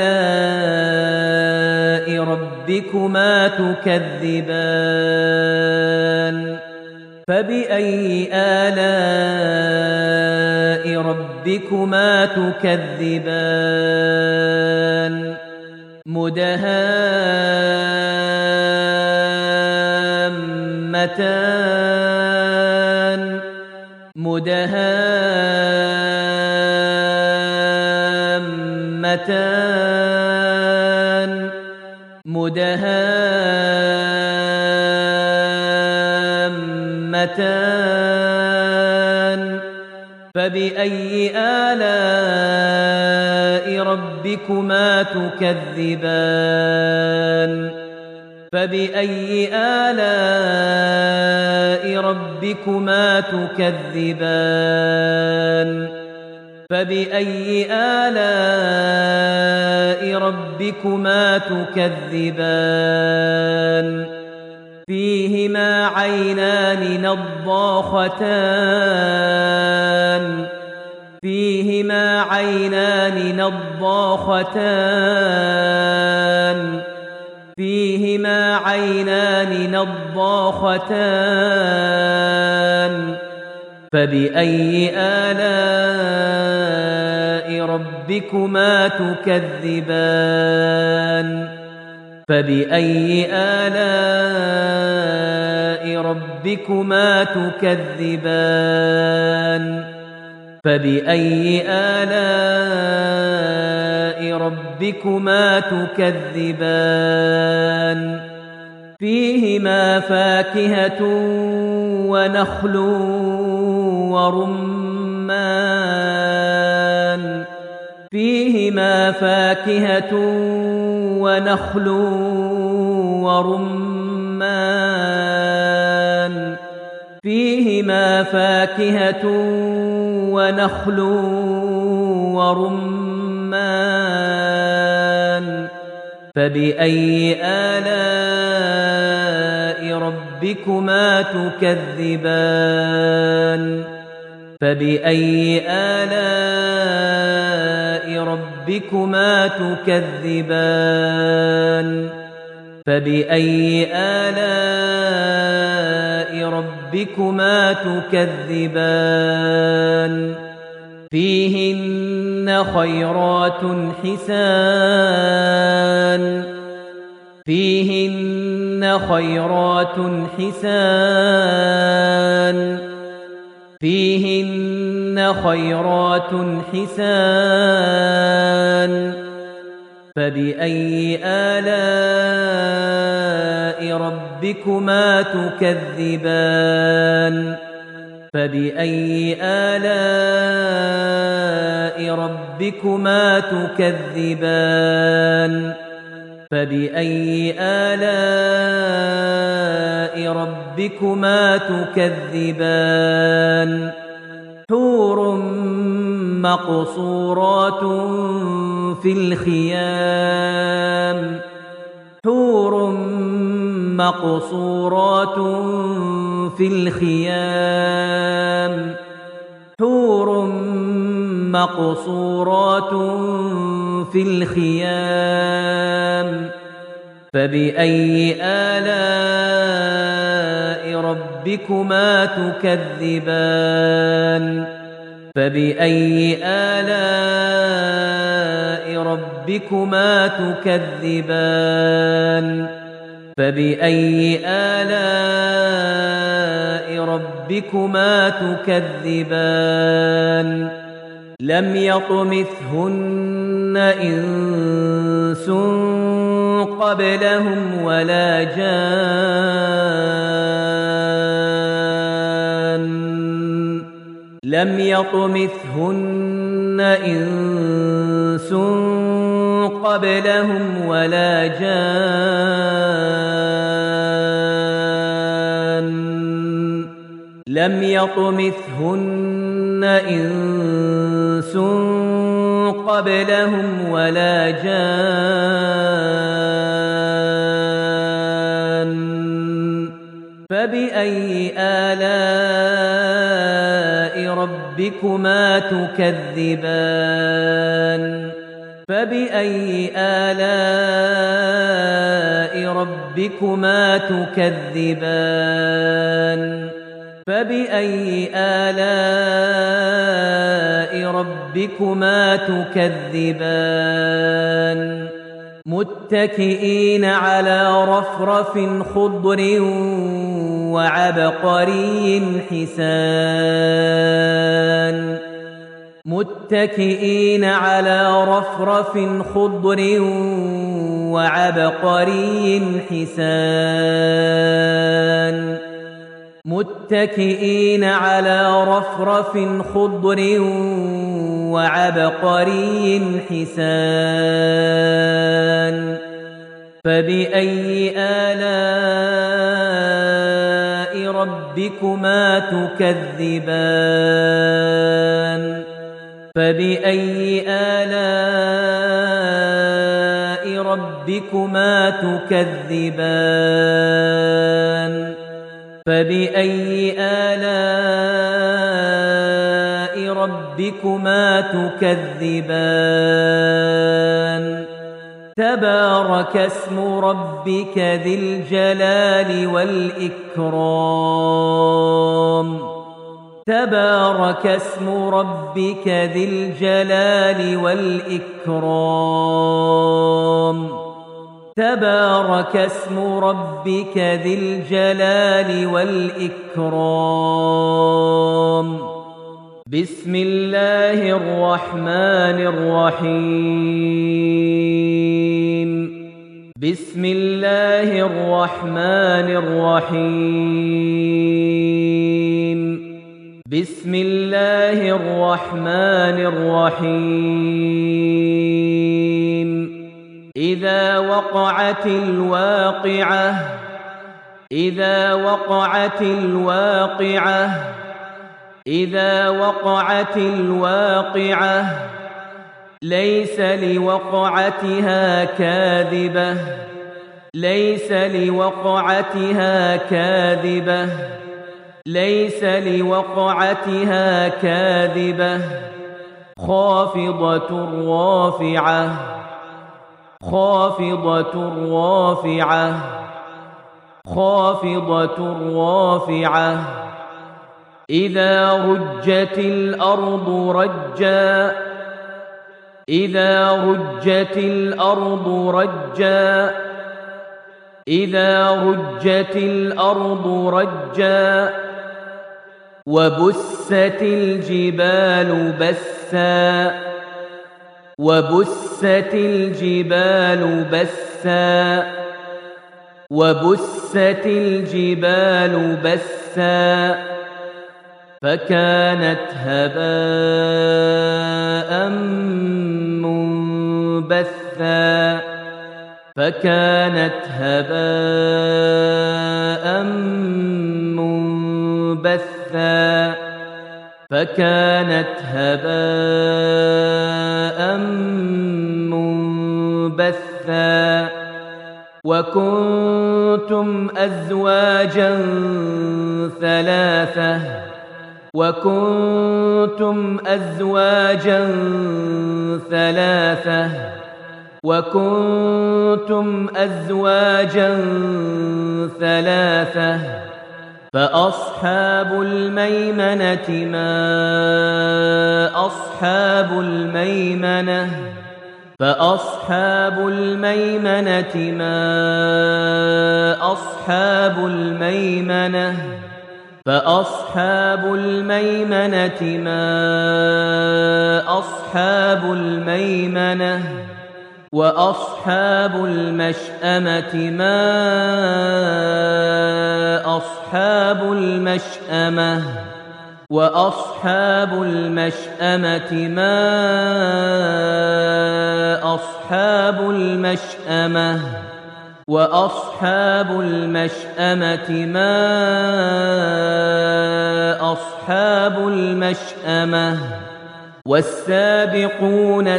آلاء ربكما تكذبان فبأي آلاء ربكما تكذبان مدهامتان مدهامتان مدهامتان فبأي آلاء ربكما تكذبان فبأي آلاء ربكما تكذبان فبأي آلاء ربكما تكذبان فيهما عينان نضاختان فيهما عينان نضاختان فيهما عينان نضاختان فبأي آلاء ربكما تكذبان فبأي آلاء ربكما تكذبان فبأي آلاء ربكما تكذبان فيهما فاكهة ونخل ورمان فيهما فاكهة ونخل ورمان فيهما فاكهة ونخل ورمان فبأي آلاء ربكما تكذبان فبأي آلاء ربكما تكذبان فبأي آلاء ربكما تكذبان فيهن خيرات حسان فيهن خيرات حسان فيهن خيرات حسان فبأي آلاء ربكما تكذبان فبأي آلاء ربكما تكذبان فبأي آلاء ربكما تكذبان حور مقصورات في في الخيام حور مقصورات في الخيام حور مقصورات في الخيام فبأي آلاء ربكما تكذبان فبأي آلاء ربكما تكذبان فبأي آلاء ربكما تكذبان لم يطمثهن إنس قبلهم ولا جان لم يطمثهن إنس قبلهم ولا جان لم يطمثهن إنس قبلهم ولا جان فبأي آلاء ربكما تكذبان فبأي آلاء ربكما تكذبان فبأي آلاء ربكما تكذبان متكئين على رفرف خضر وعبقري حسان متكئين على رفرف خضر وعبقري حسان متكئين على رفرف خضر وعبقري حسان فبأي آلاء ربكما تكذبان فبأي آلاء ربكما تكذبان فبأي آلاء ربكما تكذبان تبارك اسم ربك ذي الجلال والإكرام تبارك اسم ربك ذي الجلال والإكرام تبارك اسم ربك ذي الجلال والإكرام بسم الله الرحمن الرحيم بسم الله الرحمن الرحيم بسم الله الرحمن الرحيم إذا وقعت الواقعة إذا وقعت الواقعة إذا وقعت الواقعة ليس لوقعتها كاذبة ليس لوقعتها كاذبة ليس لوقعتها كاذبة خافضة رافعة خافضة رافعة خافضة رافعة إذا رجت الأرض رجا إذا رجت الأرض رجا إذا رجت الأرض رجا وبست الجبال بسا وبست الجبال بسا وبست الجبال بسا فكانت هباء منبثا فكانت هباء منبثا فكانت هباء منبثا بثا وكنتم أزواجا ثلاثة وكنتم أزواجا ثلاثة وكنتم أزواجا ثلاثة فأصحاب الميمنة ما أصحاب الميمنة فأصحاب الميمنة ما أصحاب الميمنة فأصحاب الميمنة ما أصحاب الميمنة وأصحاب المشأمة ما أصحاب المشأمة وأصحاب المشأمة ما أصحاب المشأمة وأصحاب المشأمة ما أصحاب المشأمة والسابقون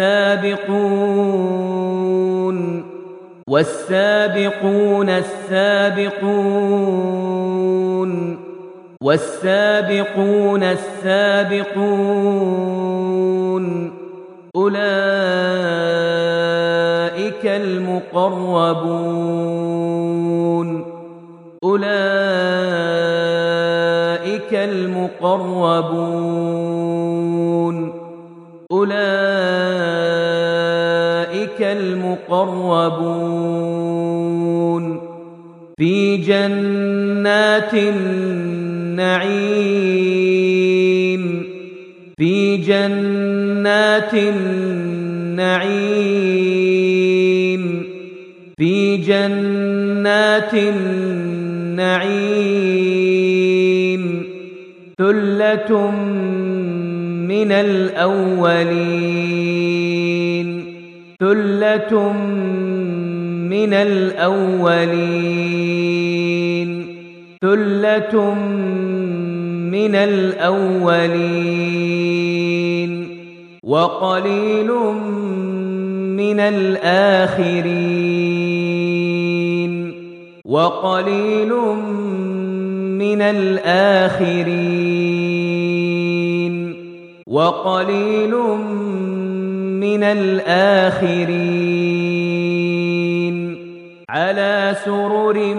السابقون والسابقون السابقون والسابقون السابقون أولئك المقربون أولئك المقربون أولئك المقربون في جنات النعيم في جنات النعيم في جنات النعيم ثلة من الأولين ثلة من الأولين ثلة من الأولين وقليل من الآخرين وقليل من الآخرين وقليل من الآخرين على سرر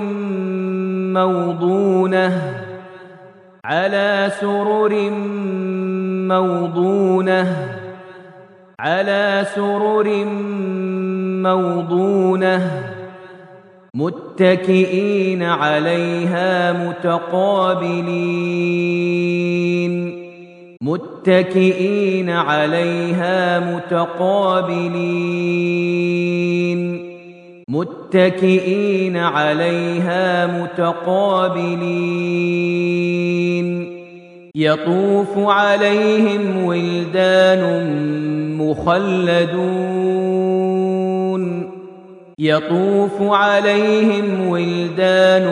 موضونة على سرر موضونة على سرر موضونة متكئين عليها متقابلين متكئين عليها متقابلين متكئين عليها متقابلين يطوف عليهم ولدان مخلدون يطوف عليهم ولدان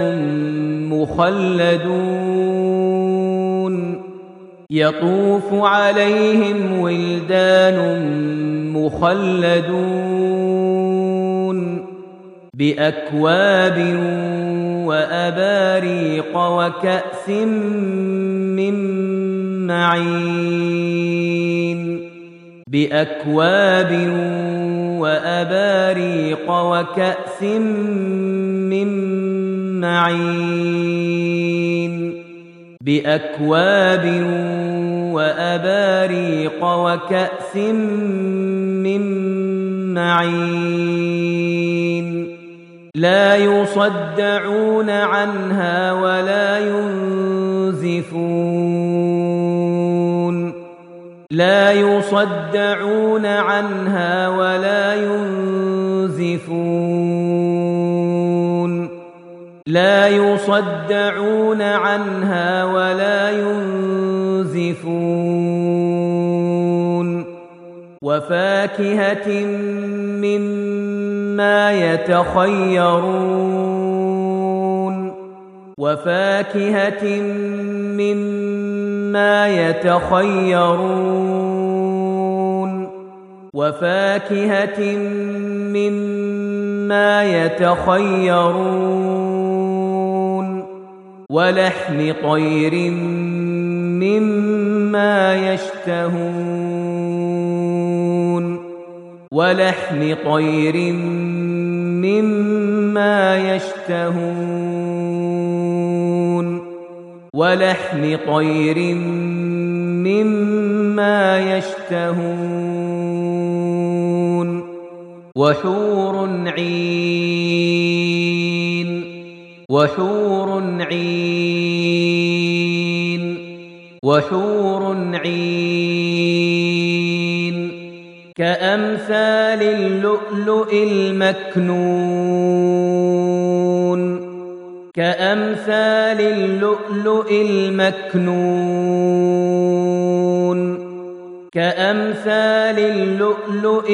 مخلدون يطوف عليهم ولدان مخلدون بأكواب وأباريق وكأس من معين بأكواب وأباريق وكأس من معين بأكواب وأباريق وكأس من معين لا يصدعون عنها ولا ينزفون لا يصدعون عنها ولا ينزفون لا يصدعون عنها ولا ينزفون وفاكهة مما يتخيرون وفاكهة مما يتخيرون وفاكهة مما يتخيرون ولحم طير مما يشتهون ولحم طير مما يشتهون ولحم طير مما يشتهون وحور عين وحور عين وحور عين كأمثال اللؤلؤ المكنون كأمثال اللؤلؤ المكنون كأمثال اللؤلؤ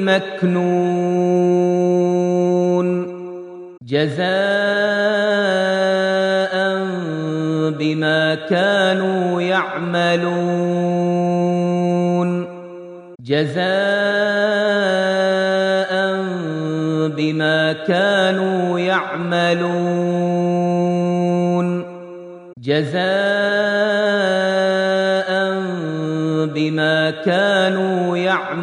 المكنون جزاء بما كانوا يعملون جزاء بما كانوا يعملون جزاء بما كانوا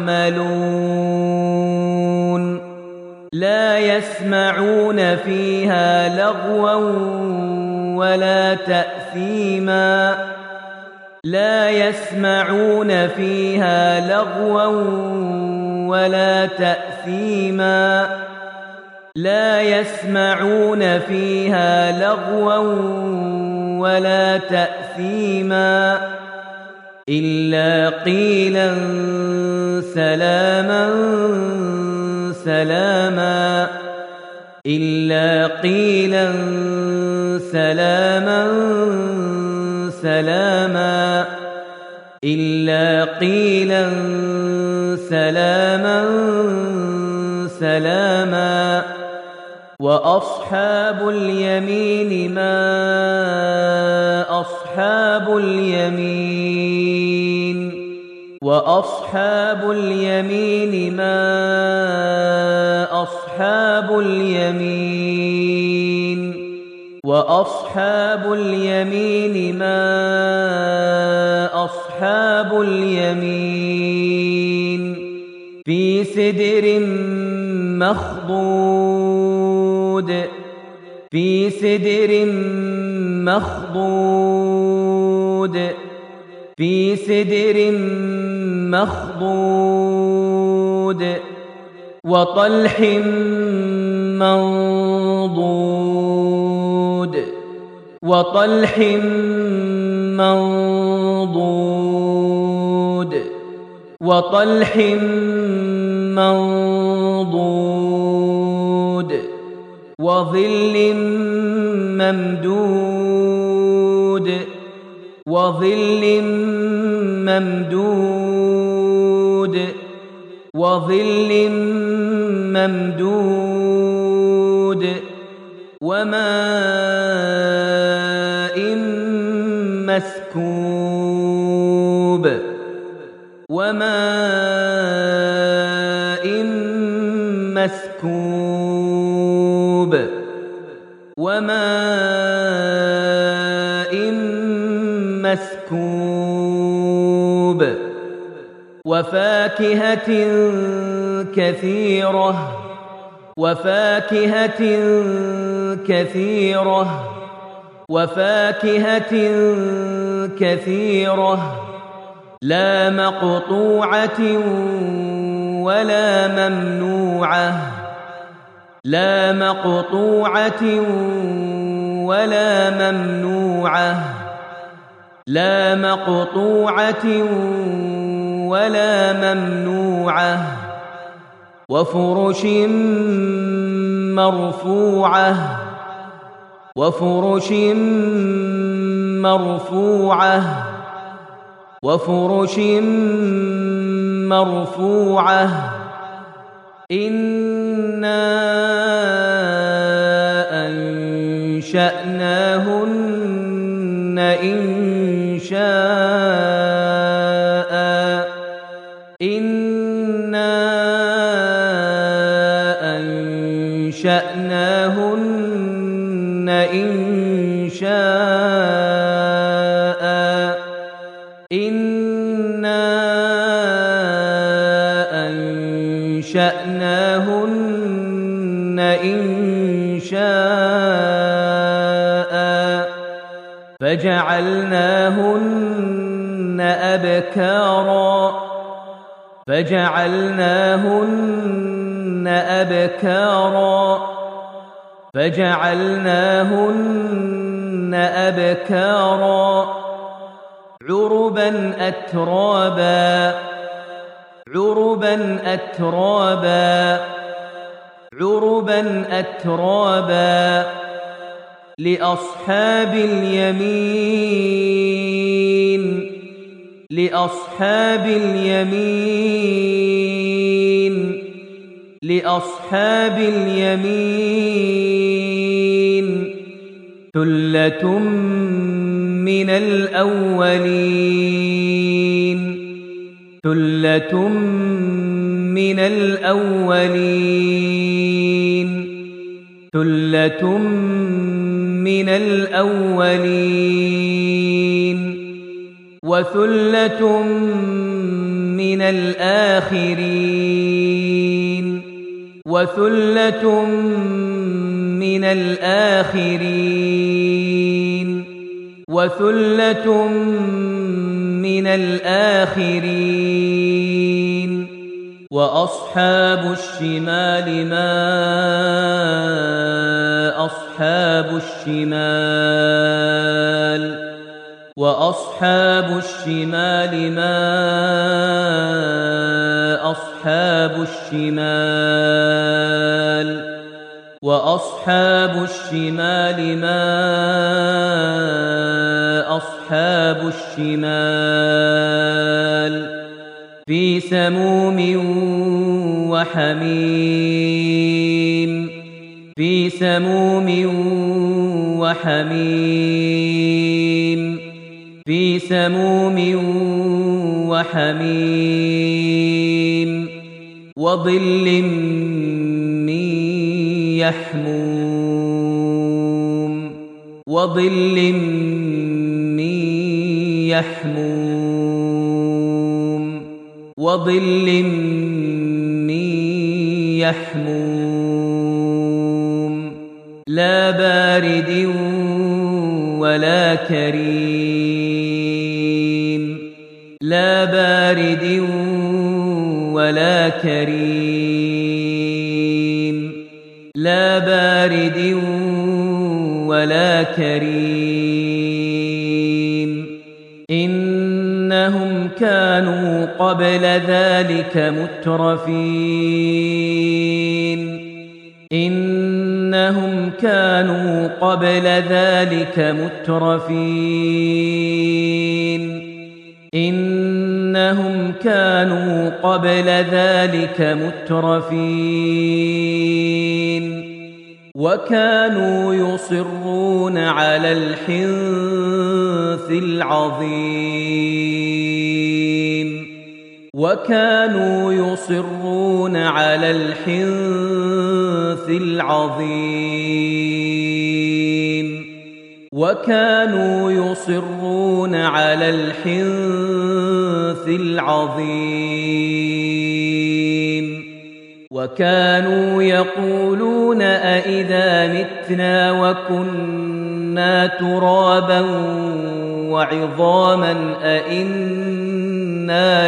يعملون لا يسمعون فيها لغوا ولا تأثيما لا يسمعون فيها لغوا ولا تأثيما لا يسمعون فيها لغوا ولا تأثيما إلا قيلا سلاما سلاما إلا قيلا سلاما سلاما إلا قيلا سلاما سلاما وأصحاب اليمين ما أصحاب اليمين وأصحاب اليمين ما أصحاب اليمين وأصحاب اليمين ما أصحاب اليمين في سدر مخضود في سدر مخضود في سدر مخضود وطلح منضود وطلح منضود وطلح منضود وظل ممدود وظل ممدود وظل ممدود وماء مسكوب وماء مسكوب وماء مسكوب وفاكهة كثيرة وفاكهة كثيرة وفاكهة كثيرة لا مقطوعة ولا ممنوعة لا مقطوعة ولا ممنوعة لا مقطوعة ولا ممنوعة وفرش مرفوعة وفرش مرفوعة وفرش مرفوعة إنا أنشأناهن إنشاء إنا أنشأناهن إنشاء إنا أنشأناهن إنشاء فجعلناهن أبكارا عربا أترابا لأصحاب اليمين ثلة من الأولين وثلة من الآخرين وأصحاب الشمال ما أصحاب الشمال وأصحاب الشمال ما أصحاب الشمال وأصحاب الشمال ما أصحاب الشمال في سموم وحميم وظل من يحموم لا بارد ولا كريم إنهم كانوا قبل ذلك مترفين وكانوا يصرون على الحنث العظيم وكانوا يقولون أئذا متنا وكنا ترابا وعظاما أئنا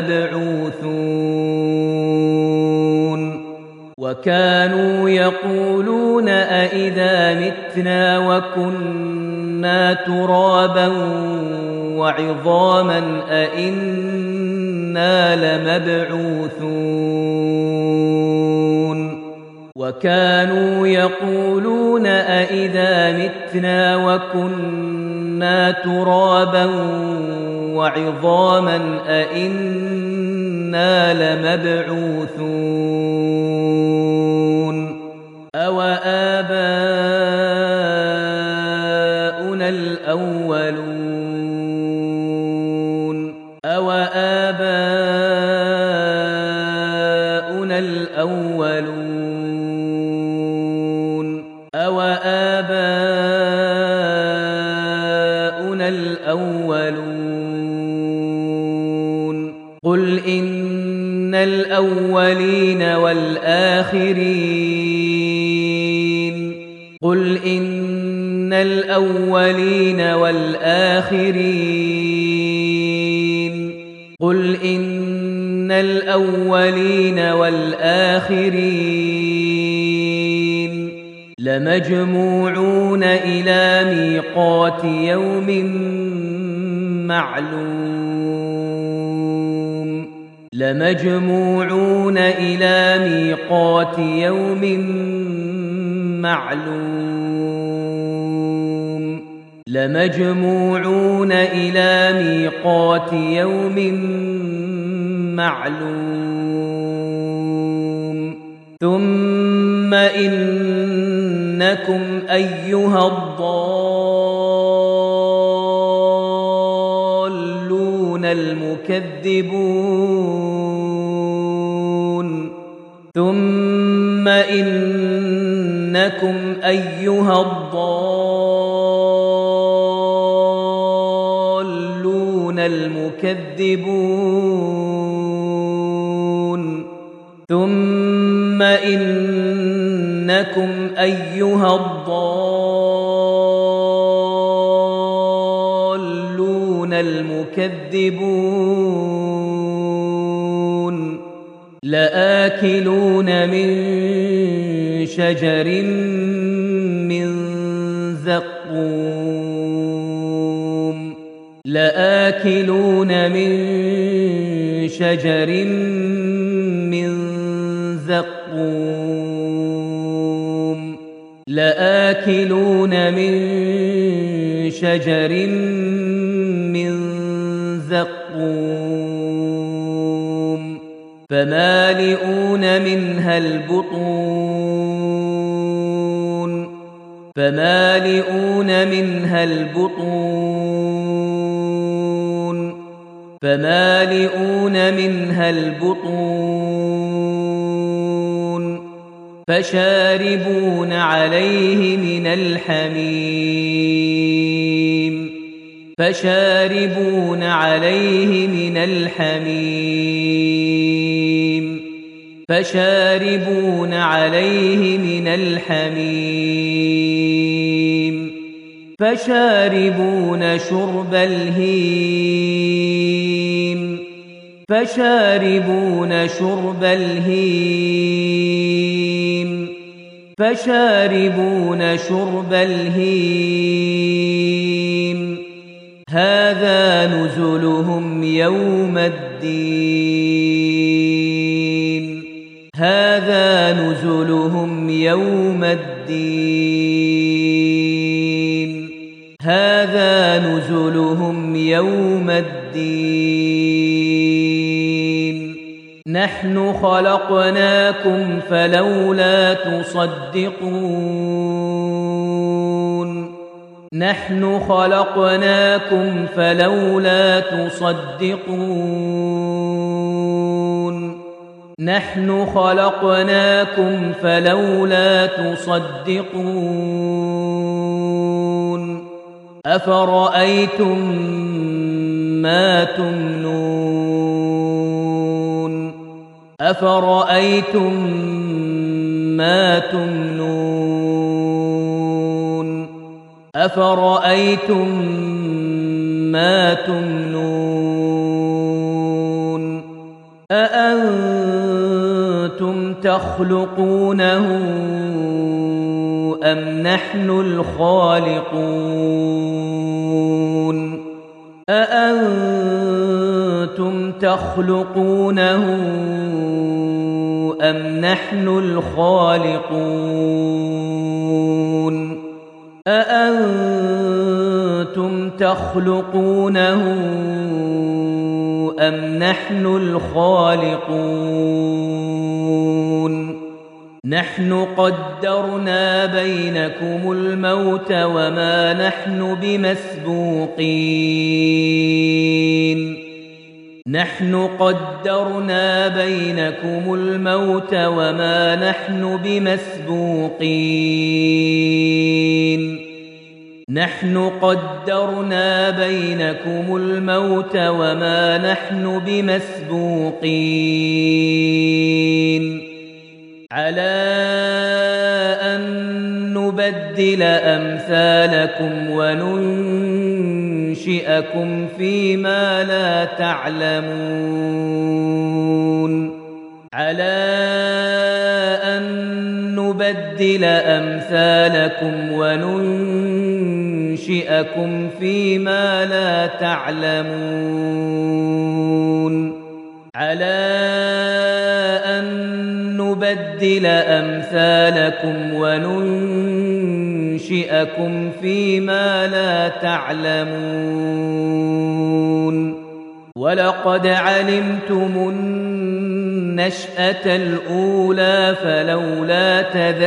لمبعوثون وكانوا يقولون أئذا متنا وكنا ترابا وعظاما أئنا لمبعوثون أوآباؤنا الأولون أَوَآبَاؤُنَا الْأَوَّلُونَ قُلْ إِنَّ الْأَوَّلِينَ وَالْآخِرِينَ قُلْ إِنَّ الْأَوَّلِينَ وَالْآخِرِينَ قُلْ إِنَّ الْأَوَّلِينَ وَالْآخِرِينَ لَمَجْمُوعُونَ إِلَى مِيقَاتِ يَوْمٍ مَّعْلُومٍ لَمَجْمُوعُونَ إِلَى مِيقَاتِ يَوْمٍ معلوم لمجموعون إلى ميقات يوم معلوم ثم إنكم أيها الضالون المكذبون ثم إنكم أيها الضالون المكذبون ثم إنكم أيها الضالون المكذبون لآكلون من شجر من زقوم لآكلون من شجر من زقوم لآكلون من شجر من زقوم فمالئون منها البطون فمالئون منها البطون فمالئون منها البطون فشاربون عليه من الحميم فشاربون عليه من الحميم فشاربون عليه من الحميم فشاربون شرب الهيم فشاربون شرب الهيم فشاربون شرب الهيم هذا نزلهم يوم الدين هذا نزلهم يوم الدين هذا نزلهم يوم الدين نحن خلقناكم فلولا تصدقون نحن خلقناكم فلولا تصدقون نحن خلقناكم فلولا تصدقون أفرأيتم ما تمنون أفرأيتم ما تمنون أفرأيتم ما تمنون أأنتم تخلقونه أم نحن الخالقون أأنتم تخلقونه أم نحن الخالقون أأنتم تخلقونه أم نحن الخالقون نحن قدرنا بينكم الموت وما نحن بمسبوقين نحن قدرنا بينكم الموت وما نحن بمسبوقين نحن قدرنا بينكم الموت وما نحن بمسبوقين على أن نبدل أمثالكم وننشئكم فيما لا تعلمون على أن نبدل أمثالكم وننشئكم فيما لا تعلمون على أن نبدل أمثالكم وننشئكم فيما لا تعلمون ولقد علمتم النشأة الأولى فلولا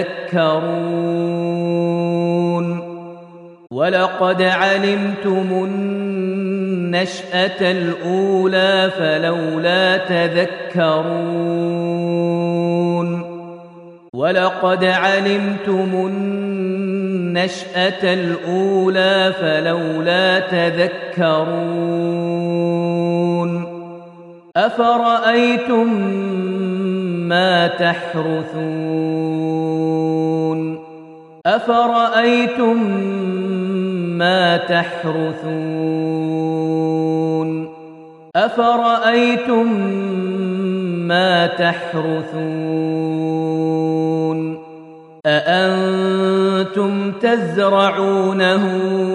تذكرون ولقد علمتم النشأة الأولى فلولا تذكرون ولقد علمتم النشأة الأولى فلولا تذكرون أفرأيتم ما تحرثون أفرأيتم ما تحرثون أفرأيتم ما تحرثون أأنتم تزرعونه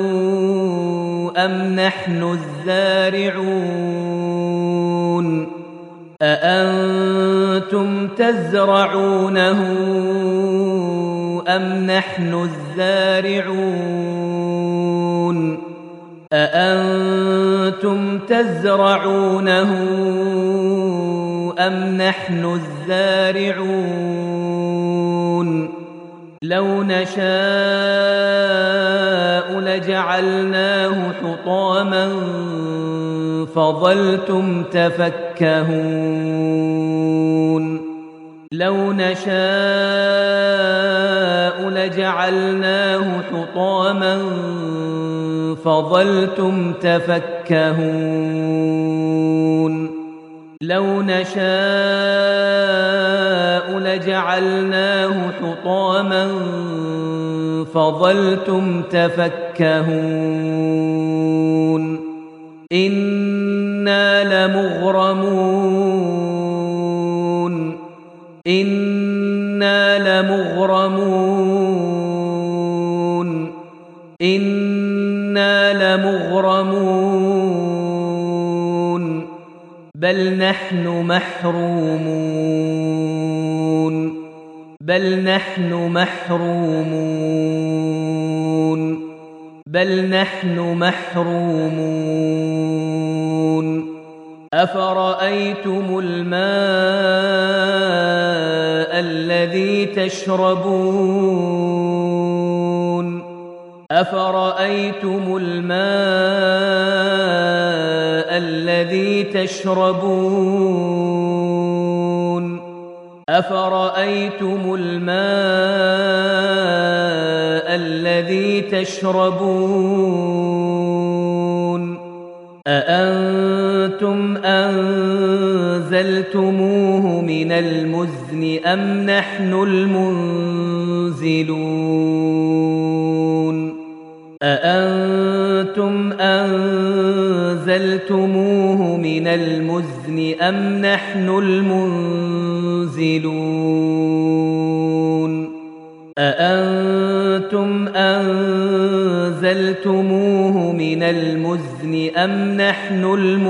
أم نحن الزارعون أأنتم تزرعونه أم نحن الزارعون أأنتم تزرعونه أم نحن الزارعون لو نشاء لجعلناه حطاما فظلتم تفكهون لو نشاء لجعلناه حطاما فظلتم تفكهون لو نشاء لجعلناه حطاما فظلتم تفكهون إنا لمغرمون إنا لمغرمون إنا لمغرمون بل نحن محرومون بل نحن محرومون بل نحن محرومون أفرأيتم الماء الذي تشربون أفرأيتم الماء الذي تشربون أفرأيتم الماء الذي تشربون أأنتم أنزلتموه من المزن أم نحن المنزلون أأنتم أنزلتموه من المزن أم نحن المنزلون أأنتم أنزلتموه من المزن أم نحن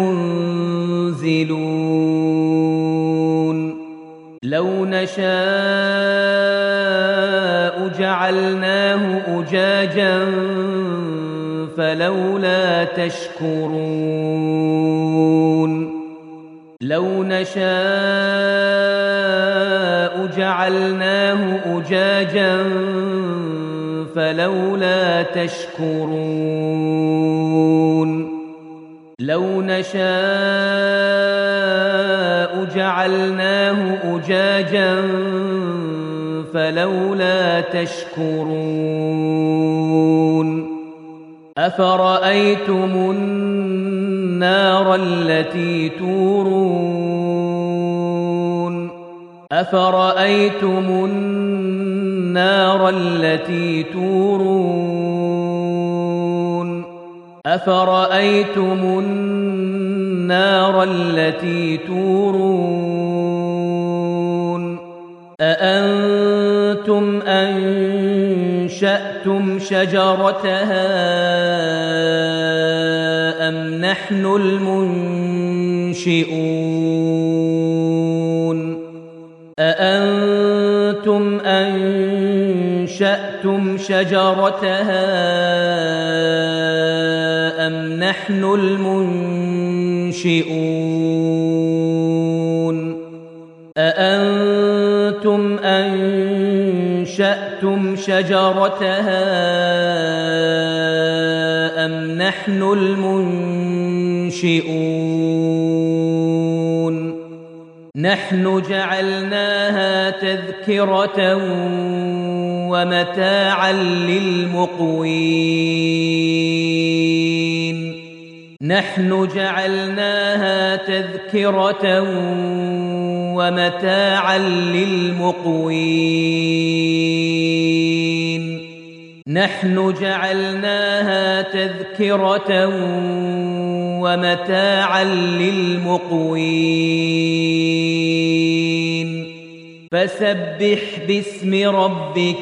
المنزلون لو نشاء جعلناه أجاجا فلولا تشكرون لو نشاء جعلناه أجاجا فلولا تشكرون لو نشاء جعلناه أجاجا فلولا تشكرون أفرأيتم النار التي تورون أفرأيتم النار التي تورون أفرأيتم النار التي تورون أأنتم أنشأتم شجرتها أم نحن المنشئون أأنتم أنشأتم شجرتها أم نحن المنشئون أأنتم أنشأتم شجرتها أم نحن المنشئون نحن جعلناها تذكرة ومتاعا للمقوين نحن جعلناها تذكرة ومتاعا للمقوين نحن جعلناها تذكرة ومتاعا للمقوين فسبح باسم ربك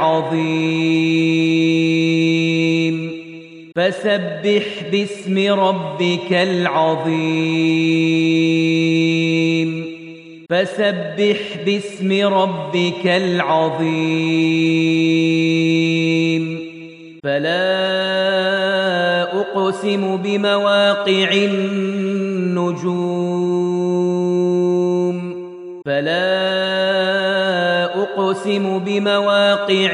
العظيم فسبح باسم ربك العظيم فسبح باسم ربك العظيم فلا أقسم بمواقع النجوم فلا أقسم بمواقع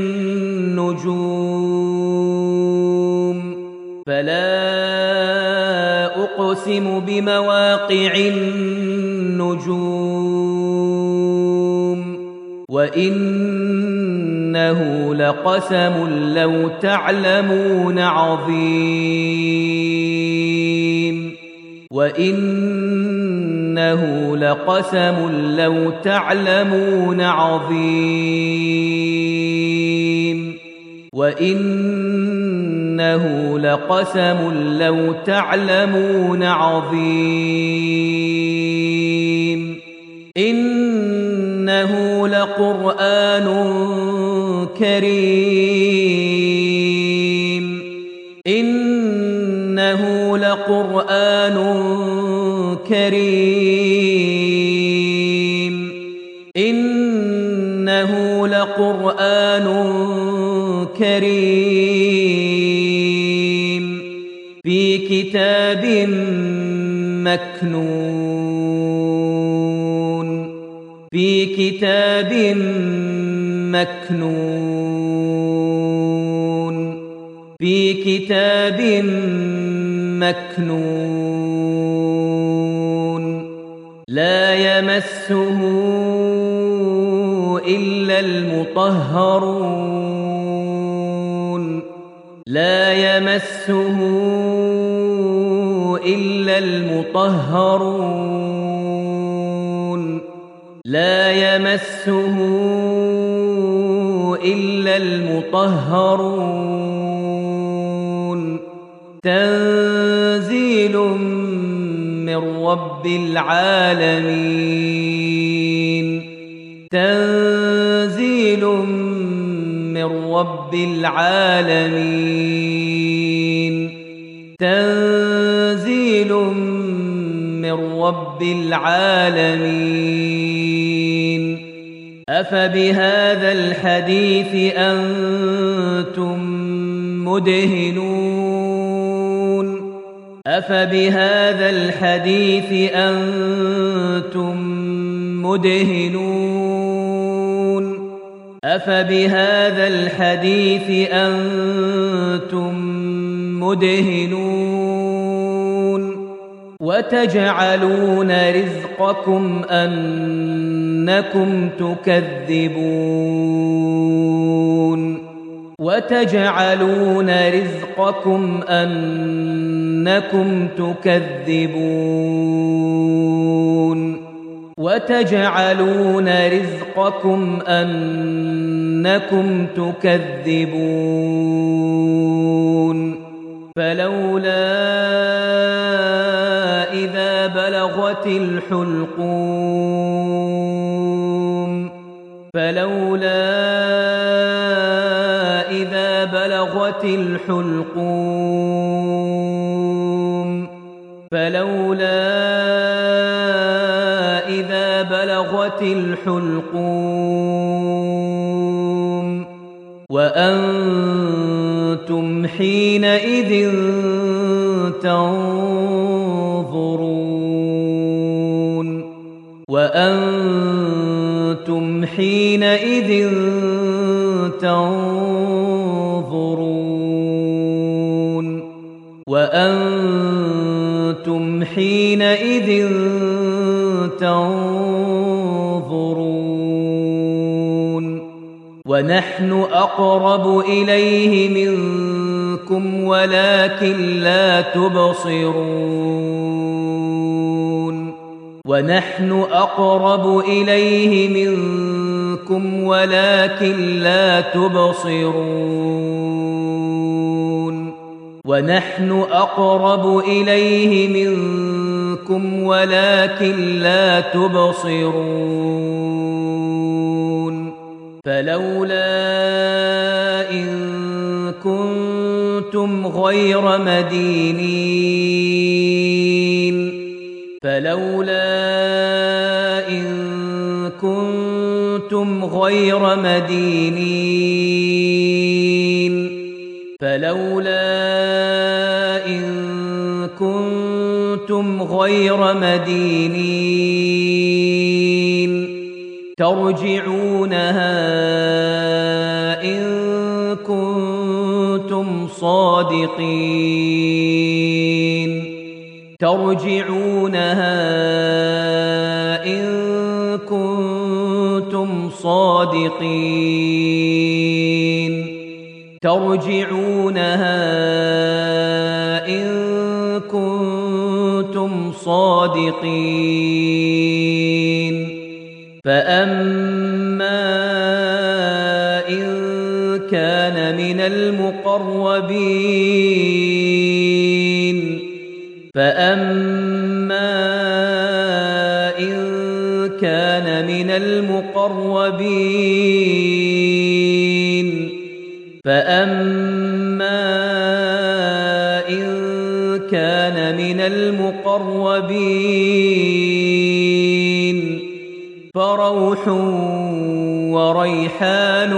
النجوم فلا أقسم بمواقع النجوم وإنه لقسم لو تعلمون عظيم وإنه لقسم لو تعلمون عظيم وإنه لقسم لو تعلمون عظيم إنه لقرآن كريم إنه لقرآن كريم إنه لقرآن كريم في كتاب مكنون في كتاب مكنون في كتاب مكنون لا يمسه إلا المطهرون لا يمسه إلا المطهرون لا يمسه إلا المطهرون تنزيل من رب العالمين تنزيل من رب العالمين تنزيل من رب العالمين أفبهذا الحديث أنتم مدهنون أفبهذا الحديث أنتم مدهنون أفبهذا الحديث أنتم مدهنون وتجعلون رزقكم أنكم تكذبون وتجعلون رزقكم أنكم تكذبون وتجعلون رزقكم أنكم تكذبون فلولا إذا بلغت الحلقوم فلولا إذا بلغت الحلقوم فلولا إذا بلغت الحلقوم وأنتم حينئذ تنظرون وأنتم حينئذ تنظرون وأنتم حينئذ تنظرون ونحن أقرب إليه منكم ولكن لا تبصرون ونحن أقرب إليه منكم ولكن لا تبصرون ونحن أقرب إليه منكم ولكن لا تبصرون فلولا إن كنتم غير مدينين فلولا إن كنتم غير مدينين فلولا إن كنتم غير مدينين ترجعونها إن كنتم صادقين ترجعونها إن كنتم صادقين ترجعونها إن كنتم صادقين فأما إن كان من المقربين فأما إن كان من المقربين فأما إن كان من المقربين فروح وريحان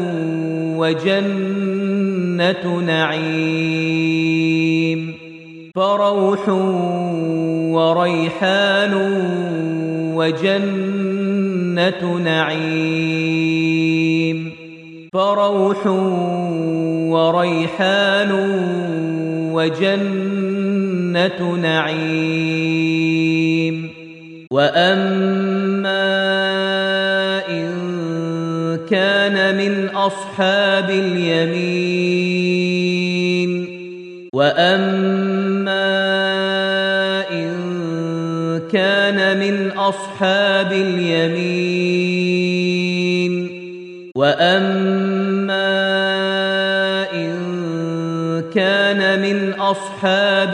وجنة نعيم فروح وريحان وجنة نعيم فروح وريحان وجنة نعيم وأما إن كان من أصحاب اليمين وأما إن كان من أصحاب اليمين وأما إن كان من أصحاب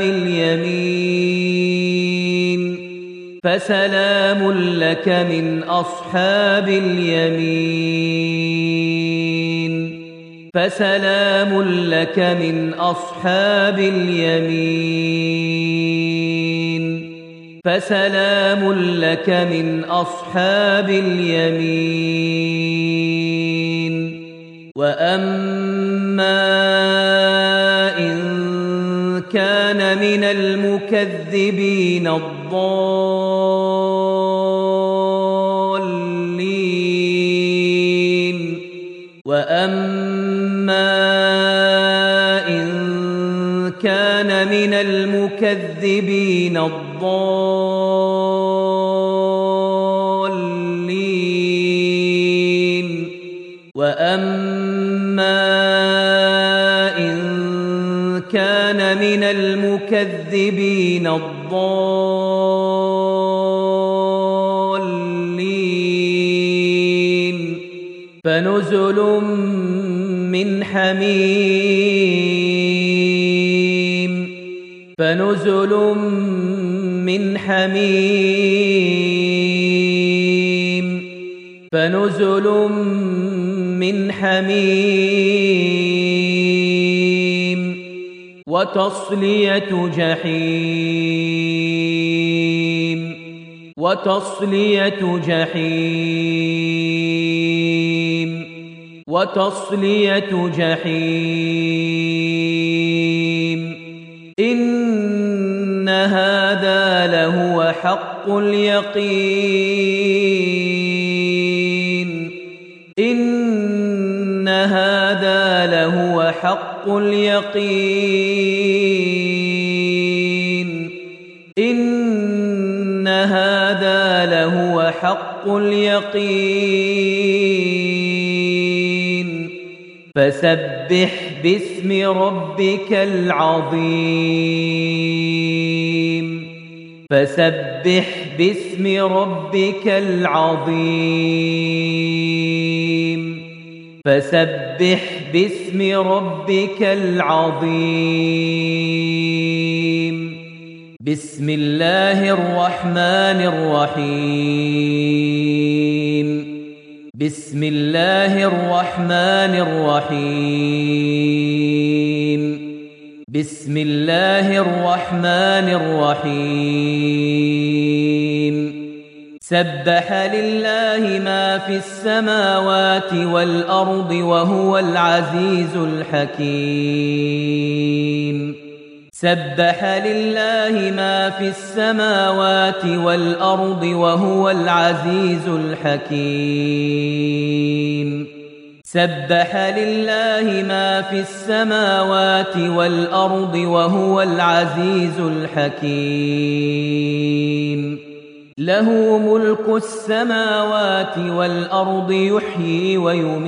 اليمين فسلام لك من أصحاب اليمين فسلام لك من أصحاب اليمين فسلام لك من أصحاب اليمين وأما إن كان من المكذبين الضالين وأما إن كان من المكذبين الضالين وأما إن كان من المكذبين الضالين فنزل من حميم فنزل من حميم فنزل من حميم وتصلية جحيم وتصلية جحيم وتصلية جحيم إن هذا لهو حق اليقين إن هذا لهو حق اليقين إن هذا لهو حق اليقين فسبح باسم ربك العظيم فسبح باسم ربك العظيم فسبح باسم ربك العظيم بسم الله الرحمن الرحيم بسم الله الرحمن الرحيم بسم الله الرحمن الرحيم سبح لله ما في السماوات والأرض وهو العزيز الحكيم سبح لله ما في السماوات والأرض وهو العزيز الحكيم سبح لله ما في السماوات والأرض وهو العزيز الحكيم له ملك السماوات والأرض يحيي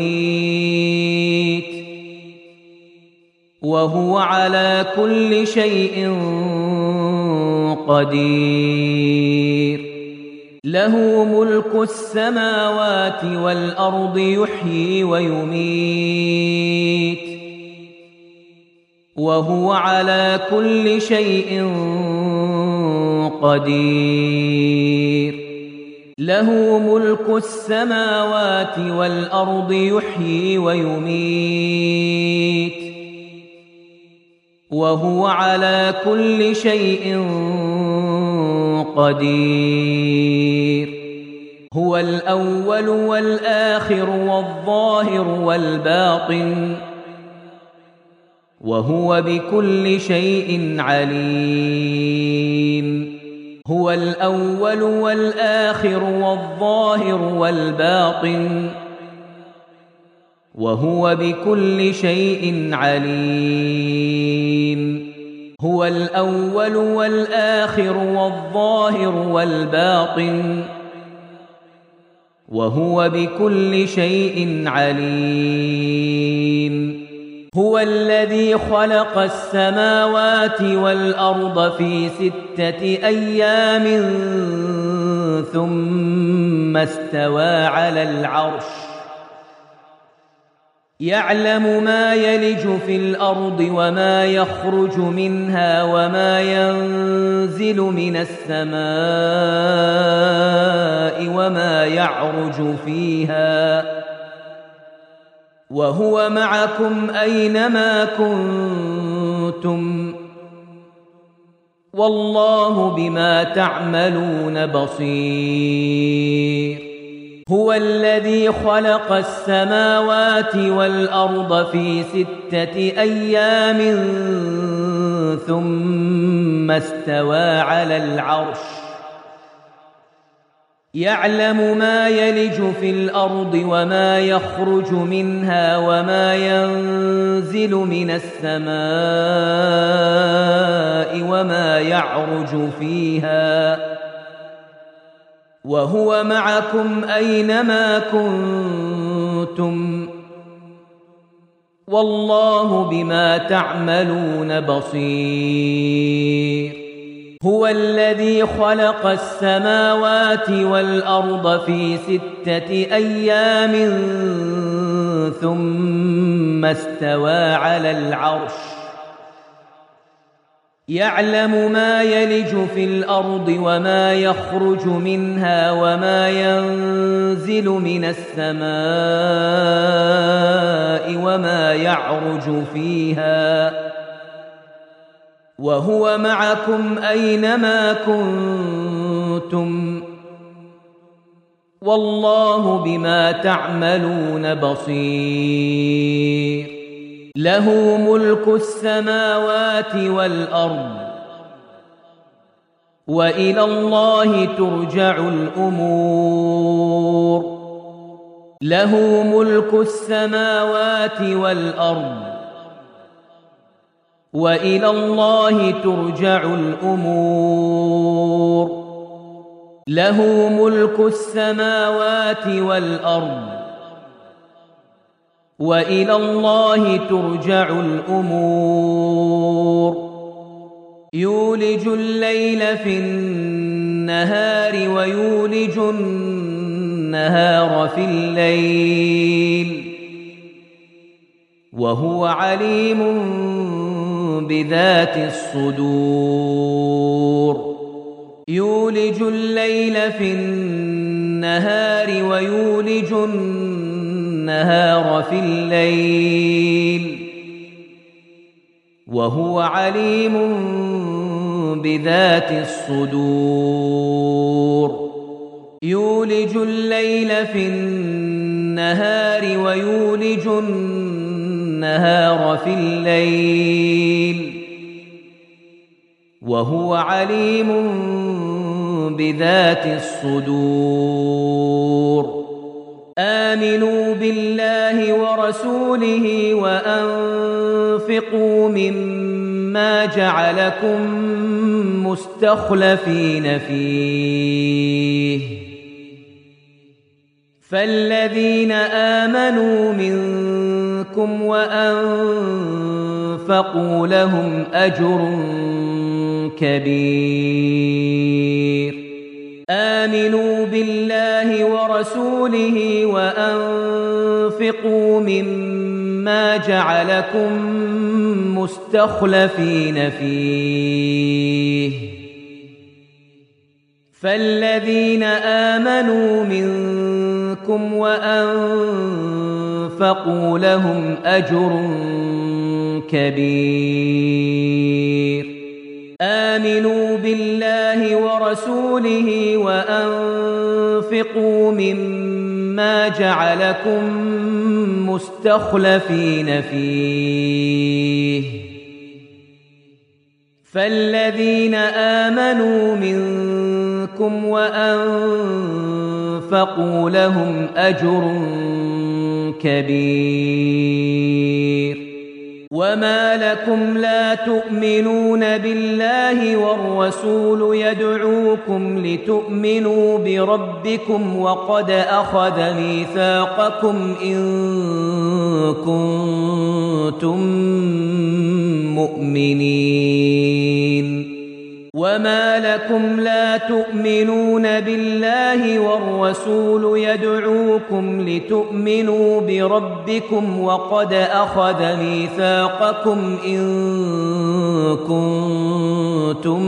ويميت وهو على كل شيء قدير له ملك السماوات والأرض يحيي ويميت وهو على كل شيء قدير له ملك السماوات والأرض يحيي ويميت وهو على كل شيء قدير هو الأول والآخر والظاهر والباطن وهو بكل شيء عليم هو الأول والآخر والظاهر والباطن وهو بكل شيء عليم هو الأول والآخر والظاهر والباطن وهو بكل شيء عليم هو الذي خلق السماوات والأرض في 6 أيام ثم استوى على العرش يعلم ما يلج في الأرض وما يخرج منها وما ينزل من السماء وما يعرج فيها وهو معكم أينما كنتم والله بما تعملون بصير هو الذي خلق السماوات والأرض في 6 أيام ثم استوى على العرش يعلم ما يلج في الأرض وما يخرج منها وما ينزل من السماء وما يعرج فيها وهو معكم أينما كنتم والله بما تعملون بصير. هو الذي خلق السماوات والأرض في 6 أيام ثم استوى على العرش يعلم ما يلج في الأرض وما يخرج منها وما ينزل من السماء وما يعرج فيها وهو معكم أينما كنتم والله بما تعملون بصير. له ملك السماوات والأرض وإلى الله ترجع الأمور. له ملك السماوات والأرض وإلى الله ترجع الأمور. له ملك السماوات والأرض وإلى الله ترجع الأمور. يولج الليل في النهار ويولج النهار في الليل وهو عليم بذات الصدور. يولج الليل في النهار ويولج النهار في الليل وهو عليم بذات الصدور. يولج الليل في النهار ويولج النهار في الليل وهو عليم بذات الصدور. آمنوا بالله ورسوله وأنفقوا مما جعلكم مستخلفين فيه فالذين آمنوا منكم وأنفقوا لهم أجر كبير. آمنوا بالله ورسوله وأنفقوا مما جعلكم مستخلفين فيه فالذين آمنوا منكم وأنفقوا لهم أجر كبير. آمنوا بالله ورسوله وأنفقوا مما جعلكم مستخلفين فيه فالذين آمنوا منكم وأنفقوا لهم أجر كبير. وما لكم لا تؤمنون بالله والرسول يدعوكم لتؤمنوا بربكم وقد أخذ ميثاقكم إن كنتم مؤمنين. وما لكم لا تؤمنون بالله والرسول يدعوكم لتؤمنوا بربكم وقد أخذ ميثاقكم إن كنتم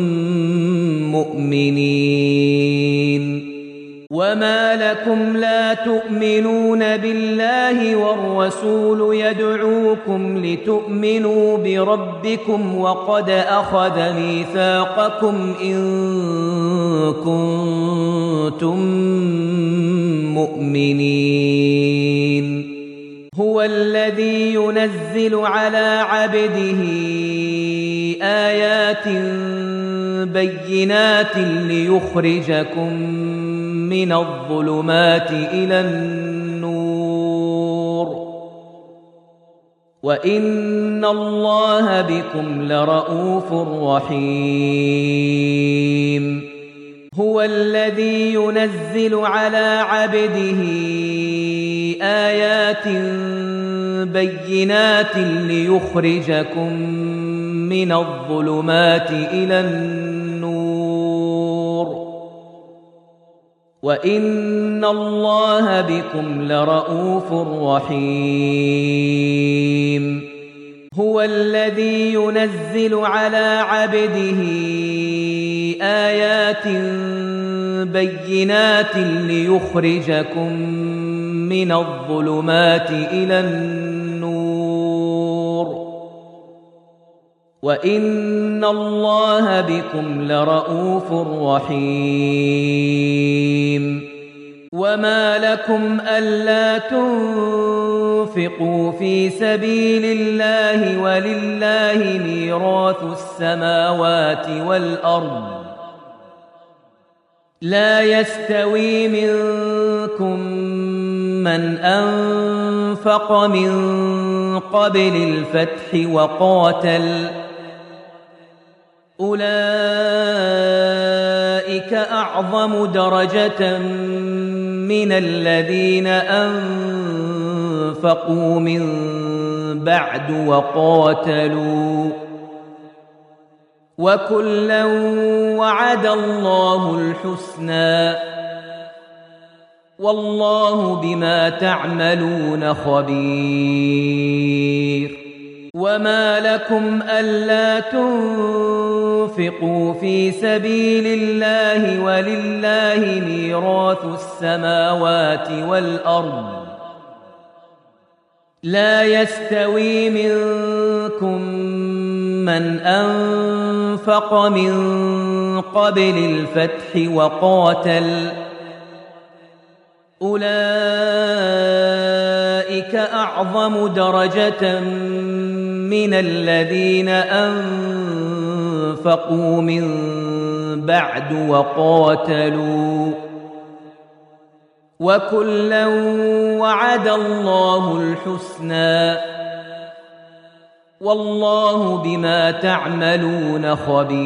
مؤمنين. وما لكم لا تؤمنون بالله والرسول يدعوكم لتؤمنوا بربكم وقد أخذ ميثاقكم إن كنتم مؤمنين. هو الذي ينزل على عبده آيات بينات ليخرجكم من الظلمات إلى النور وإن الله بكم لرءوف رحيم هو الذي ينزل على عبده آيات بينات ليخرجكم من الظلمات إلى النور وإن الله بكم لرءوف رحيم هو الذي ينزل على عبده آيات بينات ليخرجكم من الظلمات إلى النور وإن الله بكم لرءوف رحيم وما لكم ألا تنفقوا في سبيل الله ولله ميراث السماوات والأرض لا يستوي منكم من أنفق من قبل الفتح وقاتل أولئك أعظم درجة من الذين أنفقوا من بعد وقاتلوا وكلا وعد الله الحسنى والله بما تعملون خبير وما لكم ألا تنفقوا في سبيل الله ولله ميراث السماوات والأرض لا يستوي منكم من أنفق من قبل الفتح وقاتل أولئك أعظم درجة من الذين أنفقوا من بعد وقاتلوا وكلا وعد الله الحسنى والله بما تعملون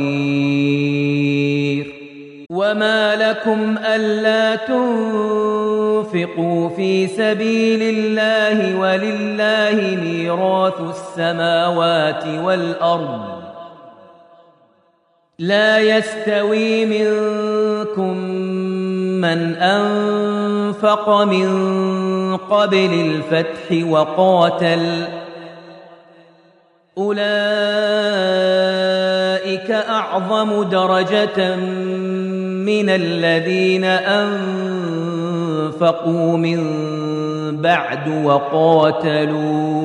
خبير وما لكم ألا تنفقوا في سبيل الله ولله ميراث السماوات والأرض لا يستوي منكم من أنفق من قبل الفتح وقاتل أولئك أعظم درجة من الذين أنفقوا من بعد وقاتلوا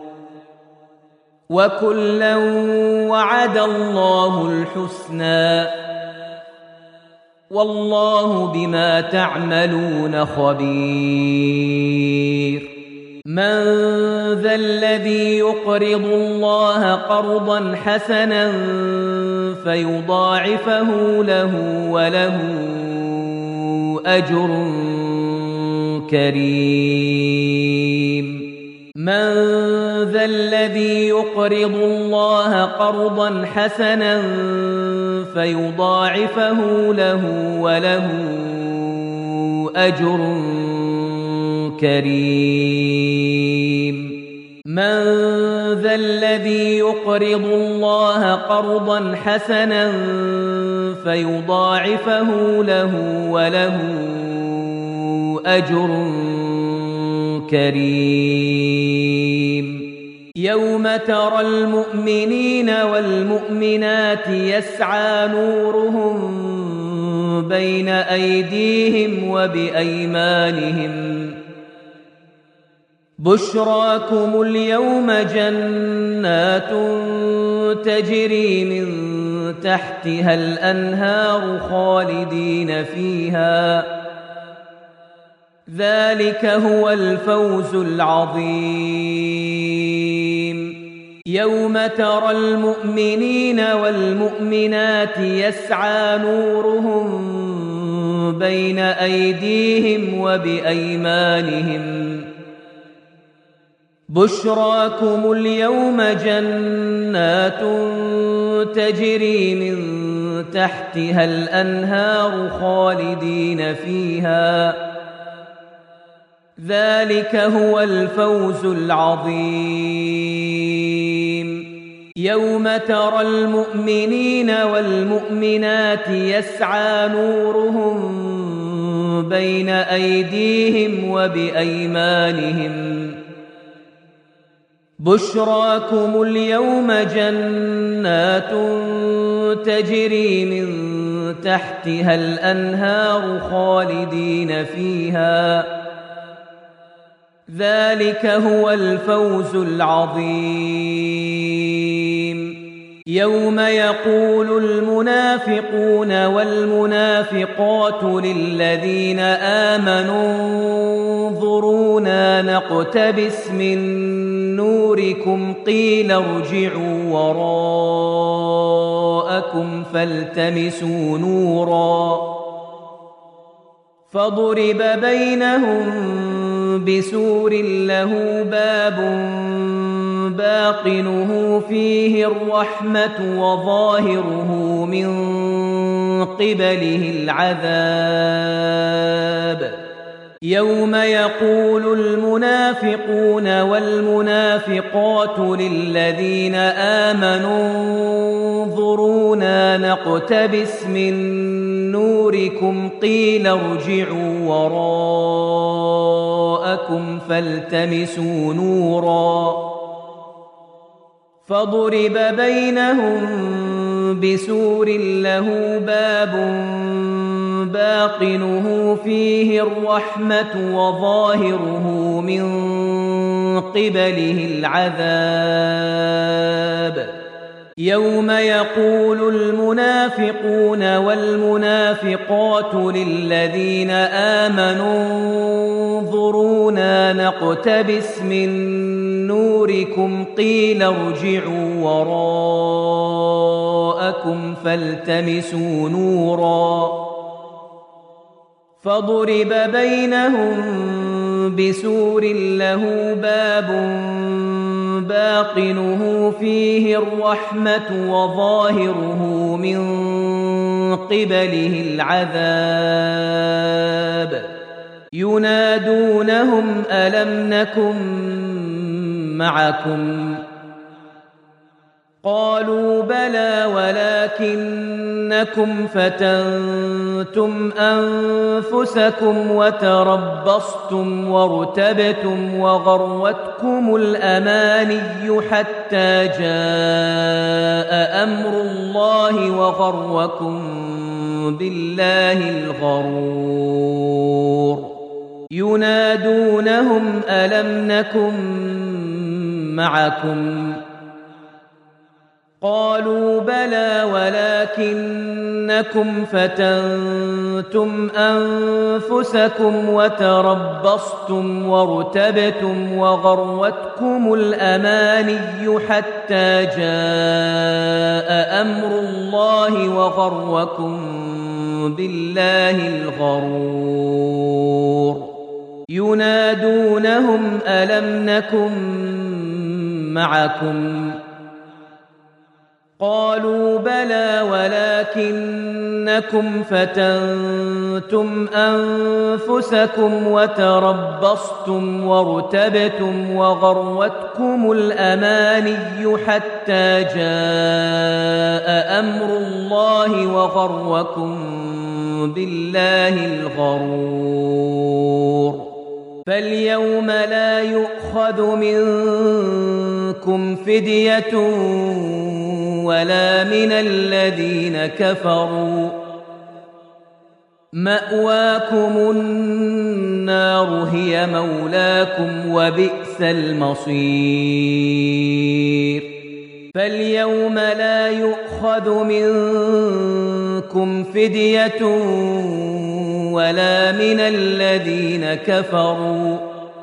وكلا وعد الله الحسنى والله بما تعملون خبير من ذا الذي يقرض الله قرضا حسنا فيضاعفه له وله أجر كريم من ذا الذي يقرض الله قرضا حسنا فيضاعفه له وله أجر كريم من ذا الذي يقرض الله قرضا حسنا فيضاعفه له وله أجر كريم يوم ترى المؤمنين والمؤمنات يسعى نورهم بين أيديهم وبأيمانهم بشراكم اليوم جنات تجري من تحتها الأنهار خالدين فيها ذلك هو الفوز العظيم يوم ترى المؤمنين والمؤمنات يسعى نورهم بين أيديهم وبأيمانهم بشراكم اليوم جنات تجري من تحتها الأنهار خالدين فيها ذلك هو الفوز العظيم يوم ترى المؤمنين والمؤمنات يسعى نورهم بين أيديهم وبأيمانهم بشراكم اليوم جنات تجري من تحتها الأنهار خالدين فيها ذلك هو الفوز العظيم يوم يقول المنافقون والمنافقات للذين آمنوا انظرونا نقتبس من نوركم قيل ارجعوا وراءكم فالتمسوا نورا فضرب بينهم بسور له باب باطنه فيه الرحمة وظاهره من قبله العذاب يوم يقول المنافقون والمنافقات للذين آمنوا انظرونا نقتبس من نوركم قيل ارجعوا وراءكم فالتمسوا نورا فضرب بينهم بسور له باب باطنه فيه الرحمة وظاهره من قبله العذاب يوم يقول المنافقون والمنافقات للذين آمنوا انظرونا نقتبس من نوركم قيل ارجعوا وراءكم فالتمسوا نورا فضرب بينهم بسور له باب باطنه فيه الرحمة وظاهره من قبله العذاب ينادونهم ألم نكن معكم قالوا بلى ولكنكم فتنتم أنفسكم وتربصتم وارتبتم وغرتكم الأماني حتى جاء أمر الله وغركم بالله الغرور ينادونهم ألم نكن معكم قالوا بلى ولكنكم فتنتم أنفسكم وتربصتم وارتبتم وغرتكم الأماني حتى جاء أمر الله وغركم بالله الغرور ينادونهم ألم نكن معكم قالوا بلى ولكنكم فتنتم أنفسكم وتربصتم وارتبتم وغرتكم الأماني حتى جاء أمر الله وغركم بالله الغرور فاليوم لا يؤخذ منكم فدية ولا من الذين كفروا مأواكم النار هي مولاكم وبئس المصير فاليوم لا يؤخذ منكم فدية ولا من الذين كفروا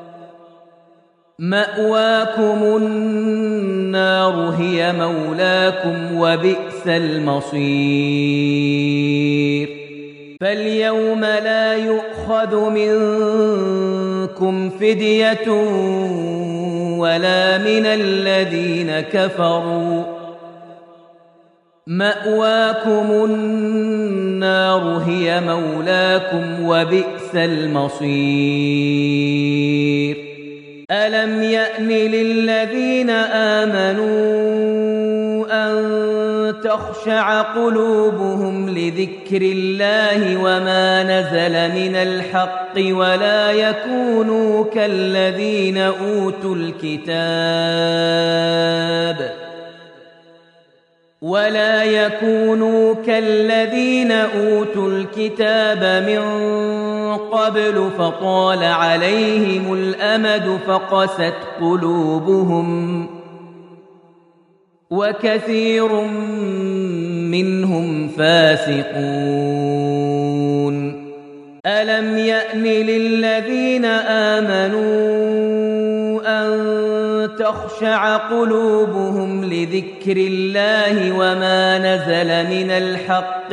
مأواكم النار هي مولاكم وبئس المصير فاليوم لا يؤخذ منكم فدية ولا من الذين كفروا، مأواكم النار هي مولاكم وبئس المصير. ألم يأن للذين آمنوا أن تخشع قلوبهم لذكر الله وما نزل من الحق ولا يكونوا كالذين أوتوا الكتاب من قبل فطال عليهم الأمد فقست قلوبهم وكثير منهم فاسقون. ألم يأن للذين آمنوا أن تخشع قلوبهم لذكر الله وما نزل من الحق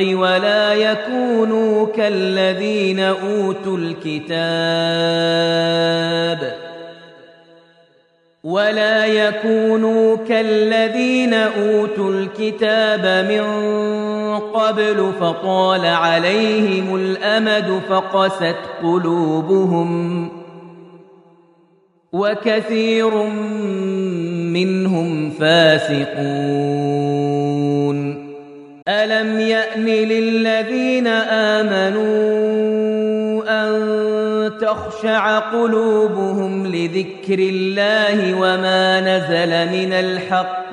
ولا يكونوا كالذين أوتوا الكتاب من قبل فطال عليهم الأمد فقست قلوبهم وكثير منهم فاسقون. ألم يأن للذين آمنوا أن تخشع قلوبهم لذكر الله وما نزل من الحق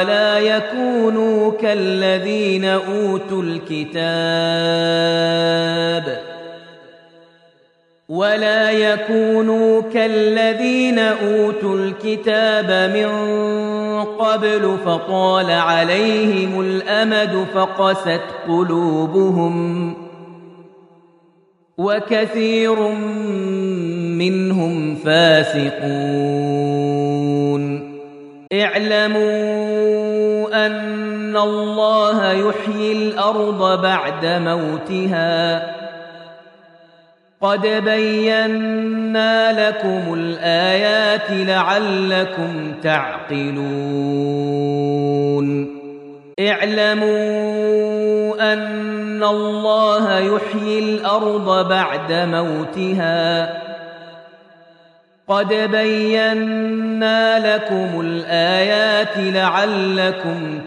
ولا يكونوا كالذين أوتوا الكتاب من قبل فطال عليهم الأمد فقست قلوبهم وكثير منهم فاسقون. اعلموا أن الله يحيي الأرض بعد موتها قد بينا لكم الآيات لعلكم تعقلون. اعلموا أن الله يحيي الأرض بعد موتها قد بينا لكم الآيات لعلكم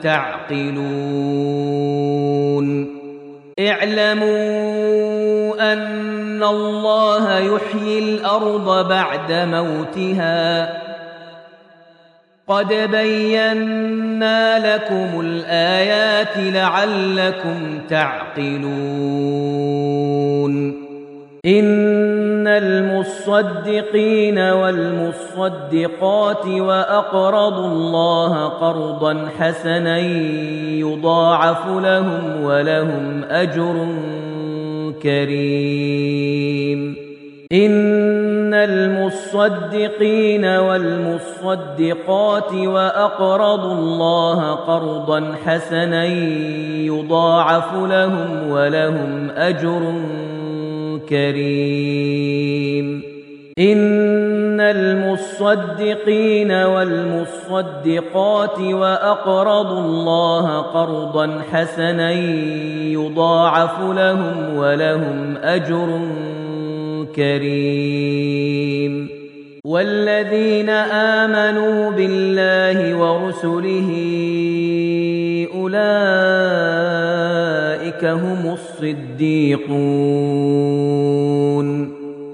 تعقلون. اعلموا أن الله يحيي الأرض بعد موتها قد بينا لكم الآيات لعلكم تعقلون. إن المصدقين والمصدقات وأقرضوا الله قرضا حسنا يضاعف لهم ولهم أجر كريم. إن المصدقين والمصدقات وأقرضوا الله قرضا حسنا يضاعف لهم ولهم أجر كريم. إن المصدقين والمصدقات وأقرضوا الله قرضا حسنا يضاعف لهم ولهم أجر كريم. والذين آمنوا بالله ورسله أولئك هم الصديقون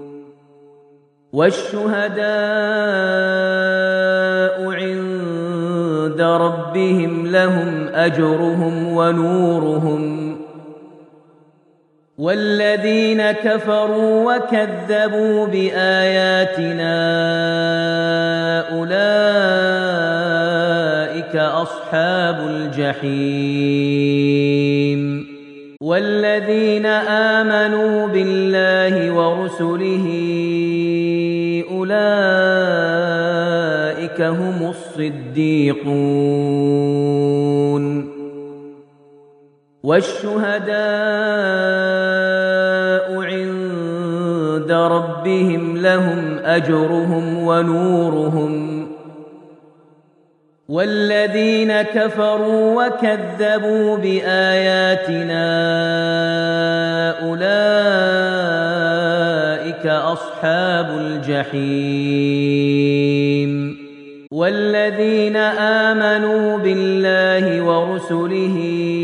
والشهداء عند ربهم لهم أجرهم ونورهم. والذين كفروا وكذبوا بآياتنا أولئك أصحاب الجحيم. والذين آمنوا بالله ورسله أولئك هم الصديقون والشهداء عند ربهم لهم أجرهم ونورهم والذين كفروا وكذبوا بآياتنا أولئك أصحاب الجحيم والذين آمنوا بالله ورسله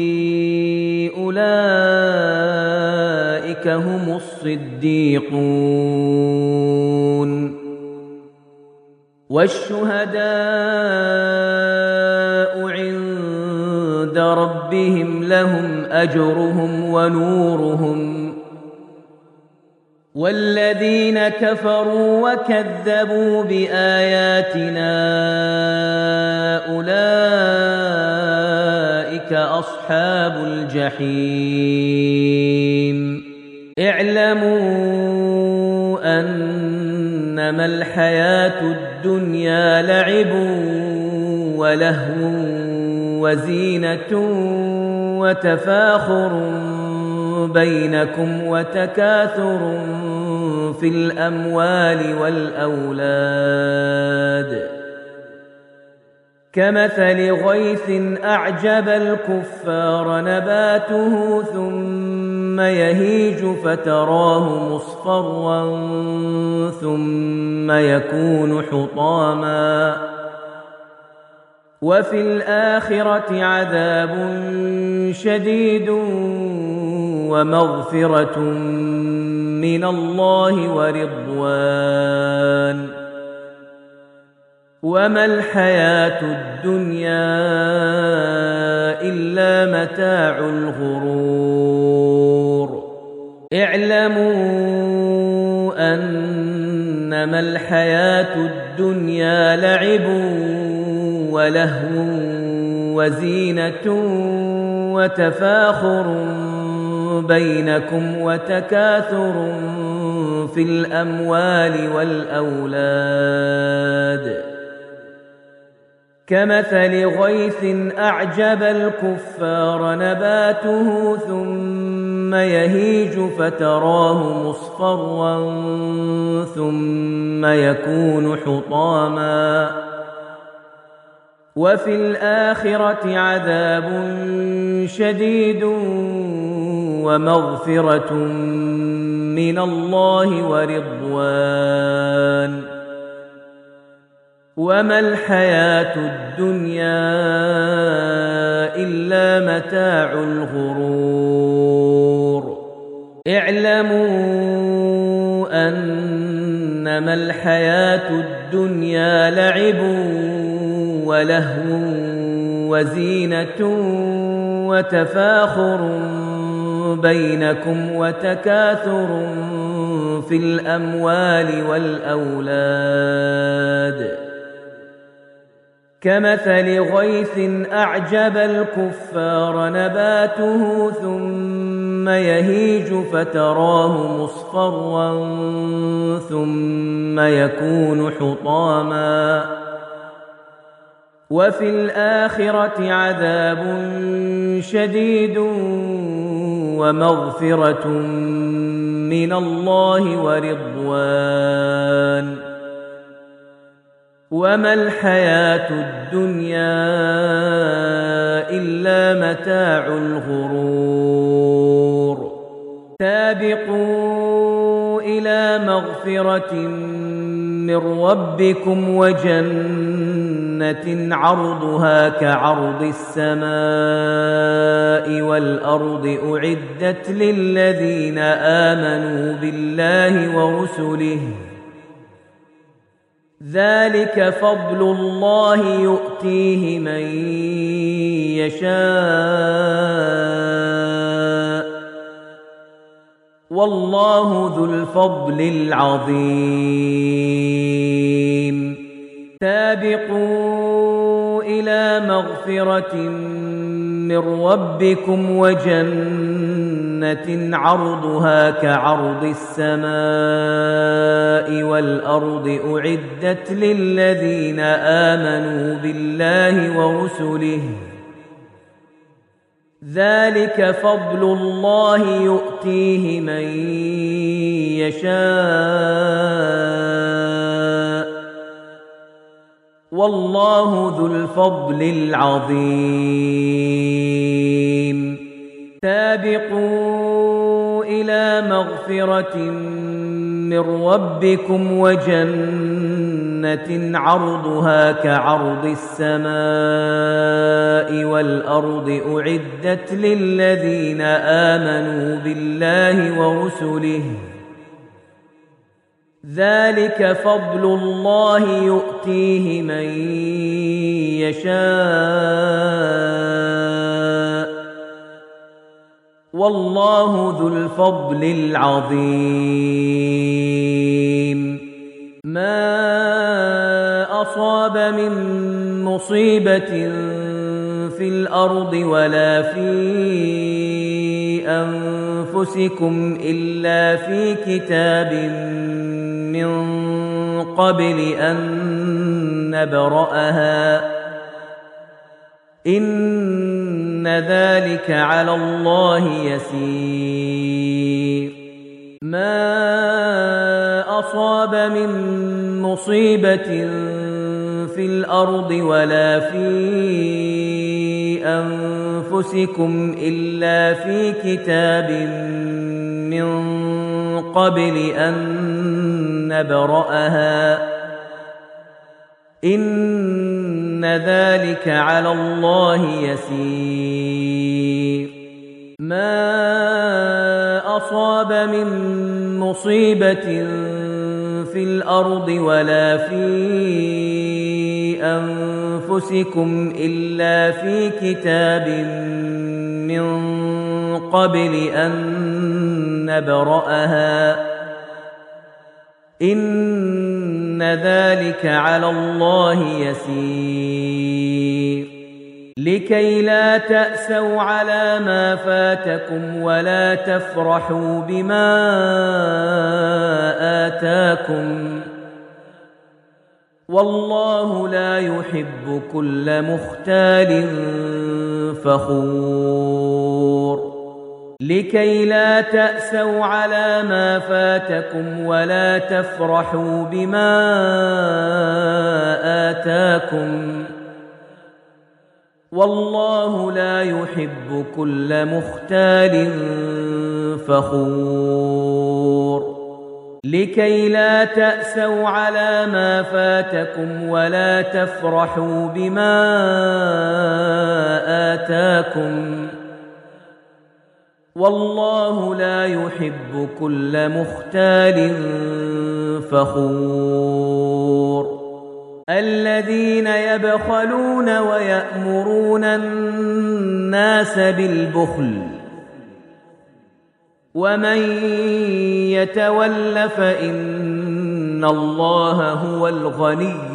أولئك هم الصديقون والشهداء عند ربهم لهم أجرهم ونورهم والذين كفروا وكذبوا بآياتنا أولئك أصحاب الجحيم اعلموا أنما الحياة الدنيا لعب ولهو وزينة وتفاخر بينكم وتكاثر في الأموال والأولاد كمثل غيث أعجب الكفار نباته ثم يهيج فتراه مصفرا ثم يكون حطاما وفي الآخرة عذاب شديد ومغفرة من الله ورضوان وما الحياة الدنيا إلا متاع الغرور اعلموا أنما الحياة الدنيا لعب ولهو وزينة وتفاخر بينكم وتكاثر في الأموال والأولاد كمثل غيث أعجب الكفار نباته ثم يهيج فتراه مصفرا ثم يكون حطاما وفي الآخرة عذاب شديد ومغفرة من الله ورضوان وما الحياة الدنيا إلا متاع الغرور اعلموا أنما الحياة الدنيا لعب ولهو وزينة وتفاخر بينكم وتكاثر في الأموال والأولاد كمثل غيث أعجب الكفار نباته ثم يهيج فتراه مصفرا ثم يكون حطاما وفي الآخرة عذاب شديد ومغفرة من الله ورضوان وما الحياة الدنيا إلا متاع الغرور سابقوا إلى مغفرة من ربكم وجنة عرضها كعرض السماء والأرض أعدت للذين آمنوا بالله ورسله ذلك فضل الله يؤتيه من يشاء والله ذو الفضل العظيم سابقوا إلى مغفرة من ربكم وجنة عرضها كعرض السماء والأرض أعدت للذين آمنوا بالله ورسله ذلك فضل الله يؤتيه من يشاء والله ذو الفضل العظيم سابقوا إلى مغفرة من ربكم وجنة عرضها كعرض السماء والأرض أعدت للذين آمنوا بالله ورسله ذلك فضل الله يؤتيه من يشاء والله ذو الفضل العظيم ما أصاب من مصيبة في الأرض ولا في أنفسكم إلا في كتاب من قبل أن نبرأها إن ذلك على الله يسير ما أصاب من مصيبة في الأرض ولا في أنفسكم إلا في كتاب من قبل أن نبرأها إن ذلك على الله يسير ما أصاب من مصيبة في الأرض ولا في أنفسكم إلا في كتاب من قبل أن نبرأها إن ذلك على الله يسير لكي لا تأسوا على ما فاتكم ولا تفرحوا بما آتاكم والله لا يحب كل مختال فخور لكي لا تأسوا على ما فاتكم ولا تفرحوا بما آتاكم والله لا يحب كل مختال فخور لكي لا تأسوا على ما فاتكم ولا تفرحوا بما آتاكم والله لا يحب كل مختال فخور الذين يبخلون ويأمرون الناس بالبخل ومن يتول فإن الله هو الغني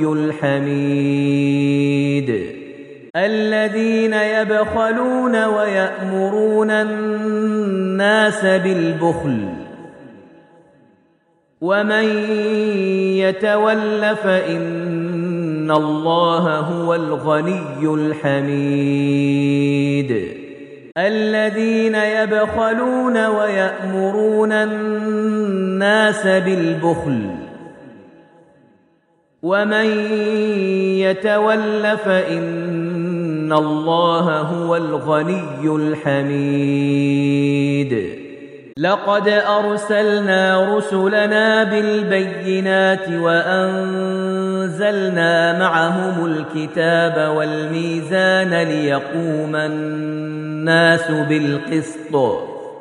الحميد الذين يبخلون ويأمرون الناس بالبخل ومن يتول فإن الله هو الغني الحميد الذين يبخلون ويأمرون الناس بالبخل ومن يتول فإن الله هو الغني الحميد لقد أرسلنا رسلنا بالبينات وأنزلنا معهم الكتاب والميزان ليقوم الناس بالقسط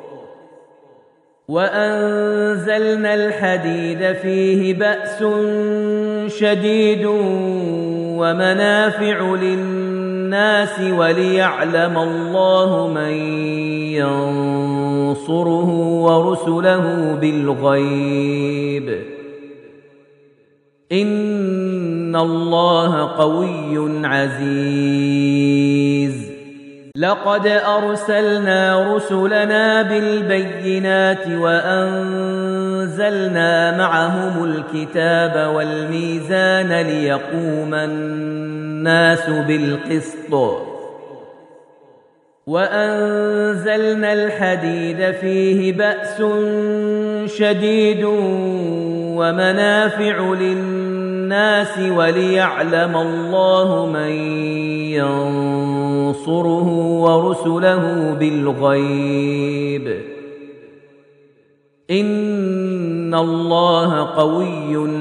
وأنزلنا الحديد فيه بأس شديد ومنافع للناس وليعلم الله من ينصره ورسله بالغيب إن الله قوي عزيز لقد أرسلنا رسلنا بالبينات وأنزلنا معهم الكتاب والميزان ليقوم الناس بالقسط وأنزلنا الحديد فيه بأس شديد ومنافع للناس وليعلم الله من ينصره ورسله بالغيب إن الله قوي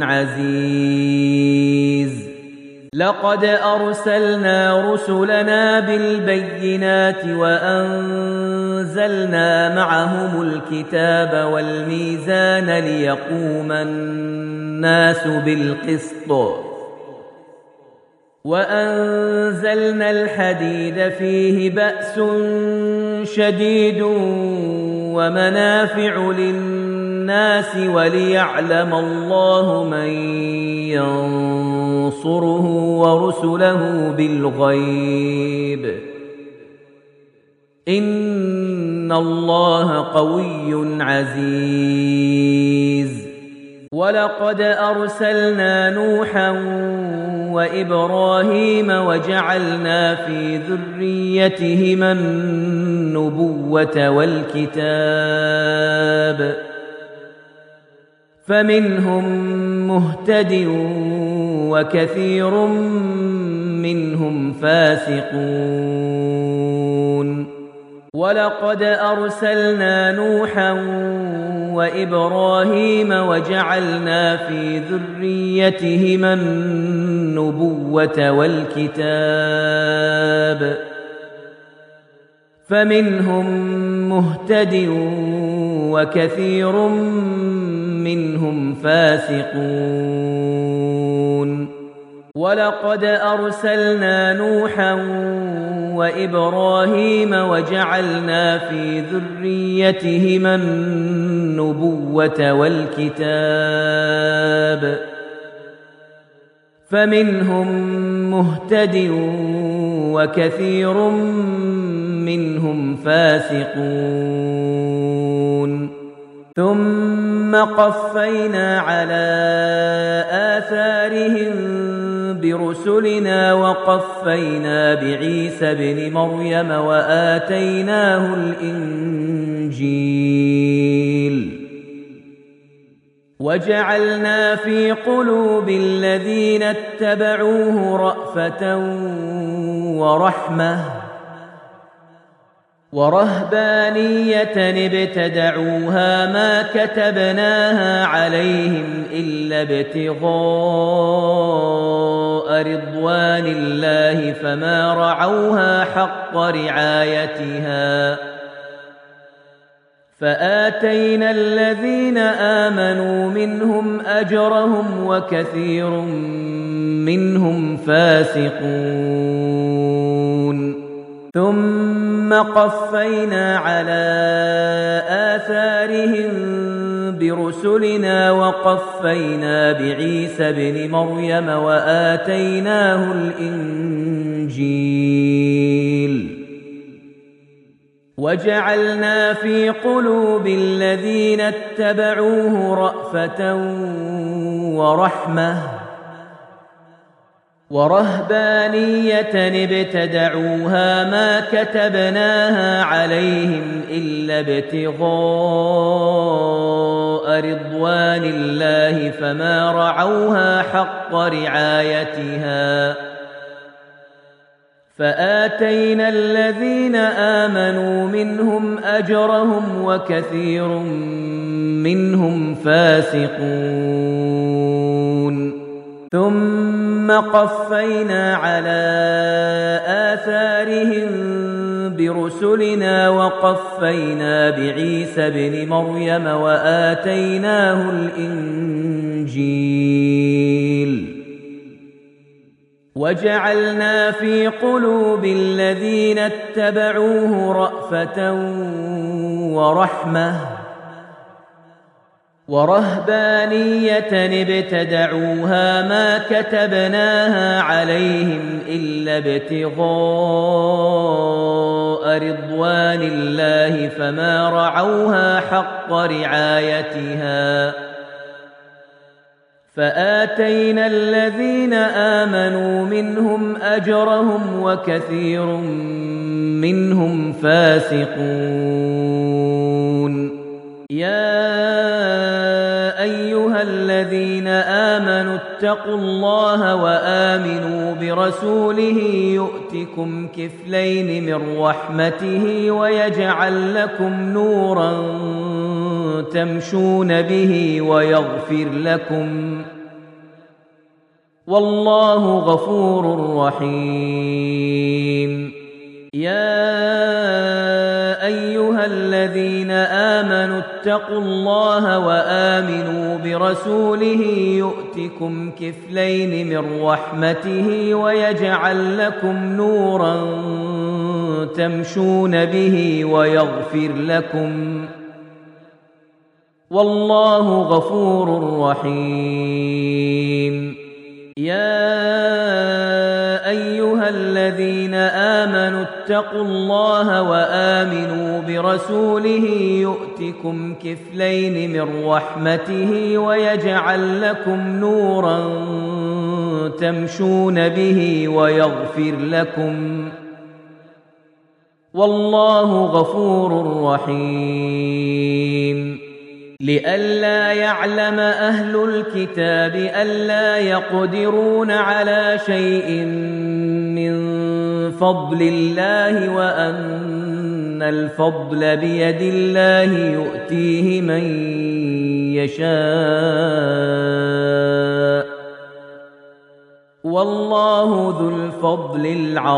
عزيز. لقد أرسلنا رسلنا بالبينات وأنزلنا معهم الكتاب والميزان ليقوم الناس بالقسط وأنزلنا الحديد فيه بأس شديد ومنافع للناس وليعلم الله من ينصره ورسله بالغيب إن الله قوي عزيز. ولقد أرسلنا نوحا وإبراهيم وجعلنا في ذريتهما النبوة والكتاب فمنهم مهتد وكثير منهم فاسقون. ولقد أرسلنا نوحا وإبراهيم وجعلنا في ذريتهما النبوة والكتاب فمنهم مهتد وكثير منهم فاسقون. ولقد أرسلنا نوحا وإبراهيم وجعلنا في ذريتهما النبوة والكتاب فمنهم مهتد وكثير منهم فاسقون. ثم قفينا على آثارهم برسلنا وقفينا بعيسى ابن مريم وآتيناه الإنجيل وجعلنا في قلوب الذين اتبعوه رأفة ورحمة ورهبانية ابتدعوها ما كتبناها عليهم إلا ابتغاء رضوان الله فما رعوها حق رعايتها فآتينا الذين آمنوا منهم أجرهم وكثير منهم فاسقون. ثم قفينا على آثارهم برسلنا وقفينا بعيسى ابن مريم وآتيناه الإنجيل وجعلنا في قلوب الذين اتبعوه رأفة ورحمة ورهبانية ابتدعوها ما كتبناها عليهم إلا ابتغاء رضوان الله فما رعوها حق رعايتها فآتينا الذين آمنوا منهم أجرهم وكثير منهم فاسقون. ثم قفينا على آثارهم برسلنا وقفينا بعيسى ابن مريم وآتيناه الإنجيل وجعلنا في قلوب الذين اتبعوه رأفة ورحمة ورهبانية ابتدعوها ما كتبناها عليهم إلا ابتغاء رضوان الله فما رعوها حق رعايتها فآتينا الذين آمنوا منهم أجرهم وكثير منهم فاسقون يا أيها الذين آمنوا اتقوا الله وآمنوا برسوله يؤتكم كفلين من رحمته ويجعل لكم نورا تمشون به ويغفر لكم والله غفور رحيم يا أيها الذين آمنوا اتقوا الله وآمنوا برسوله يؤتكم كفلين من رحمته ويجعل لكم نورا تمشون به ويغفر لكم والله غفور رحيم يا أيها الذين آمنوا اتقوا الله وآمنوا برسوله يؤتكم كفلين من رحمته ويجعل لكم نورا تمشون به ويغفر لكم والله غفور رحيم لئلا يعلم أهل الكتاب ألا يقدرون على شيء من فضل الله وأن الفضل بيد الله يؤتيه من يشاء والله ذو الفضل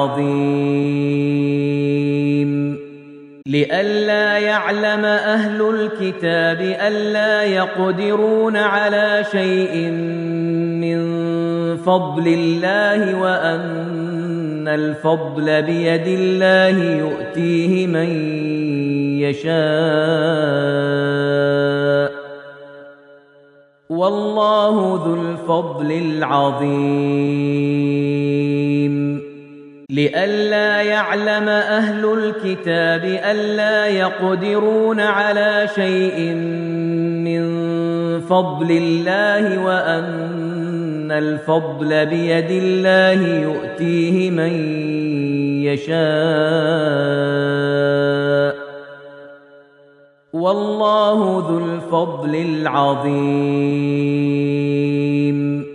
العظيم لئلا يعلم أهل الكتاب ألا يقدرون على شيء من فضل الله وأن الفضل بيد الله يؤتيه من يشاء والله ذو الفضل العظيم لئلا يعلم أهل الكتاب ألا يقدرون على شيء من فضل الله وأن الفضل بيد الله يؤتيه من يشاء والله ذو الفضل العظيم